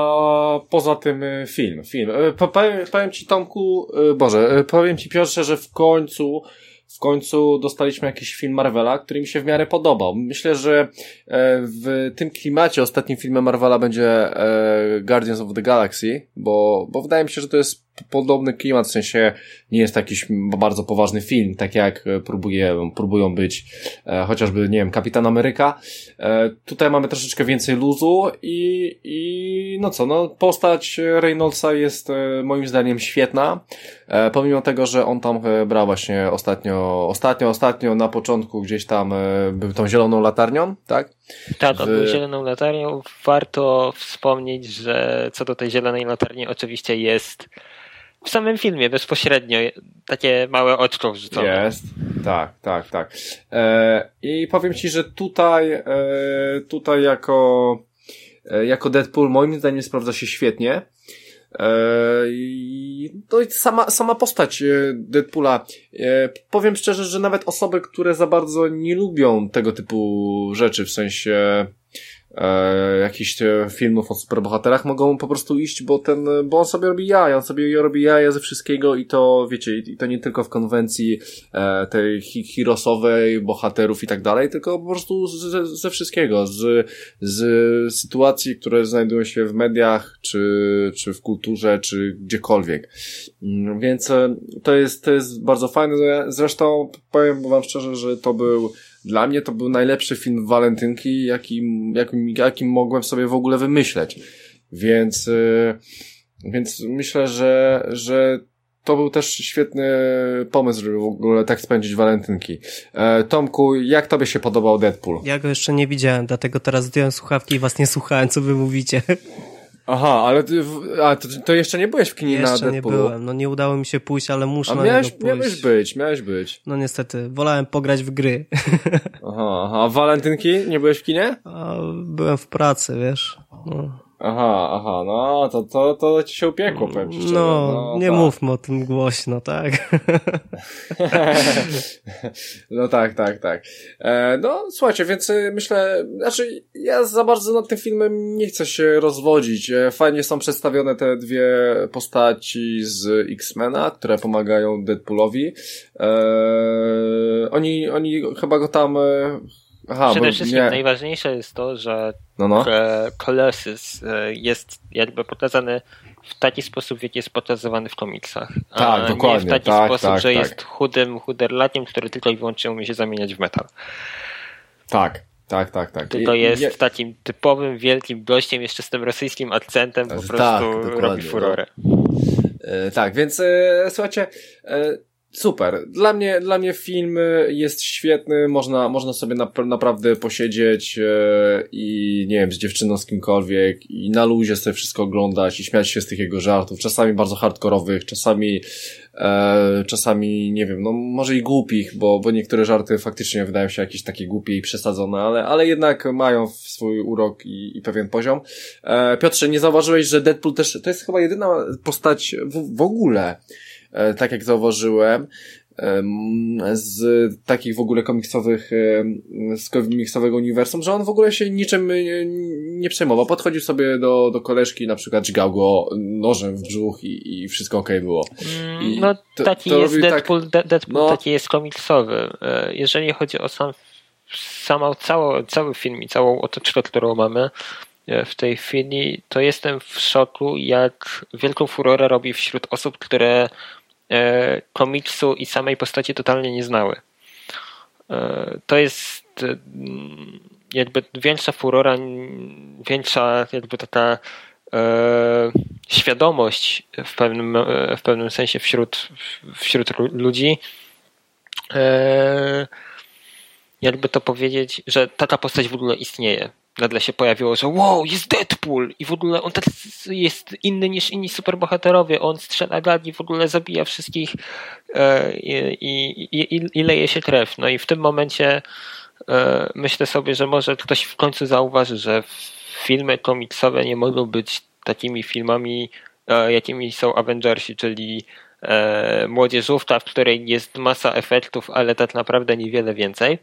a poza tym film. film. E, powiem, powiem ci, Tomku, e, Boże, e, powiem ci, Piotrze, że w końcu w końcu dostaliśmy jakiś film Marvela, który mi się w miarę podobał. Myślę, że w tym klimacie ostatnim filmem Marvela będzie Guardians of the Galaxy, bo, bo wydaje mi się, że to jest podobny klimat, w sensie nie jest to jakiś bardzo poważny film, tak jak próbuje, próbują być e, chociażby, nie wiem, Kapitan Ameryka. E, tutaj mamy troszeczkę więcej luzu i, i no co, no postać Reynoldsa jest e, moim zdaniem świetna, e, pomimo tego, że on tam e, brał właśnie ostatnio, ostatnio, ostatnio na początku gdzieś tam e, był tą zieloną latarnią, tak? Tak, on był zieloną latarnią. Warto wspomnieć, że co do tej zielonej latarni oczywiście jest w samym filmie bezpośrednio takie małe oczko wrzucone. Jest, tak, tak, tak. E, I powiem ci, że tutaj e, tutaj jako e, jako Deadpool moim zdaniem sprawdza się świetnie. E, i, no i sama, sama postać Deadpoola. E, powiem szczerze, że nawet osoby, które za bardzo nie lubią tego typu rzeczy, w sensie E, jakichś filmów o superbohaterach, mogą po prostu iść, bo ten, bo on sobie robi jaja, on sobie robi jaja ze wszystkiego i to, wiecie, i to nie tylko w konwencji e, tej herosowej, bohaterów i tak dalej, tylko po prostu ze, ze wszystkiego, z, z sytuacji, które znajdują się w mediach, czy, czy w kulturze, czy gdziekolwiek. Więc to jest, to jest bardzo fajne. Zresztą powiem wam szczerze, że to był Dla mnie to był najlepszy film walentynki, jakim, jakim, jakim mogłem sobie w ogóle wymyśleć. Więc, yy, więc myślę, że, że to był też świetny pomysł, żeby w ogóle tak spędzić walentynki. E, Tomku, jak tobie się podobał Deadpool? Ja go jeszcze nie widziałem, dlatego teraz zdjąłem słuchawki i was nie słuchałem, co wy mówicie. Aha, ale ty, a, to, to jeszcze nie byłeś w kinie jeszcze na Deadpoolu? Jeszcze nie byłem, no nie udało mi się pójść, ale muszę a na miałeś, niego pójść. Miałeś być, miałeś być. No niestety, wolałem pograć w gry. Aha, aha, a walentynki? Nie byłeś w kinie? A, byłem w pracy, wiesz. No. Aha, aha, no to, to, to ci się upiekło, powiem ci szczerze. No, no nie tak. mówmy o tym głośno, tak? No tak, tak, tak. E, no, słuchajcie, więc myślę, znaczy ja za bardzo nad tym filmem nie chcę się rozwodzić. Fajnie są przedstawione te dwie postaci z X-Mena, które pomagają Deadpoolowi. E, oni, oni chyba go tam... Aha, Przede bo, wszystkim nie. najważniejsze jest to, że no, no. Colossus jest jakby pokazany w taki sposób, w jaki jest pokazywany w komiksach. Tak, a dokładnie. Nie w taki tak, sposób, tak, że tak. jest chudym chuderlakiem, który tylko i wyłącznie umie się zamieniać w metal. Tak, tak, tak, tak. Tylko I, jest je... takim typowym, wielkim gościem, jeszcze z tym rosyjskim akcentem, po tak, prostu robi furorę. No. E, tak, więc e, słuchajcie, e, super. Dla mnie, dla mnie film jest świetny, można, można sobie na, naprawdę posiedzieć e, i nie wiem, z dziewczyną, z kimkolwiek i na luzie sobie wszystko oglądać i śmiać się z tych jego żartów, czasami bardzo hardkorowych, czasami e, czasami, nie wiem, no może i głupich, bo, bo niektóre żarty faktycznie wydają się jakieś takie głupie i przesadzone, ale, ale jednak mają swój urok i, i pewien poziom. E, Piotrze, nie zauważyłeś, że Deadpool też, to jest chyba jedyna postać w, w ogóle, tak jak zauważyłem, z takich w ogóle komiksowych, z komiksowego uniwersum, że on w ogóle się niczym nie przejmował. Podchodził sobie do, do koleżki, na przykład dźgał go nożem w brzuch i, i wszystko okej było. I no to, taki to jest Deadpool, tak, Deadpool no, taki jest komiksowy. Jeżeli chodzi o sam, samą, cało, cały film i całą otoczkę, którą mamy w tej chwili, to jestem w szoku, jak wielką furorę robi wśród osób, które e, komiksu i samej postaci totalnie nie znały. E, to jest e, jakby większa furora, większa jakby taka e, świadomość w pewnym, w pewnym sensie wśród, wśród ludzi. E, jakby to powiedzieć, że taka postać w ogóle istnieje. Nagle się pojawiło, że wow, jest Deadpool i w ogóle on tak jest inny niż inni superbohaterowie, on strzela gadi, w ogóle zabija wszystkich e, i, i, i, i leje się krew. No i w tym momencie e, myślę sobie, że może ktoś w końcu zauważy, że filmy komiksowe nie mogą być takimi filmami, e, jakimi są Avengersi, czyli e, młodzieżówka, w której jest masa efektów, ale tak naprawdę niewiele więcej.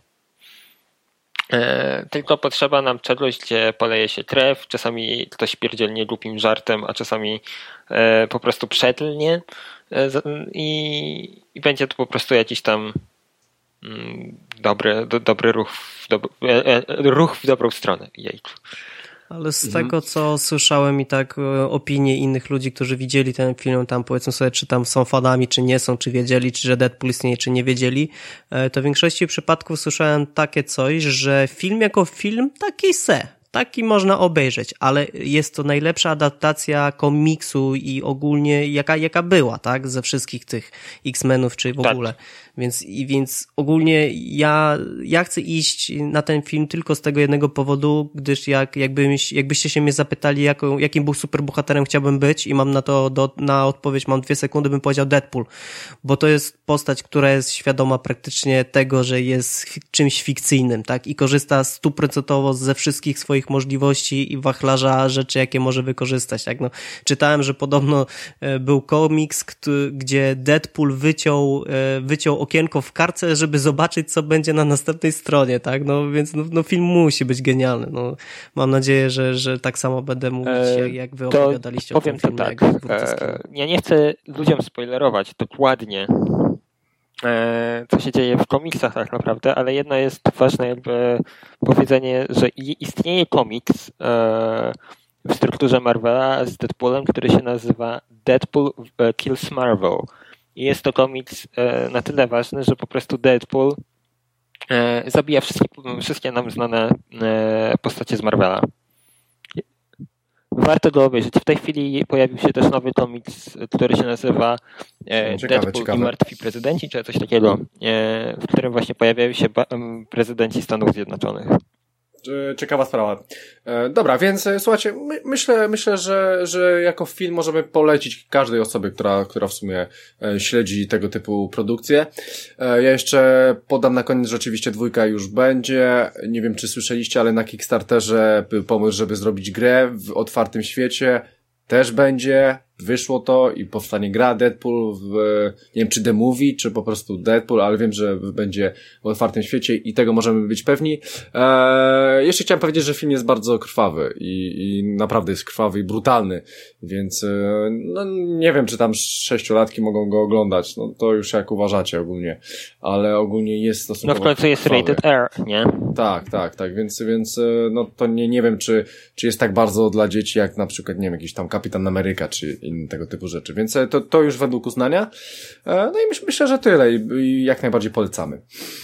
E, tylko potrzeba nam czegoś, gdzie poleje się krew, czasami ktoś pierdzielnie głupim żartem, a czasami e, po prostu przetlnie e, i, i będzie to po prostu jakiś tam mm, dobry, do, dobry ruch w, do, e, e, ruch w dobrą stronę. Jejku. Ale z mhm. tego, co słyszałem i tak opinie innych ludzi, którzy widzieli ten film, tam powiedzmy sobie, czy tam są fanami, czy nie są, czy wiedzieli, czy że Deadpool istnieje, czy nie wiedzieli, to w większości przypadków słyszałem takie coś, że film jako film taki se. Taki można obejrzeć, ale jest to najlepsza adaptacja komiksu i ogólnie jaka, jaka była, tak? Ze wszystkich tych X-Menów, czy w tak. ogóle. Więc, i więc ogólnie ja, ja chcę iść na ten film tylko z tego jednego powodu, gdyż jak, jakby, jakbyście się mnie zapytali, jaką, jakim był superbohaterem chciałbym być i mam na to, do, na odpowiedź mam dwie sekundy, bym powiedział Deadpool. Bo to jest postać, która jest świadoma praktycznie tego, że jest czymś fikcyjnym, tak? I korzysta stuprocentowo ze wszystkich swoich możliwości i wachlarza rzeczy, jakie może wykorzystać, tak? No, czytałem, że podobno e, był komiks, który, gdzie Deadpool wyciął, e, wyciął okienko w kartce, żeby zobaczyć, co będzie na następnej stronie, tak? No więc no, no film musi być genialny. No, mam nadzieję, że, że tak samo będę mówić, jak, jak wy to opowiadaliście o tym filmie. Powiem to tak. E, ja nie chcę ludziom spoilerować dokładnie, e, co się dzieje w komiksach tak naprawdę, ale jedno jest ważne jakby powiedzenie, że istnieje komiks e, w strukturze Marvela z Deadpoolem, który się nazywa Deadpool Kills Marvel. I jest to komiks e, na tyle ważny, że po prostu Deadpool e, zabija wszystkie, wszystkie nam znane e, postacie z Marvela. Warto go obejrzeć. W tej chwili pojawił się też nowy komiks, który się nazywa e, ciekawe, Deadpool ciekawe. i Martwi Prezydenci, czy coś takiego, e, w którym właśnie pojawiają się ba- prezydenci Stanów Zjednoczonych. ciekawa sprawa. Dobra, więc słuchajcie, my, myślę, myślę, że, że jako film możemy polecić każdej osobie, która, która w sumie śledzi tego typu produkcje. Ja jeszcze podam na koniec, że oczywiście dwójka już będzie. Nie wiem, czy słyszeliście, ale na Kickstarterze był pomysł, żeby zrobić grę w otwartym świecie. Też będzie, wyszło to i powstanie gra Deadpool w, nie wiem czy The Movie, czy po prostu Deadpool, ale wiem, że będzie w otwartym świecie i tego możemy być pewni. Eee, jeszcze chciałem powiedzieć, że film jest bardzo krwawy i, i naprawdę jest krwawy i brutalny, więc e, no nie wiem, czy tam sześciolatki mogą go oglądać, no to już jak uważacie ogólnie, ale ogólnie jest stosunkowo No w końcu jest krwawy. rated R, nie? Tak, tak, tak, więc, więc no to nie, nie wiem, czy, czy jest tak bardzo dla dzieci, jak na przykład, nie wiem, jakiś tam Kapitan Ameryka, czy inne tego typu rzeczy, więc to, to już według uznania. No i myśl, myślę, że tyle i, i jak najbardziej polecamy.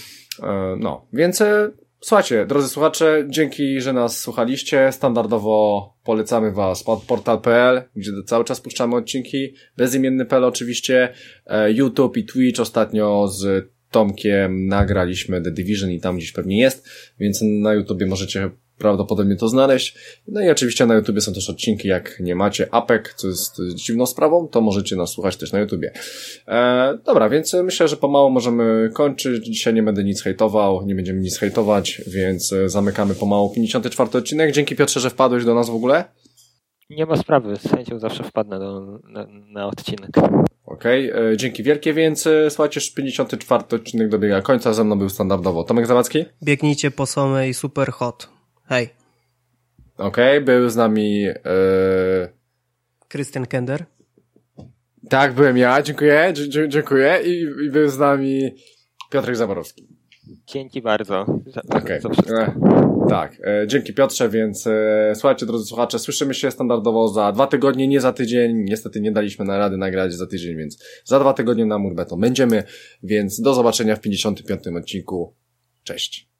No, więc słuchajcie, drodzy słuchacze, dzięki, że nas słuchaliście. Standardowo polecamy was portal kropka p l, gdzie cały czas puszczamy odcinki, bezimienny kropka p l oczywiście, YouTube i Twitch. Ostatnio z Tomkiem nagraliśmy The Division i tam gdzieś pewnie jest, więc na YouTubie możecie prawdopodobnie to znaleźć. No i oczywiście na YouTubie są też odcinki, jak nie macie apek, co jest dziwną sprawą, to możecie nas słuchać też na YouTubie. E, dobra, więc myślę, że pomału możemy kończyć. Dzisiaj nie będę nic hejtował, nie będziemy nic hejtować, więc zamykamy pomału pięćdziesiąty czwarty odcinek. Dzięki Piotrze, że wpadłeś do nas w ogóle. Nie ma sprawy, z chęcią zawsze wpadnę do, na, na odcinek. Okej, okay, dzięki wielkie, więc słuchajcie, pięćdziesiąty czwarty odcinek dobiega końca, ze mną był standardowo Tomek Zawadzki. Biegnijcie po Somę i Super Hot. Hej. Okej, okay, był z nami Krystian yy... Kender. Tak, byłem ja, dziękuję, dzie- dziękuję I, i był z nami Piotrek Zaborowski. Dzięki bardzo za, okay. za wszystko. E, tak, e, dzięki Piotrze, więc e, słuchajcie, drodzy słuchacze, słyszymy się standardowo za dwa tygodnie, nie za tydzień, niestety nie daliśmy na rady nagrać za tydzień, więc za dwa tygodnie na Murbeto będziemy, więc do zobaczenia w pięćdziesiątym piątym odcinku. Cześć.